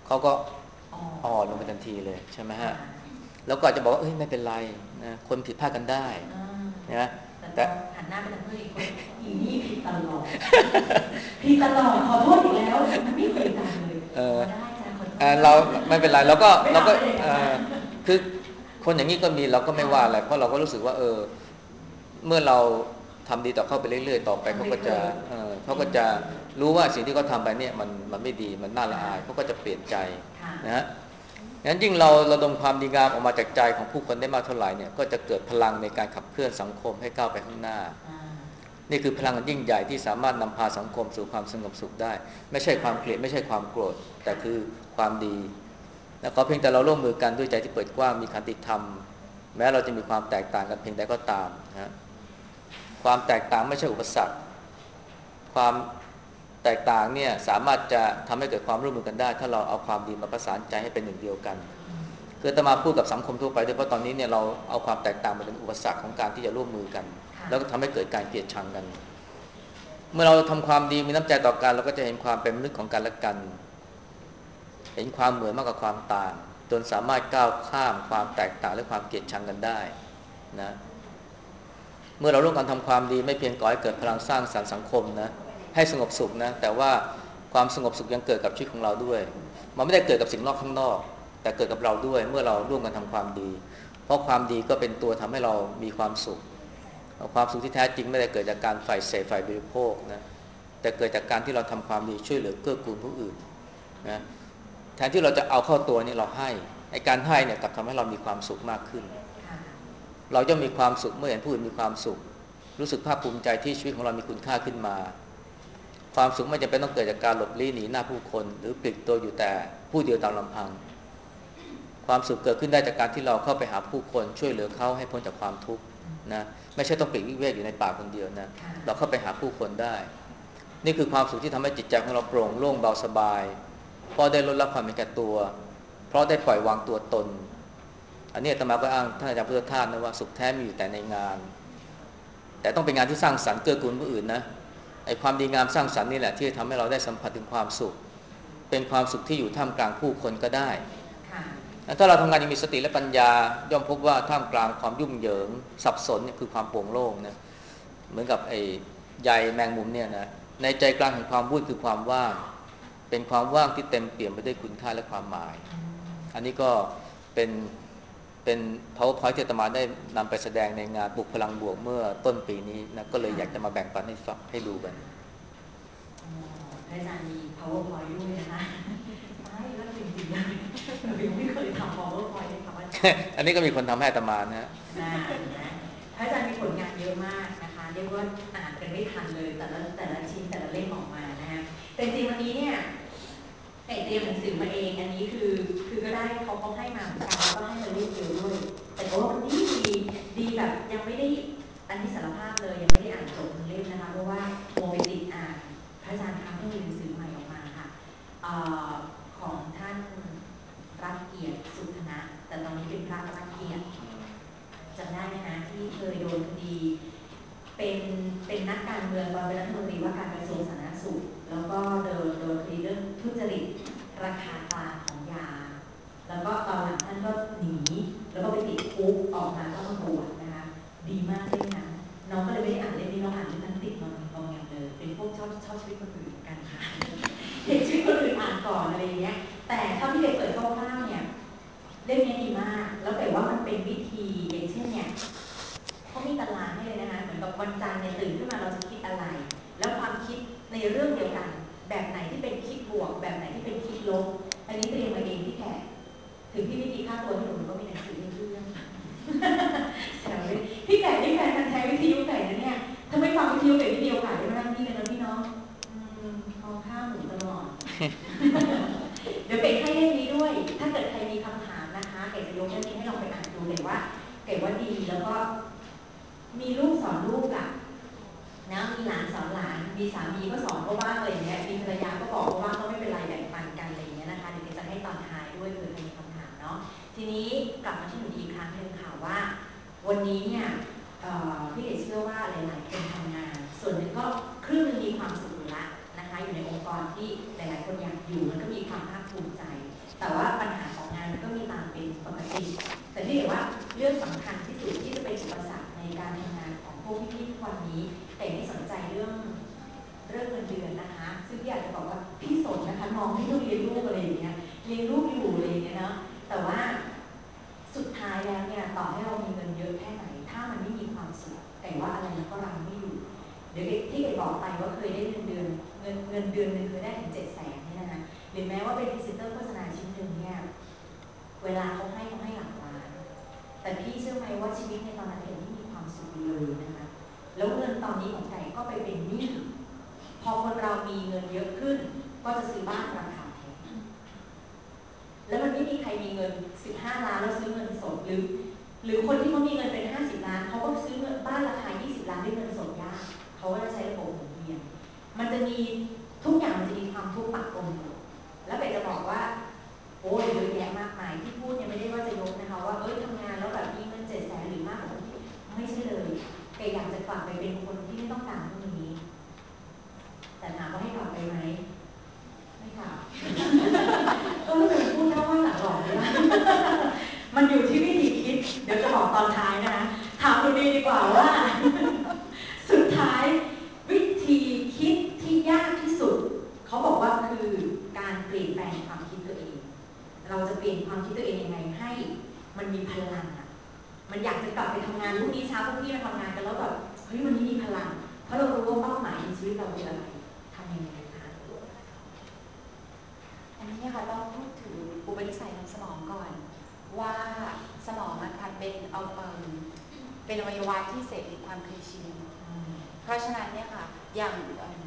เขาก็อ๋ออ่อนลงไปทันทีเลยใช่ไหมฮะแล้วก็อาจจะบอกว่าเอ้ยไม่เป็นไรนะคนผิดพลาดกันได้อ่านะแต่แต่หันหน้าไปทางเพื่อนอีกคนอีนี่ผิดตลอด ผิดตลอดขอโทษอีกแล้วมันไม่เคยกันเลยเออได้จ้ะขอโทษเอ่อเราไม่เป็นไรเราก็ไม่เราเอาก็ไม่เลยเอ่อนะคือคนอย่างนี้ก็มีเราก็ไม่ว่าอะไรเพราะเราก็รู้สึกว่าเออเมื่อเราทำดีต่อเขาไปเรื่อยๆต่อไปเขาก็จะเออเขาก็จะรู้ว่าสิ่งที่เขาทำไปเนี่ยมันมันไม่ดีมันน่าละอายเขาก็จะเปลี่ยนใจค่ะนะฮะงั้นยิ่งเราระดมความดีงามออกมาจากใจของผู้คนได้มากเท่าไหร่เนี่ยก็จะเกิดพลังในการขับเคลื่อนสังคมให้ก้าวไปข้างหน้าอ่านี่คือพลังยิ่งใหญ่ที่สามารถนำพาสังคมสู่ความสงบสุขได้ไม่ใช่ความเกลียดไม่ใช่ความโกรธแต่คือความดีแล้วก็เพียงแต่เราร่วมมือกันด้วยใจที่เปิดกว้างมีขันติธรรมแม้เราจะมีความแตกต่างกันเพียงใดก็ตามนะฮะความแตกต่างไม่ใช่อุปสรรคความแตกต่างเนี่ยสามารถจะทำให้เกิดความร่วมมือกันได้ถ้าเราเอาความดีมาประสานใจให้เป็นหนึ่งเดียวกันคืออาตมาพูดกับสังคมทั่วไปด้วยเพราะตอนนี้เนี่ยเราเอาความแตกต่างมาเป็นอุปสรรคของการที่จะร่วมมือกันแล้วก็ทำให้เกิดการเกลียดชังกันเมื่อเราทำความดีมีน้ำใจต่อกันเราก็จะเห็นความเป็นมนุษย์ของกันและกันเห็นความเหมือนมากกว่าความต่างจนสามารถก้าวข้ามความแตกต่างและความเกลียดชังกันได้นะเมื่อเราร่วมกันทำความดีไม่เพียงก่อให้เกิดพลังสร้างสรรค์สังคมนะให้สงบสุขนะแต่ว่าความสงบสุขยังเกิดกับชีวิตของเราด้วยมันไม่ได้เกิดกับสิ่งนอกข้างนอกแต่เกิดกับเราด้วยเมื่อเราร่วมกันทำความดีเพราะความดีก็เป็นตัวทำให้เรามีความสุขความสุขที่แท้จริงไม่ได้เกิดจากการฝ่ายเสพฝ่ายบริโภคนะแต่เกิดจากการที่เราทำความดีช่วยเหลือเกื้อกูลผู้อื่นนะแทนที่เราจะเอาเข้าตัวนี่เราให้ไอ้การให้เนี่ยกลับทำให้เรามีความสุขมากขึ้นเราจะมีความสุขเมื่อเห็นผู้อื่นมีความสุขรู้สึกภาคภูมิใจที่ชีวิตของเรามีคุณค่าขึ้นมาความสุขไม่จำเป็นต้องเกิดจากการหลบลี้หนีหน้าผู้คนหรือปลีกตัวอยู่แต่ผู้เดียวตามลำพังความสุขเกิดขึ้นได้จากการที่เราเข้าไปหาผู้คนช่วยเหลือเขาให้พ้นจากความทุกข์นะไม่ใช่ต้องปลีกวิเวกอยู่ในป่าคนเดียวนะเราเข้าไปหาผู้คนได้นี่คือความสุขที่ทำให้จิตใจของเราโปร่งโล่งเบาสบายเพราะได้ลดละความเห็นแก่ตัวเพราะได้ปล่อยวางตัวตนอันนี้อาตมาก็อ้างท่านอาจารย์พุทธทาสนะว่าสุขแท้มีอยู่แต่ในงานแต่ต้องเป็นงานที่สร้างสรรค์เกื้อกูลผู้อื่นนะไอ้ความดีงามสร้างสรรค์นี่แหละที่ทำให้เราได้สัมผัสถึงความสุขเป็นความสุขที่อยู่ท่ามกลางผู้คนก็ได้ถ้าเราทำงานยังมีสติและปัญญาย่อมพบว่าท่ามกลางความยุ่งเหยิงสับสนเนี่ยคือความโปร่งโล่งนะเหมือนกับไอ้ใยแมงมุมเนี่ยนะในใจกลางแห่งความวุ่นคือความว่างเป็นความว่างที่เต็มเปี่ยมไปด้วยคุณค่าและความหมายอันนี้ก็เป็นเป็น powerpoint ที่อาตมาได้นำไปแสดงในงานปลุกพลังบวกเมื่อต้นปีนี้นะก็เลยอยากจะมาแบ่งปันให้ฟังให้ดูกันอาจารย์มี powerpoint ด้วยนะคะไม่เรื่องจริงๆเลยหนูยังไม่เคยทำ powerpoint เลยค่ะอาจารย์อันนี้ก็มีคนทำให้อาตมานะฮะน่านะพระอาจารย์มีผลงานเยอะมากนะคะเรียกว่าอ่านกันไม่ทันเลยแต่ละแต่ละชิ้นแต่ละเล่มออกมานะฮะแต่จริงวันนี้เนี่ยแต่เตรียมหนังสือมาเองอันนี้คือคือก็ได้เขาเขาให้มาเหมือนกันแล้วก็ให้มาเล่มเดียวด้วยแต่ว่าวันนี้ดีดีแบบยังไม่ได้อันนี้สารภาพเลยยังไม่ได้อ่านจบทั้งเล่มนะคะเพราะว่าโมไปติดอ่านพระอาจารย์ทำให้มีหนังสือใหม่ออกมาค่ะของท่านรักเกียรติสุธนะแต่ตอนนี้เป็นพระรักเกียรติจำได้ไหมนะที่เคยโดนคดีเป็นเป็นนักการเมืองตอนเป็นรัฐมนตรีว่าการกระทรวงสาธารณสุขแล้วก็โดนโดนคดีเรื่องทุจริตราคากลางของยาแล้วก็ตอนหลังท่านก็หนีแล้วก็ไปติดคุกออกมาก็มาบวชนะคะดีมากเลยนะน้องก็เลยไม่ได้อ่านเล่มนี้น้องอ่านเล่มนั้นติดนอนนอนอย่างเลยเป็นพวกชอบชอบชีวิตคนอื่นกันค่ะเห็นชีวิตคนอื่นอ่านก่อนอะไรอย่างเงี้ยแต่เท่าที่เด็กเปิดคร่าวๆเนี่ยเล่มนี้ดีมากแล้วแต่ว่ามันเป็นวิธีอย่างเช่นเนี่ยเขามีตารางให้เลยนะคะเหมือนกับวันจันทร์เนี่ยตื่นขึ้นมาเราจะคิดอะไรแล้วความคิดในเรื่องเดียวกันแบบไหนที่เป็นคิดบวกแบบไหนที่เป็นคิดลบอันนี้เตรียมมาเองที่แขกถึงพี่ไม่มีค่าตัวที่หนูก็มีหนังสือให้เพื่อนแซวเลยพี่แขกนี่แฟนพันธุ์แท้วิทยุไก่นะเนี่ยถ้าไม่ฟังวิทยุไก่วิทยุไก่ได้มานั่งนี่เลยนะพี่น้องมองข้ามหนูตลอดเดี๋ยวเก๋ให้เล่มนี้ด้วยถ้าเกิดใครมีคำถามนะคะเก๋จะยกเล่มนี้ให้ลองไปอ่านดูเก๋ว่าเก๋ว่าดีแล้วก็มีลูกสอนลูกอ่ะนะมีหลานสอนหลานมีสามีก็สอนเขาบ้างอะไรอย่างเงี้ยมีภรรยาก็บอกเขาบ้างก็ไม่เป็นไรแบ่งปันกันอะไรอย่างเงี้ยนะคะเดี๋ยวจะให้ตอนท้ายด้วยเผื่อใครมีคำถามเนาะทีนี้กลับมาที่หนูอีกครั้งหนึ่งค่ะว่าวันนี้เนี่ยพี่เอ๋เชื่อว่าหลายๆคนทำงานส่วนหนึ่งก็ครึ่งนึงมีความสุขอยู่ละนะคะอยู่ในองค์กรที่หลายๆคนอยากอยู่มันก็มีความภาคภูมิใจวกพี่ๆทุกวันนี้แต่ไม่สนใจเรื่องเรื่องเงินเดือนนะคะซึ่งพี่อยากจะบอกว่าพี่สนนะคะน้องที่ต้องเลี้ยงลูกอะไรอย่างเงี้ยเลี้ยงลูกอยู่อะไรอย่างเงี้ยเนาะแต่ว่าสุดท้ายแล้วเนี่ยต่อให้เรามีเงินเยอะแค่ไหนถ้ามันไม่มีความสุขแต่ว่าอะไรเราก็รังไม่อยู่เดี๋ยวที่เคยบอกไปว่าเคยได้เงินเดือนเงินเงินเดือนหนึ่งเคยได้ถึงเจ็ดแสนเนี่ยนะคะหรือแม้ว่าเป็นพรีเซนเตอร์โฆษณาชิ้นหนึ่งเนี่ยเวลาเขาให้เขาให้หลักล้านแต่พี่เชื่อไหมว่าชีวิตในตอนนั้นเองไม่มีความสุขเลยนะคะแล้วเงินตอนนี้ของไก่ก็ไปเป็นหนี้พอคนเรามีเงินเยอะขึ้นก็จะซื้อบ้านราคาแพงแล้วมันไม่มีใครมีเงินสิบห้าล้านแล้วซื้อเงินสดหรือหรือคนที่เขามีเงินเป็นห้าสิบล้านเขาก็ซื้อเงินบ้านราคายี่สิบล้านด้วยเงินสดยากเขาก็จะใช้ระบบหมุนเวียนมันจะมีทุกอย่างมันจะมีความทุกข์ปะปนอยู่แล้วเป็ดจะบอกว่าโอ้ยเยอะแยะมากมายที่พูดเนี่ยไม่ได้ว่าจะยกนะคะว่าเอ้ยทำงานแล้วแบบมีเงินเจ็ดแสนหรือมากกว่าคนที่ไม่ใช่เลยแกอยากจะกลับไปเป็นคนที่ไม่ต้องการพวกนี้แต่ถามว่าให้กลับไปไหมไม่กลับก็ไม่เป็นพูดแล้วว่าหลังหลอกเลยนะมันอยู่ที่วิธีคิดเดี๋ยวจะบอกตอนท้ายนะคะถามดูดีดีกว่าว่าสุดท้ายวิธีคิดที่ยากที่สุดเขาบอกว่าคือการเปลี่ยนแปลงความคิดตัวเองเราจะเปลี่ยนความคิดตัวเองยังไงให้มันมีพลังอ่ะมันอยากจะกลับไปทำงานพรุ่งนี้เช้าพวกพี่มาทำงานกันแล้วแบบเฮ้ยวันนี้มีพลังเพราะเรารู้ว่าเป้าหมายในชีวิตเราคืออะไรทำยังไงคะอันนี้เนี่ยค่ะต้องพูดถึงอุปนิสัยของสมองก่อนว่าสมองนะคะเป็นเอาเอ่อเป็นอวัยวะที่เสพติดความเคยชินเพราะฉะนั้นเนี่ยค่ะอย่าง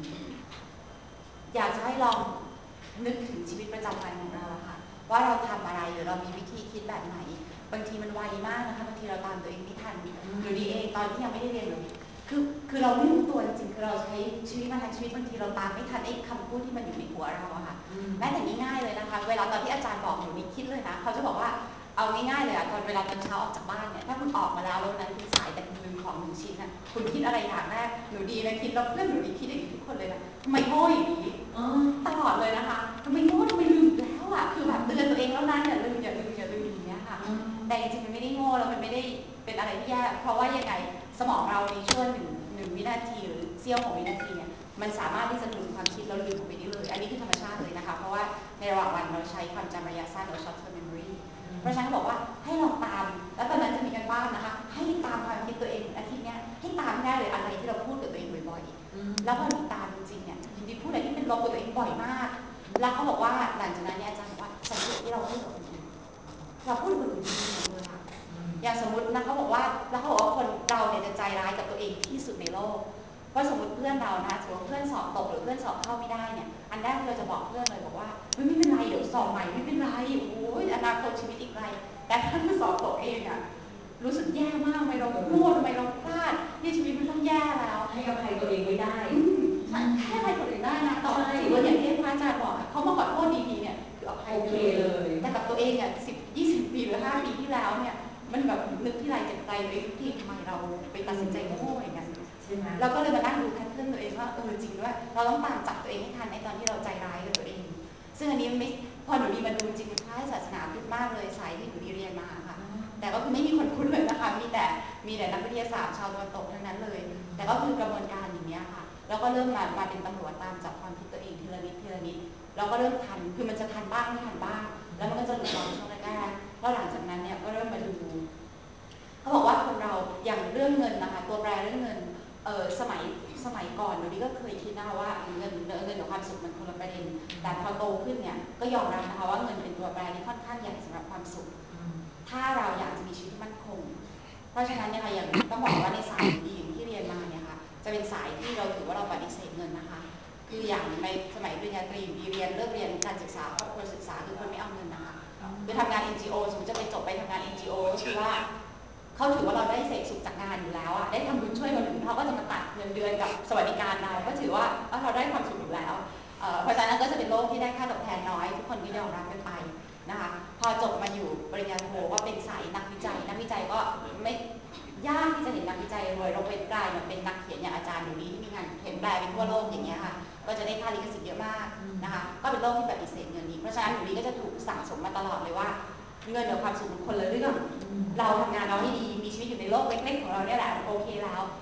อยากจะให้ลองนึกถึงชีวิตประจำวันของเราอะค่ะว่าเราทำอะไรหรือเรามีวิธีคิดแบบไหนบางทีมันไวมากนะคะบางทีเราตามตัวเองไม่ทันหรือดีเองตอนที่ยังไม่ได้เรียนเลยคือคือเราไม่รู้ตัวจริงๆคือเราใช้ชีวิตมาทั้งชีวิตบางทีเราตามไม่ทันไอ้คำพูดที่มันอยู่ในหัวเราอะค่ะแม้แต่ง่ายๆเลยนะคะเวลาตอนที่อาจารย์บอกหนูนี่คิดเลยนะเขาจะบอกว่าเอาง่ายๆเลยอะตอนเวลาตอนเช้าออกจากบ้านเนี่ยถ้าคุณออกมาแล้วแล้วนั้นคุณสายแต่คุณลืมของหนึ่งชิ้นอะคุณคิดอะไรอย่างแรกหนูดีนะคิดแล้วเพื่อนหนูดีคิดอย่างนี้ทุกคนเลยนะทำไมโง่อย่างนี้ตลอดเลยนะคะทำไมโง่ทำไมลืมแล้วอะคือแบบเตือนตัวเองแล้วนะอย่าลืมอย่าลืมอย่าลืมอย่างเงี้ยค่ะแต่จริงๆมันไม่ได้โง่แล้วมันไม่ได้เป็นอะไรที่แย่เพราะว่ายังไงสมองเราในช่วงหนึ่งหนึ่งวินาทีหรือเสี้ยวของวินาทีเนี่ยมันสามารถที่จะลืมความคิดแล้วลืมออกไปได้เลยอันนี้คือธรรมชาติเลยนะคะเพราะว่าในระหว่างวันเราใช้ความจำระยะสั้นหรือ short term memory เพราะฉะนั้นบอกว่าให้ลองตามแล้วตอนนั้นจะมีกันบ้านนะคะให้ตามความคิดตัวเองอาทิตย์นี้ให้ตามได้เลยอะไรที่เราพูดกับตัวเองบ่อยๆแล้วพอหนูตามจริงๆเนี่ยจริงๆพูดอะไรที่เป็นลบกับตัวเองบ่อยมากแล้วเขาบอกว่าหลังจากนั้นเนี่ยอาจารย์บอกว่าสังเกตที่เราพูดกับคนอื่นเราพูดกับคนอื่นจริงๆเลยค่ะอย่างสมมตินะเขาบอกว่าแล้วเขาบอกว่าคนเราเนี่ยจะใจร้ายกับตัวเองที่สุดในโลกว่าสมมติเพื่อนเรานะสมมติเพื่อนสอบตกหรือเพื่อนสอบเข้าไม่ได้เนี่ยอันแรกเราจะบอกเพื่อนเลยบอกว่าไม่เป็นไรเดี๋ยวสอบใหม่ไม่เป็นไรโอ้ยอนาคตชีวิตอีกไกลแต่ถ้าเพื่อนสอบตกเองอะรู้สึกแย่มากทำไมเราโง่ทำไมเราพลาดที่ชีวิตมันต้องแย่แล้วให้อภัยตัวเองไม่ได้ใช่ให้อภัยคนอื่นได้นะต่อถือว่าอย่างที่พระอาจารย์บอกเขามาขอโทษดีๆเนี่ยคืออภัยเลยแต่กับตัวเองเนี่ยสิบยี่สิบปีหรือห้าปีที่แล้วเนี่ยมันแบบนึกที่ไรเจ็บใจเลยทุกทีทำไมเราไปตัดสินใจโง่อย่างนั้นเราก็เลยมานั่งดูแพทเทิร์นตัวเองว่าเออจริงด้วยเราต้องตามจับตัวเองให้ทันในตอนที่เราใจร้ายกับตัวเองซึ่งอันนี้ไม่พอหนูดีมาดูจริงมันคล้ายศาสนาพุทธมากเลยสายที่หนูดีเรียนมาค่ะแต่ก็คือไม่มีคนพุทธเลยนะคะมีแต่มีแต่นักวิทยาศาสตร์ชาวตะวันตกทั้งนั้นเลยแต่ก็คือกระบวนการอย่างนี้ค่ะแล้วก็เริ่มมามาเป็นตำรวจตามจับความคิดตัวเองทีละนิดทีละนิดเราก็เริ่มทันคือมันจะทันบ้างไม่ทันบ้างแล้วมันก็จะหลุดลอยช่วงแรกๆแล้วหลังจากนั้นเนี่ยก็เริ่มมาดูเขาบอกว่าคนเราอย่างเรื่องเงินนะคะตัวแปรเรื่องเงินเออสมัยสมัยก่อนหนูนี่ก็เคยคิดนะคะว่าเงินเงินกับความสุขมันคนละประเด็นแต่พอโตขึ้นเนี่ยก็ยอมรับนะคะว่าเงินเป็นตัวแปรที่ค่อนข้างใหญ่สำหรับความสุขถ้าเราอยากจะมีชีวิตที่มั่นคงเพราะฉะนั้นเนี่ยค่ะอย่างต้องบอกว่าในสายดีอย่างที่เรียนมาเนี่ยค่ะจะเป็นสายที่เราถือว่าเราปฏิเสธเงินนะคะคืออย่างในสมัยปริญญาตรีมีเรียนเลิกเรียนการศึกษาครอบครัวศึกษาคือคนไม่เอาเงินนะคะคือทำงาน เอ็น จี โอ สมมติจะไปจบไปทำงาน เอ็น จี โอ ก็คือว่าเขาถือว่าเราได้เสพสุขจากงานอยู่แล้วอ่ะได้ทำบุญช่วยคนอื่นเขาก็จะมาตัดเงินเดือนกับสวัสดิการเราก็ถือว่าเราได้ความสุขอยู่แล้วเพราะฉะนั้นก็จะเป็นโลกที่ได้ค่าตอบแทนน้อยทุกคนก็ยอมรับกันไปนะคะพอจบมาอยู่ปริญญาโทก็เป็นสายนักวิจัยนักวิจัยก็ไม่ยากที่จะเห็นนักวิจัยรวยลงเป็นกลายมาเป็นนักเขียนอย่างอาจารย์หนูนี้ที่มีงานเขียนแปลไปทั่วโลกอย่างเงี้ยค่ะก็จะได้ค่าลิขสิทธิ์เยอะมากนะคะก็เป็นโลกที่ปฏิเสธเงินนี้เพราะฉะนั้นหนูนี้ก็จะถูกสั่งสมมาตลอดเลยว่าเงินกับความสุขคนละเรื่องเราทำงานเราให้ดีมีชีวิตอยู่ในโลกเล็กๆของเราเนี่ยแหละโอเคแล้วแต่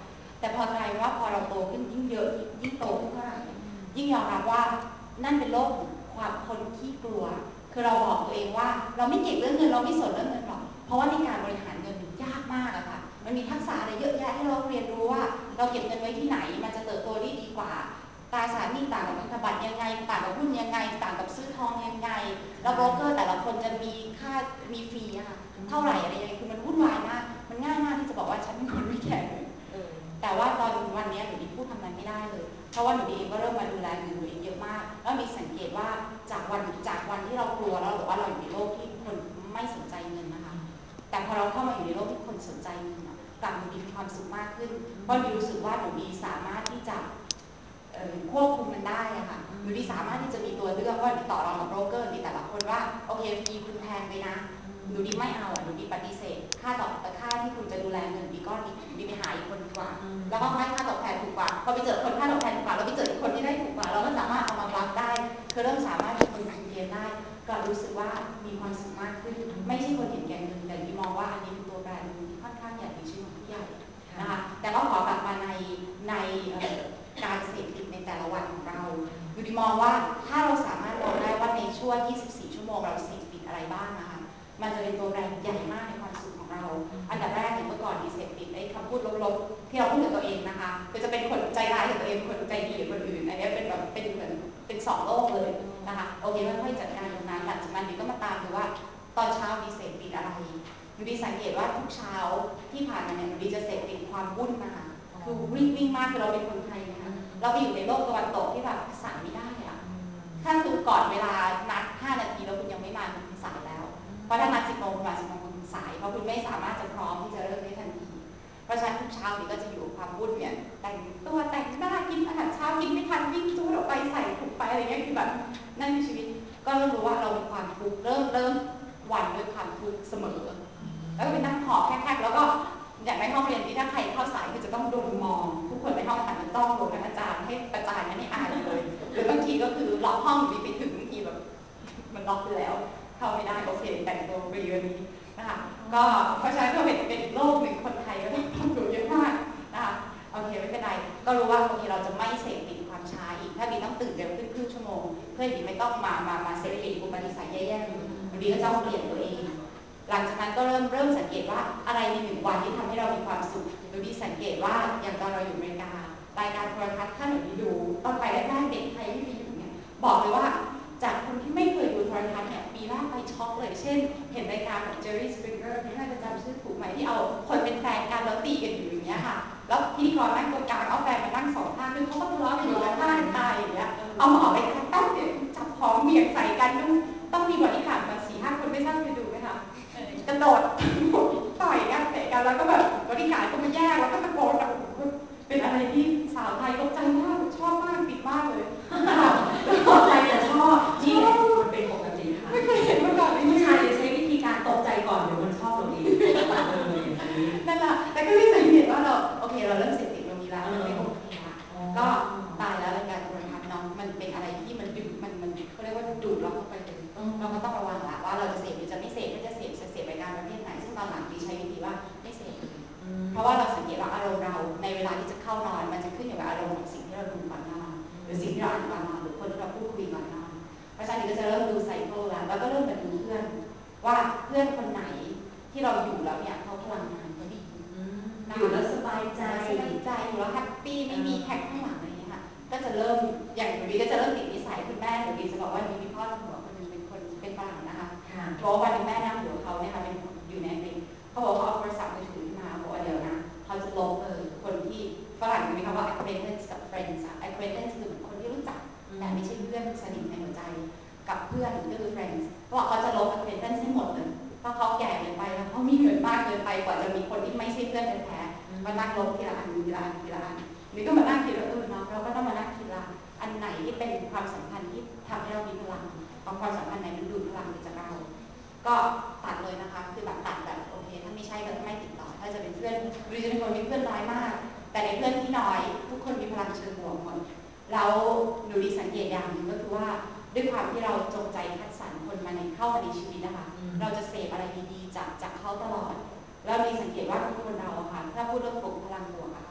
แต่พอกลายเป็นว่าพอเราโตขึ้นยิ่งเยอะยิ่งโตขึ้นเท่าไหร่ยิ่งยอมรับว่านั่นเป็นโลกของความคนขี้กลัวคือเราบอกตัวเองว่าเราไม่เก่งเรื่องเงินเราไม่สนเรื่องเงินหรอกเพราะว่าในการบริหารเงินยากมากอะค่ะมันมีทักษะอะไรเยอะแยะที่เราเรียนรู้ว่าเราเก็บเงินไว้ที่ไหนมันจะเติบโตได้ดีกว่าตราสารหนี้ต่างกับพันธบัตรยังไงต่างกับหุ้นยังไงต่างกับซื้อทองยังไงแล้วโบรกเกอร์แต่ละคนจะมีค่ามีฟรีอะค่ะเท่าไหร่อะไรยังไงคือมันวุ่นวายมากมันง่ายมากที่จะบอกว่าฉันเป็นคนไม่แข็งแต่ว่าตอนวันนี้หนูดีพูดทำนั้นไม่ได้เลยเพราะว่าหนูดีเองก็เริ่มมาดูแลหนูเองเยอะมากแล้วมีสังเกตว่าจากวันจากวันที่เรากลัวแล้วบอกว่าเราอยู่ในโลกที่คนไม่สนใจเงินนะคะแต่พอเราเข้ามาอยู่ในโลกที่คนสนใจเงินกลับหนูดีมีความสุขมากขึ้นเพราะหนูรู้สึกว่าหนูดีสามารถที่จะควบคุมมันได้อะค่ะหนูดีสามารถที่จะมีตัวเลือกว่าต่อรองกับโบรกเกอร์ดีแต่ละคนว่าโอเคฟีคุณแพงไปนะหนูดีไม่เอาอ่ะหนูดีปฏิเสธค่าตอบค่าที่คุณจะดูแลเงินดีก้อนนี้ดีไปหาอีกคนดีกว่าแล้วก็ให้ค่าตอบแทนถูกกว่าพอไปเจอคนค่าตอบแทนถูกกว่าเราไปเจออีกคนที่ได้ถูกกว่าเราก็สามารถเอามารับได้คือเริ่มสามารถเป็นคนคุมเกมได้ก็รู้สึกว่ามีความสุขมากขึ้นไม่ใช่คนเห็นแก่เงินแต่ดีมองว่าอันนี้เป็นตัวแบรนด์ที่ค่อนข้างใหญ่ในชีวิตของผู้ใหญ่นะคะแต่ก็ขอกลับมาในในการเสพติดในแต่ละวันของเราดูดีมองว่าถ้าเราสามารถมองได้ว่าในช่วงยี่สิบสี่ชั่วโมงเราเสพติดอะไรบ้างนะคะมันจะเป็นตัวแบรนด์ใหญ่มากในความสุขของเราอันดับแรกเนี่ยเมื่อก่อนดีเสพติดไอ้คำพูดลบๆที่เราพูดกับตัวเองนะคะก็จะเป็นคนใจร้ายกับตัวเองคนใจดีกับคนอื่นอันนี้เป็นแบบเป็นเหมือนเป็นสองโลกเลยนะคะโอเคค่อยๆจัดการตรงนั้นหลังจากนั้นดีก็มาตามดูว่าตอนเช้าดีเสพติดอะไรดูดีสังเกตว่าทุกเช้าที่ผ่านมาเนี่ยดูดีจะเสพติดความวุ่นนะคะคือวิ่งวิ่งมากคือเราเป็นคนไทยนะคะเราไปอยู่ในโลกตะวันตกที่แบบสายไม่ได้อะถ้าคือก่อนเวลานัดห้านาทีแล้วคุณยังไม่มาคุณสายแล้วเพราะถ้านัดสิบโมงคุณมาสิบโมงคุณสายเพราะคุณไม่สามารถจะพร้อมที่จะเริ่มได้ทันทีเพราะฉะนั้นทุกเช้าดีก็จะอยู่กับความวุ่นเนี่ยแต่งตัวแต่งหน้ากินอาหารเช้ากินไม่ทันวิ่งจูดออกไปใส่ถุงไปอะไรเงี้ยคือแบบนั่นคือชีวิตก็เริ่มรู้ว่าเรามีความทุกข์เริ่มเริ่มวันด้วยความทุกข์เสมอแล้วก็ไปนั่งหอบแคบๆแล้วก็อย่างในห้องเรียนที่ถ้าใครเข้าสายคือจะต้องโดนมองทุกคนในห้องหันมาจ้องลงทั้งอาจารย์ให้ประจานไม่ให้อายเลยหรือบางทีก็คือล็อกห้องอยู่ไปถึงบางทีแบบมันล็อกไปแล้วเข้าไม่ได้โอเคแต่งตัวไปเยอะนี้นะคะก็เพราะฉะนั้นก็เป็นเป็นอีกโลกหนึ่งคนไทยก็ต้องทำตัวเยอะมากนะคะโอเคไม่เป็นไรก็รู้ว่าโอเคเราจะไม่เสพติดความช้าอีกถ้าบีต้องตื่นเร็วขึ้นครึ่งชั่วโมงเพื่อบีไม่ต้องมามามาเสพติดอุปนิสัยแย่ๆบีก็จะเปลี่ยนตัวเองหลังจากนั้นก็เริ่มเริ่มสังเกตว่าอะไรในหนึ่งวันที่ทำให้เรามีความสุขดูดีสังเกตว่าอย่างตอนเราอยู่อเมริการายการโทรทัศน์ถ้าหนูดีดูตอนไปแรกๆเด็กไทยที่ไปอยู่เนี่ยบอกเลยว่าจากคนที่ไม่เคยดูโทรทัศน์เนี่ยปีแรกไปช็อกเลยเช่นเห็นรายการของเจอร์รี่สปริงเกอร์ที่น่าจะจำชื่อถูกไหมที่เอาคนเป็นแฟนกันแล้วตีกันอยู่อย่างเงี้ยค่ะแล้วพิธีกรนั่งตรงกลางเอาแฟนมานั่งสองข้างคือเขาก็ทะเลาะกันอยู่แล้วฆ่ากันตายอย่างเงี้ยเอามาออกรายการตั้งเดี๋ยวจับของเบี่ยงใส่กันต้องมีบริการมาสี่ห้าคนไม่ทราบเคยดูไหมคะกระโดดต่อยกันเตะกันแล้วก็แบบบริการก็มาแยกแล้วก็ตะโกนแบบเป็นอะไรที่สาวไทยตกใจมากชอบมากติดมากเลยตกใจแต่ชอบนี่แหละมันเป็นปกติค่ะไม่เคยเห็นมาก่อนผู้ชายจะใช้วิธีการตกใจก่อนเดี๋ยวมันชอบเราเองนั่นแหละแต่ก็ไม่สังเกตว่าเราโอเคเราเริ่มเสพติดตรงนี้แล้วมันไม่โอเคละก็ตายแล้วรายการโทรทัศน์น้องมันเป็นอะไรที่มันดึงมันมันเขาเรียกว่าดูดเราเข้าไปเลยเราก็ต้องระวังละว่าเราจะเสพหรือจะไม่เสพถ้าจะเสพจะเสพรายการประเภทไหนซึ่งตอนหลังดีใช้วิธีว่าไม่เสพเพราะว่าเราสังเกตว่าอารมณ์เราในเวลาที่จะเข้านอนมันจะขึ้นอยู่กับอารมณ์ของสิ่งที่เราดูก่อนนอนหรือสิ่งที่เราอ่านก่อนนอนหรือคนที่เราพูดคุยก่อนนอนเพราะฉะนั้นก็จะเริ่มดูไซเคิลแล้วแล้วก็เริ่มมาดูเพื่อนว่าเพื่อนคนไหนที่เราอยู่แล้วเนี่ยเขาพลังงานเขาดีอยู่แล้วสบายใจสบายใจอยู่แล้วแฮปปี้ไม่มีแท็กข้างหลังอะไรอย่างเงี้ยค่ะก็จะเริ่มอย่างหนูดีก็จะเริ่มติดนิสัยคุณแม่หนูดีจะบอกว่ามีพ่อหัวคนนึงเป็นคนเป็นฝรั่งนะคะเพราะวันนึงแม่นั่งอยู่กับเขาเนี่ยค่ะเป็นอยู่ในอังกฤษเขาบอกเขาเอาโทรศัพท์มือถือมาบอกว่าเดี๋ยวนะเขาจะลบเลยคนที่ฝรั่งมีคำว่า acquaintance กับ friends อะ acquaintance คือเหมือนคนที่รู้จักแต่ไม่ใช่เพื่อนสนิทในหัวใจกับเพื่อนก็คือ friends เขาบอกเขาจะลบ acquaintance ให้หมดเลยเพราะเขาแก่เกินไปแล้วเขามีเงินมากเกินไปกว่าจะมีคนที่ไม่ใช่เพื่อนแท้ๆมานั่งลบทีละอันทีละอันทีละอันนี่ก็มานั่งคิดว่าเออเนาะเราก็ต้องมานั่งคิดละอันไหนที่เป็นความสัมพันธ์ที่ทำให้เรามีพลังความสัมพันธ์ไหนมันดูดพลังไปจากเราก็ตัดเลยนะคะคือแบบตัดแบบโอเคถ้าไม่ใช่ก็ไม่ติดต่อถ้าจะเป็นเพื่อนบริษัทเป็นคนมีเพื่อนน้อยมากแต่ในเพื่อนที่น้อยทุกคนมีพลังเชิงบวกหมดแล้วหนูดีสังเกตอย่างหนึ่งก็คือว่าด้วยความที่เราจงใจคัดสรรคนมาในเข้ามาในชีวิตนะคะเราจะเสพอะไรดีๆจากจากเขาตลอดแล้วดีสังเกตว่าทุกคนเราค่ะถ้าพูดเรื่องปลุกพลังบวกอะค่ะ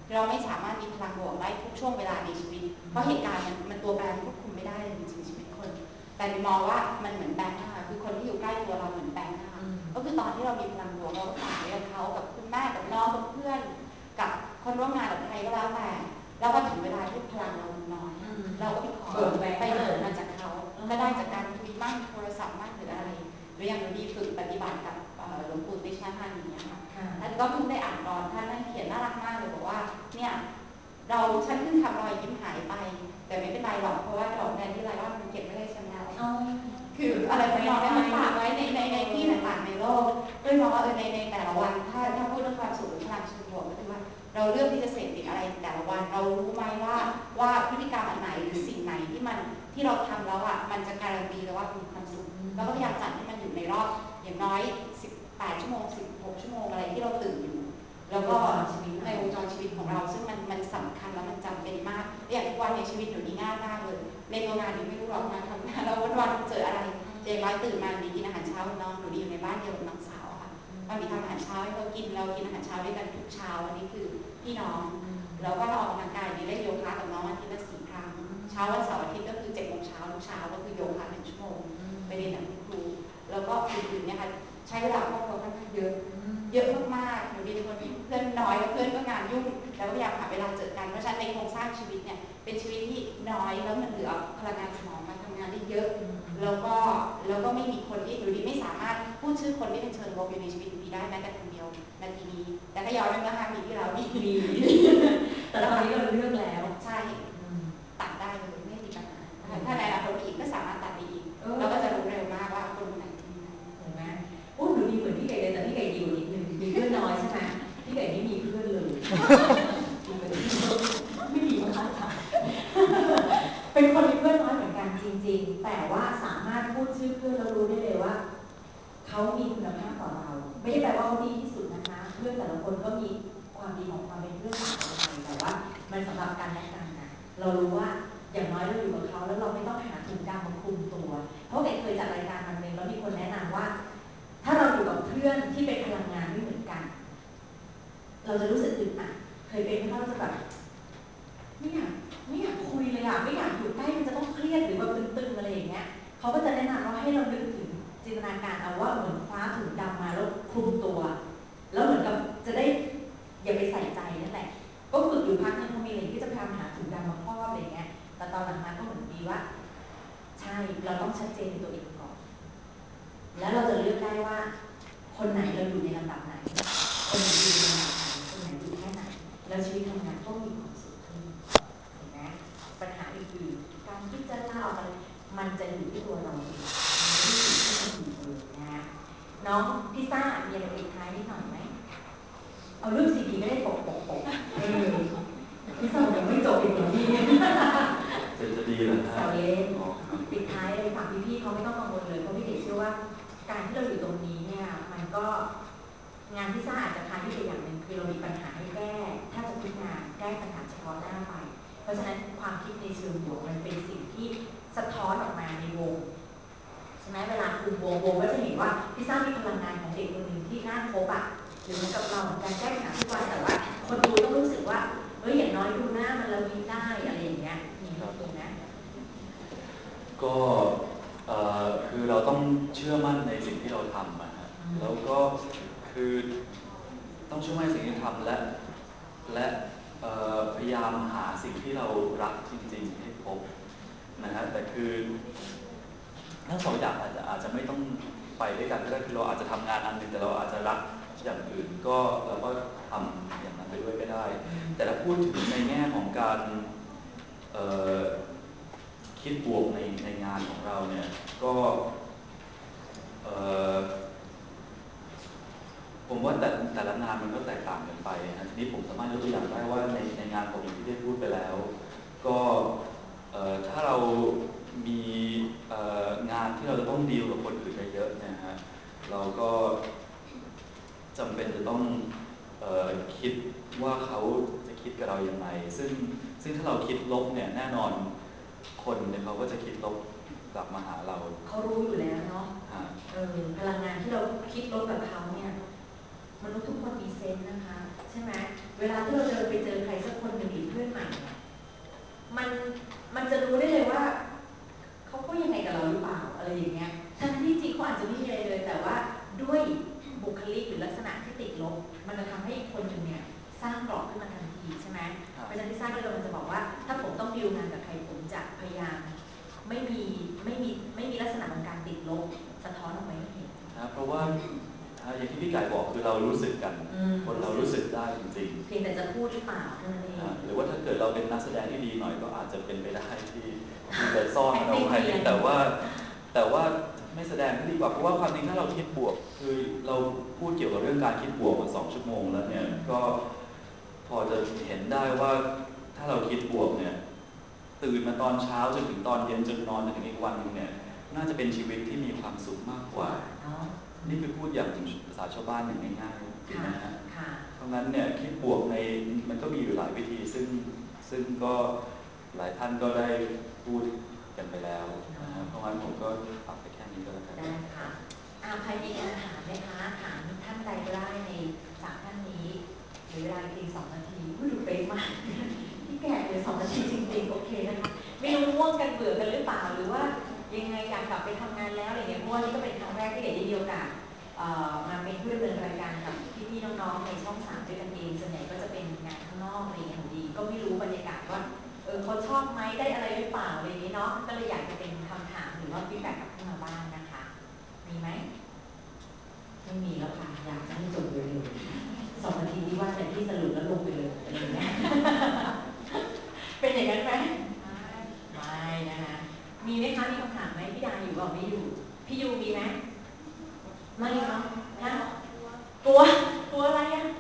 เราไม่สามารถมีพลังบวกได้ทุกช่วงเวลาในชีวิตเพราะเหตุการณ์มันมันตัวแปรควบคุมไม่ได้เลยจริงๆชีวิตคนแต่มองว่ามันเหมือนแบงค์นะคะคือคนที่อยู่ใกล้ตัวเราเหมือนแบงค์นะคะก็คือตอนที่เรามีพลังบวกเราก็ฝากไว้กับเขากับคุณแม่กับน้องกับเพื่อนกับคนร่วมงานกับใครก็แล้วแต่แล้วพอถึงเวลาที่พลังเราน้อยเราก็ไปขอไปเบิกมาจากเขาก็ได้จากการคุยมั่งโทรศัพท์มั่งหรืออะไรหรืออย่างมีฝึกปฏิบัติกับหลวงปู่ติชนาอย่างเงี้ยค่ะท่านก็เพิ่งได้อ่านตอนท่านนั่นเขียนน่ารักมากเลยบอกว่าเนี่ยเราฉันเพิ่งทำรอยยิ้มหายไปแต่ไม่เป็นไรหรอกเพราะว่าดอกแดงที่ไรว่ามันเก็บไม่ได้ฉันแล้วคืออะไรทำนองนี้มันฝากไว้ในในในที่ต่างๆในโลกด้วยมองว่าเออในในแต่ละวันถ้าถ้าพูดเรื่องความสุขหรือพลังเชิงบวกก็คือว่าเราเลือกที่จะเสพติดอะไรแต่ละวันเรารู้ไหมว่าว่าพฤติกรรมอันไหนหรือสิ่งไหนที่มันที่เราทำแล้วอ่ะมันจะการันตีแล้วว่ามีความสุขแล้วก็พยายามจัดให้มันอยู่ในรอบอย่างน้อยสิบแปดชั่วโมงสิบหกชั่วโมงอะไรที่เราตื่นอยู่แล้วก็ในวงจรชีวิตของเราซึ่งมันมันสำคัญและมันจำเป็นมากอย่างทุกวันในชีวิตหนูนี่ง่ายมากเลยในตัวงานหนูไม่รู้หรอกงานทำงานเราวันวันเจออะไรเจน้อยตื่นมาดีกินอาหารเช้ากับน้องหนูดีอยู่ในบ้านเดียวกับน้องสาวค่ะตอนนี้ทำอาหารเช้าให้เรากินเรากินอาหารเช้าด้วยกันทุกเช้าอันนี้คือพี่น้องแล้วก็เราออกกำลังกายนี่เล่นโยคะกับน้องอาทิตย์ละสี่ครั้งเช้าวันเสาร์อาทิตย์ก็คือเจ็ดโมงเช้าทุกเช้าก็คือโยคะหนึ่งชั่วโมงไปเรียนกับคุณครูแล้วก็อื่นๆเนี่ยค่ะใช้เวลาครอบครัวค่อนข้างเยอะเยอะมากๆหนูดีเป็นคนที่เพื่อนน้อยแล้วเพื่อนก็งานยุ่งแล้วก็พยายามหาเวลาเจอกันเพราะฉะนั้นในโครงสร้างชีวิตเนี่ยเป็นชีวิตที่น้อยแล้วมันเหลือพลังงานสมองมาทำงานได้เยอะแล้วก็แล้วก็ไม่มีคนที่หนูดีไม่สามารถพูดชื่อคนที่เป็นเชิงลบอยู่ในชีวิตหนูดีได้แม้แต่คนเดียวนาทีนี้แต่ถ้าย้อนไปเมื่อห้าปีที่แล้วนี่มีแต่ตอนนี้เราเลือกแล้วใช่ตัดได้เลยไม่มีปัญหาถ้าในอนาคตอีกก็สามารถตัดได้อีกแล้วก็จะรู้เร็วมากว่าคนไหนที่ไหนเห็นไหมโอ้หนูดีเหมือนพี่ไก่เลยแต่พี่ไก่ดีกว่านิดนึงมีเพื่อนน้อยใช่ไหมพี่ไก่ไม่มีเพื่อนเลยไม่มีมากค่ะเป็นคนมีเพื่อนน้อยเหมือนกันจริงๆแต่ว่าสามารถพูดชื่อเพื่อนแล้วรู้ได้เลยว่าเขามีคุณภาพต่อเราไม่ได้แปลว่าเขาดีที่สุดนะคะเพื่อนแต่ละคนก็มีความดีของความเป็นเพื่อนต่างกันแต่ว่ามันสำหรับการแนะนำนะเรารู้ว่าอย่างน้อยเราอยู่กับเขาแล้วเราไม่ต้องหาถุงดำมาคลุมตัวเพราะเด็กเคยจัดรายการวันหนึ่งแล้วมีคนแนะนำว่าถ้าเราอยู่กับเพื่อนที่เป็นพลังงานไม่เหมือนกันเราจะรู้สึกอึดอัดเคยเป็นไหมคะเราจะแบบไม่อยากไม่อยากคุยเลยอ่ะไม่อยากอยู่ใกล้มันจะต้องเครียดหรือว่าตึงๆอะไรอย่างเงี้ยเขาก็จะแนะนำว่าให้เรานึกถึงจินตนาการเอาว่าเหมือนคว้าถุงดำมาแล้วคลุมตัวแล้วเหมือนกับจะได้อย่าไปใส่ใจนั่นแหละก็ฝึกอยู่พักนึงพอมีอะไรที่จะพยายามหาถุงดำมาครอบอะไรเงี้ยแต่ตอนหลังมาก็เหมือนดีว่าใช่เราต้องชัดเจนในตัวเองก่อนแล้วเราจะเลือกได้ว่าคนไหนเราอยู่ในลำดับไหนคนไหนอยู่ในลำดับไหนคนไหนอยู่แค่ไหนแล้วชีวิตทำงานก็มีความสุขขึ้นเห็นไหมปัญหาอื่นๆการที่จะลาออกอะไรมันจะอยู่ที่ตัวเราเองมันไม่ได้อยู่ที่คนอื่นเลยนะน้องพิซซ่ามีอะไรปิดท้ายนิดหน่อยไหมเอาเรื่องซีดีไม่ได้ปกปกปกเออพิซซ่ายังไม่จบอีกเหรอพี่จะจะดีเหรอฮะแซวเล่นปิดท้ายเลยฝากพี่ๆเขาไม่ต้องกังวลเลยเพราะพี่เด็กเชื่อว่าการที่เราอยู่ตรงนี้เนี่ยมันก็งานพิซซ่าอาจจะคล้ายที่เป็นอย่างหนึ่งคือเรามีปัญหาให้แก้ถ้าจะทุกงานแก้ปัญหาเฉพาะหน้าไปเพราะฉะนั้นความคิดในเชิงบวกมันเป็นสิ่งที่สะท้อนออกมาในวงใช่ไหมเวลาคุมวงวงก็จะเห็นว่าพิซซ่ามีพลังงานของเด็กคนหนึ่งที่น่าคบอ่ะหรือเหมือนกับเราเหมือนกันแก้ปัญหาทุกวันแต่ว่าคนดูต้องรู้สึกว่าเฮ้ยอย่างน้อยดูหน้ามันแล้วยิ้มได้อะไรอย่างเงี้ยมีถูกไหมก็คือเราต้องเชื่อมั่นในสิ่งที่เราทำนะฮะแล้วก็คือต้องเชื่อมั่นในสิ่งที่ทำและและพยายามหาสิ่งที่เรารักจริงๆให้พบนะฮะแต่คือทั้งสองอย่างอาจจะอาจจะไม่ต้องไปด้วยกันก็ได้คือเราอาจจะทำงานอันหนึ่งแต่เราอาจจะรักอย่างอื่นก็เราก็ทำอย่างนั้นไปด้วยก็ได้แต่ถ้าพูดถึงในแง่ของการคิดบวกในในงานของเราเนี่ยก็ผมว่าแต่แต่ละงานมันก็แตกต่างกันไปนะทีนี้ผมสามารถยกตัวอย่างได้ว่าในในงานผมอย่างที่ได้พูดไปแล้วก็ถ้าเรามีงานที่เราจะต้องดีลกับคนอื่นเยอะๆเนี่ยฮะเราก็จำเป็นจะต้องคิดว่าเขาจะคิดกับเราอย่างไรซึ่งซึ่งถ้าเราคิดลบเนี่ยแน่นอนคนเนี่ยเขาก็จะคิดลบกลับมาหาเราเขารู้อยู่แล้วเนาะเออพลังงานที่เราคิดลบกับเขาเนี่ยมนุษย์ทุกคนมีเซนส์นะคะใช่ไหมเวลาที่เราเดินไปเจอใครสฉะนั้นพิซซ่าก็เลยกำลังจะบอกว่าถ้าผมต้องดีลงานกับใครผมจะพยายามไม่มีไม่มีไม่มีลักษณะของการติดลบสะท้อนออกไปให้เห็นนะเพราะว่าอย่างที่พี่ไก่บอกคือเรารู้สึกกันคนเรารู้สึกได้จริงๆเพียงแต่จะพูดหรือเปล่าเท่านั้นเองหรือว่าถ้าเกิดเราเป็นนักแสดงที่ดีหน่อยก็อาจจะเป็นไปได้ที่จะซ่อนมันเอาไว้แต่ว่าแต่ว่าไม่แสดงก็ดีกว่าเพราะว่าความจริงถ้าเราคิดบวกคือเราพูดเกี่ยวกับเรื่องการคิดบวกมาสองชั่วโมงแล้วเนี่ยก็พอจะเห็นได้ว่าถ้าเราคิดบวกเนี่ยตื่นมาตอนเช้าจนถึงตอนเย็นจนนอนจนถึงอีกวันนึงเนี่ยน่าจะเป็นชีวิตที่มีความสุขมากกว่านี่คือพูดอย่างภาษาชาวบ้านอย่างง่ายๆจริงนะฮะเพราะงั้นเนี่ยคิดบวกในมันก็มีอยู่หลายวิธีซึ่งซึ่งก็หลายท่านก็ได้พูดกันไปแล้วนะเพราะงั้นผมก็ฝากไปแค่นี้ก็แล้วกันได้ค่ะอาใครมีคำถามไหมคะถามท่านใดก็ได้ในสามท่านนี้หรือเวลาเพียงสองนาทีพูดดูเป๊ะมากที่แก่เลยสองนาทีจริงๆโอเคนะคะไม่รู้ง่วงกันเบื่อกันหรือเปล่าหรือว่ายังไงอยากกลับไปทำงานแล้วอะไรเงี้ยเพราะว่านี่ก็เป็นครั้งแรกที่ได้มีโอกาสมาเป็นผู้ดำเนินรายการกับพี่ๆน้องๆในช่องสามด้วยกันเองส่วนใหญ่ก็จะเป็นงานข้างนอกอะไรอย่างเงี้ยดีก็ไม่รู้บรรยากาศว่าเออเขาชอบไหมได้อะไรหรือเปล่าอะไรนี้เนาะก็เลยอยากจะเป็นคำถามหรือว่าฟีดแบ็กกลับขึ้นมาบ้างนะคะมีไหมไม่มีแล้วค่ะอยากให้จบเร็วๆสองนาทีที่ว่าแต่ที่สรุปแล้วลงไปเลยอะไรอย่างเงี้ยเป็นอย่างนั้นไหมไม่นะคะมีไหมคะมีคำถามไหมพี่ดาอยู่บอกไม่อยู่พี่ยูมีไหมไม่เนาะนะกลัวกลัวอะไรอ่ะ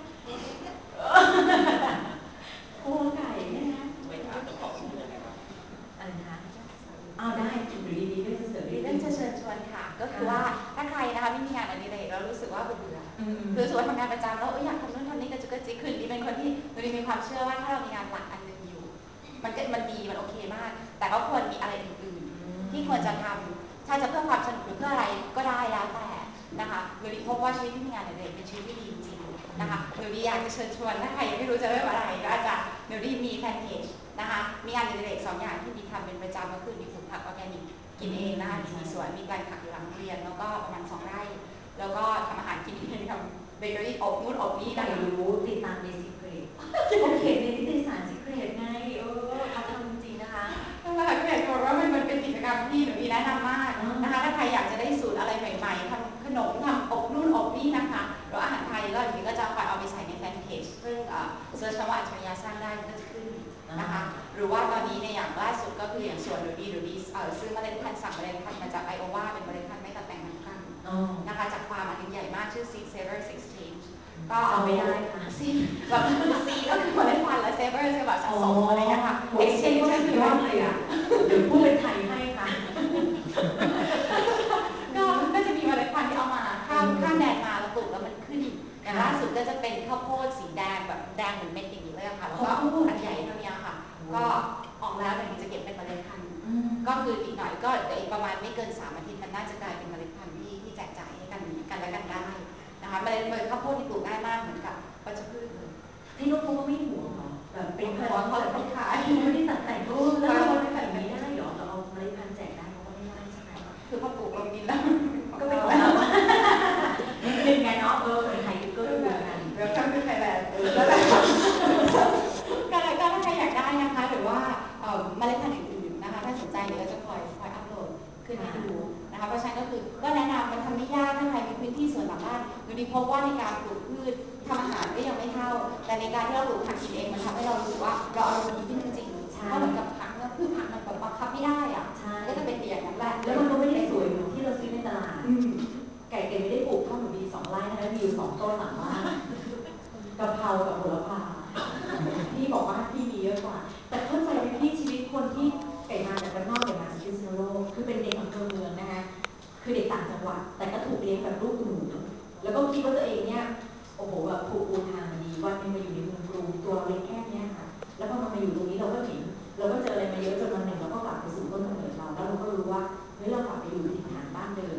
กลัวไก่เนี่ยนะไม่ถามต้องขอบคุณเลยนะครับอะไรคะอ้าวได้อยู่ดีๆด้วยเสริมดีเรื่องเชิญชวนค่ะก็คือว่าถ้าใครนะคะไม่มีงานอดิเรกแล้วรู้สึกว่าเบื่อคือรู้สึกว่าทำงานประจำแล้วอยากทำนู่นทำนี่กระจุกกระจิกคือดีเป็นคนที่ดีมีความเชื่อว่าถ้าเรามีงานหลักอันนึงอยู่มันก็มันดีมันโอเคมากแต่ก็ควรมีอะไรอื่นๆที่ควรจะทำถ้าจะเพื่อความสนุกหรือเพื่ออะไรก็ได้แล้วแต่นะคะโดยพบว่าชีวิตที่มีงานอดิเรกเป็นชีวิตที่ดีจริงๆนะคะโดยอยากจะเชิญชวนถ้าใครยังไม่รู้จะเริ่มอะไรก็อาจจะเดี๋ยวดีมีแฟนเพจนะคะมีงานอดิเรกสองอย่างที่ดีทำเป็นประจำก็คือมีปลูกผักออร์แกนิกกินเองนะคะมีสวนมีแปลงผักอยู่หลังโรงเรียนแล้วก็ประมาณสองไร่แล้วก็ทำอาหารกินเองทำเบเกอรี่อบนู่นอบนี่นะคะรู้ติดตามในซีเครตโอเคในนิตยสารซีเครตไงเออเขาทำจริงนะคะนั่นแหละก็อยากจะบอกว่ามันมันเป็นกิจกรรมที่หนูดีแนะนำมากนะคะถ้าใครอยากจะได้สูตรอะไรใหม่ๆทำขนมทำอบนู่นอบนี่นะคะหรืออาหารไทยก็อย่างนี้ก็จะคอยเอาไปใส่ในแฟนเพจซึ่งเซิร์ชคำว่าอัจฉริยะสร้างได้ก็จะขึ้นนะคะหรือว่าตอนนี้ในอย่างล่าสุดก็คืออย่างส่วนหนูดีหนูดีซื้อเมล็ดพันธุ์สั่งเมล็ดพันธุ์มาจากไอโอวาเป็นเมล็ดพันธุ์ไม่ตัดแต่งพันธุ์กันนะคะจากฟาร์มอันนึงใหญ่มากชื่อ Seed Savers Exchange ก็เอาไม่ได้ค่ะซีแบบซีก็คือเมล็ดพันธุ์และเซเวอร์คือแบบสะสมอะไรเงี้ยค่ะ Exchange ก็คือยอดเลยอ่ะเดี๋ยวพูดเป็นไทยให้ค่ะก็ก็จะมีเมล็ดพันธุ์ที่เอามาข้ามข้ามแดนมาแล้วปลูกแล้วมันขึ้นอย่างล่าสุดก็จะเป็นข้าวโพดสีแดงแบบแดงเหมือนเม็ดอย่างนี้เลยค่ะแล้วก็อันใหญ่เท่านี้ค่ะก็ออกแล้วเดี๋ยวจะเก็บเป็นเมล็ดพันธุ์ก็คืออีกหน่อยก็อีกประมาณไม่เกินสามอาทิตย์มันน่าจะกลายเป็นเมล็ดพันธุ์ที่ที่แจกจ่ายให้กันกันและกันได้นะคะเมล็ดเมล็ดข้าวโพดที่ปลูกง่ายมากเหมือนกับวัชพืชเลยที่นู้นเขาก็ไม่ห่วงหรอแบบเป็นหัวเขาเขาขายไม่ได้ตัดแต่งรูปแล้วเราไม่แบบนี้ได้หรอเราเอาเมล็ดพันธุ์แจกได้เขาก็ไม่ได้ใช่ไหมคือพอปลูกลงดินแล้วก็ไม่ของเราเป็นไงเนาะเออคนไทยก็ดูกันเดี๋ยวทำเป็นไทยแลนด์แล้วก็ถ้าใครอยากได้นะคะหรือว่าเมล็ดพันธุ์อื่นๆนะคะถ้าสนใจเดี๋ยวจะคอยคอยอัปโหลดขึ้นให้ดูนะคะเพราะฉะนั้นก็คือก็แนะนำมันทำไม่ยากถ้าใครมีพื้นที่สวนหลังบ้านดูดีพบว่าในการปลูกพืชทำอาหารก็ยังไม่เท่าแต่ในการที่เราปลูกผักกินเองมันทำให้เรารู้สึกว่าเราอารมณ์ดีขึ้นจริงๆเพราะเหมือนกับผักเนื้อพืชผักมันแบบบังคับไม่ได้อ่ะก็จะเป็นเดียร์นั่นแหละแล้วมันก็ไม่ได้สวยเหมือนที่เราซื้อในตลาดไก่เก๋ไม่ได้ปลูกเท่าหนูดีสองไร่นะคะมีอยู่สองต้นหลังบ้านกะเพรากับโหระพาพี่บอกว่าพี่มีเยอะกว่าแต่เข้าใจไหมพี่ชีวิตคนที่ไก่มาจากบ้านนอกไก่มาจากพิษณุโลกคือเป็นเด็กอำเภอเมืองนะคะคือเด็กต่างจังหวัดแต่ก็ถูกเลี้ยงแบบลูกหนูแล้วก็คิดว่าตัวเองเนี่ยโอ้โหแบบถูกปูทางดีวันนึงมาอยู่ในเมืองกรุงตัวเล็กแค่นี้ค่ะแล้วพอมาอยู่ตรงนี้เราก็เห็น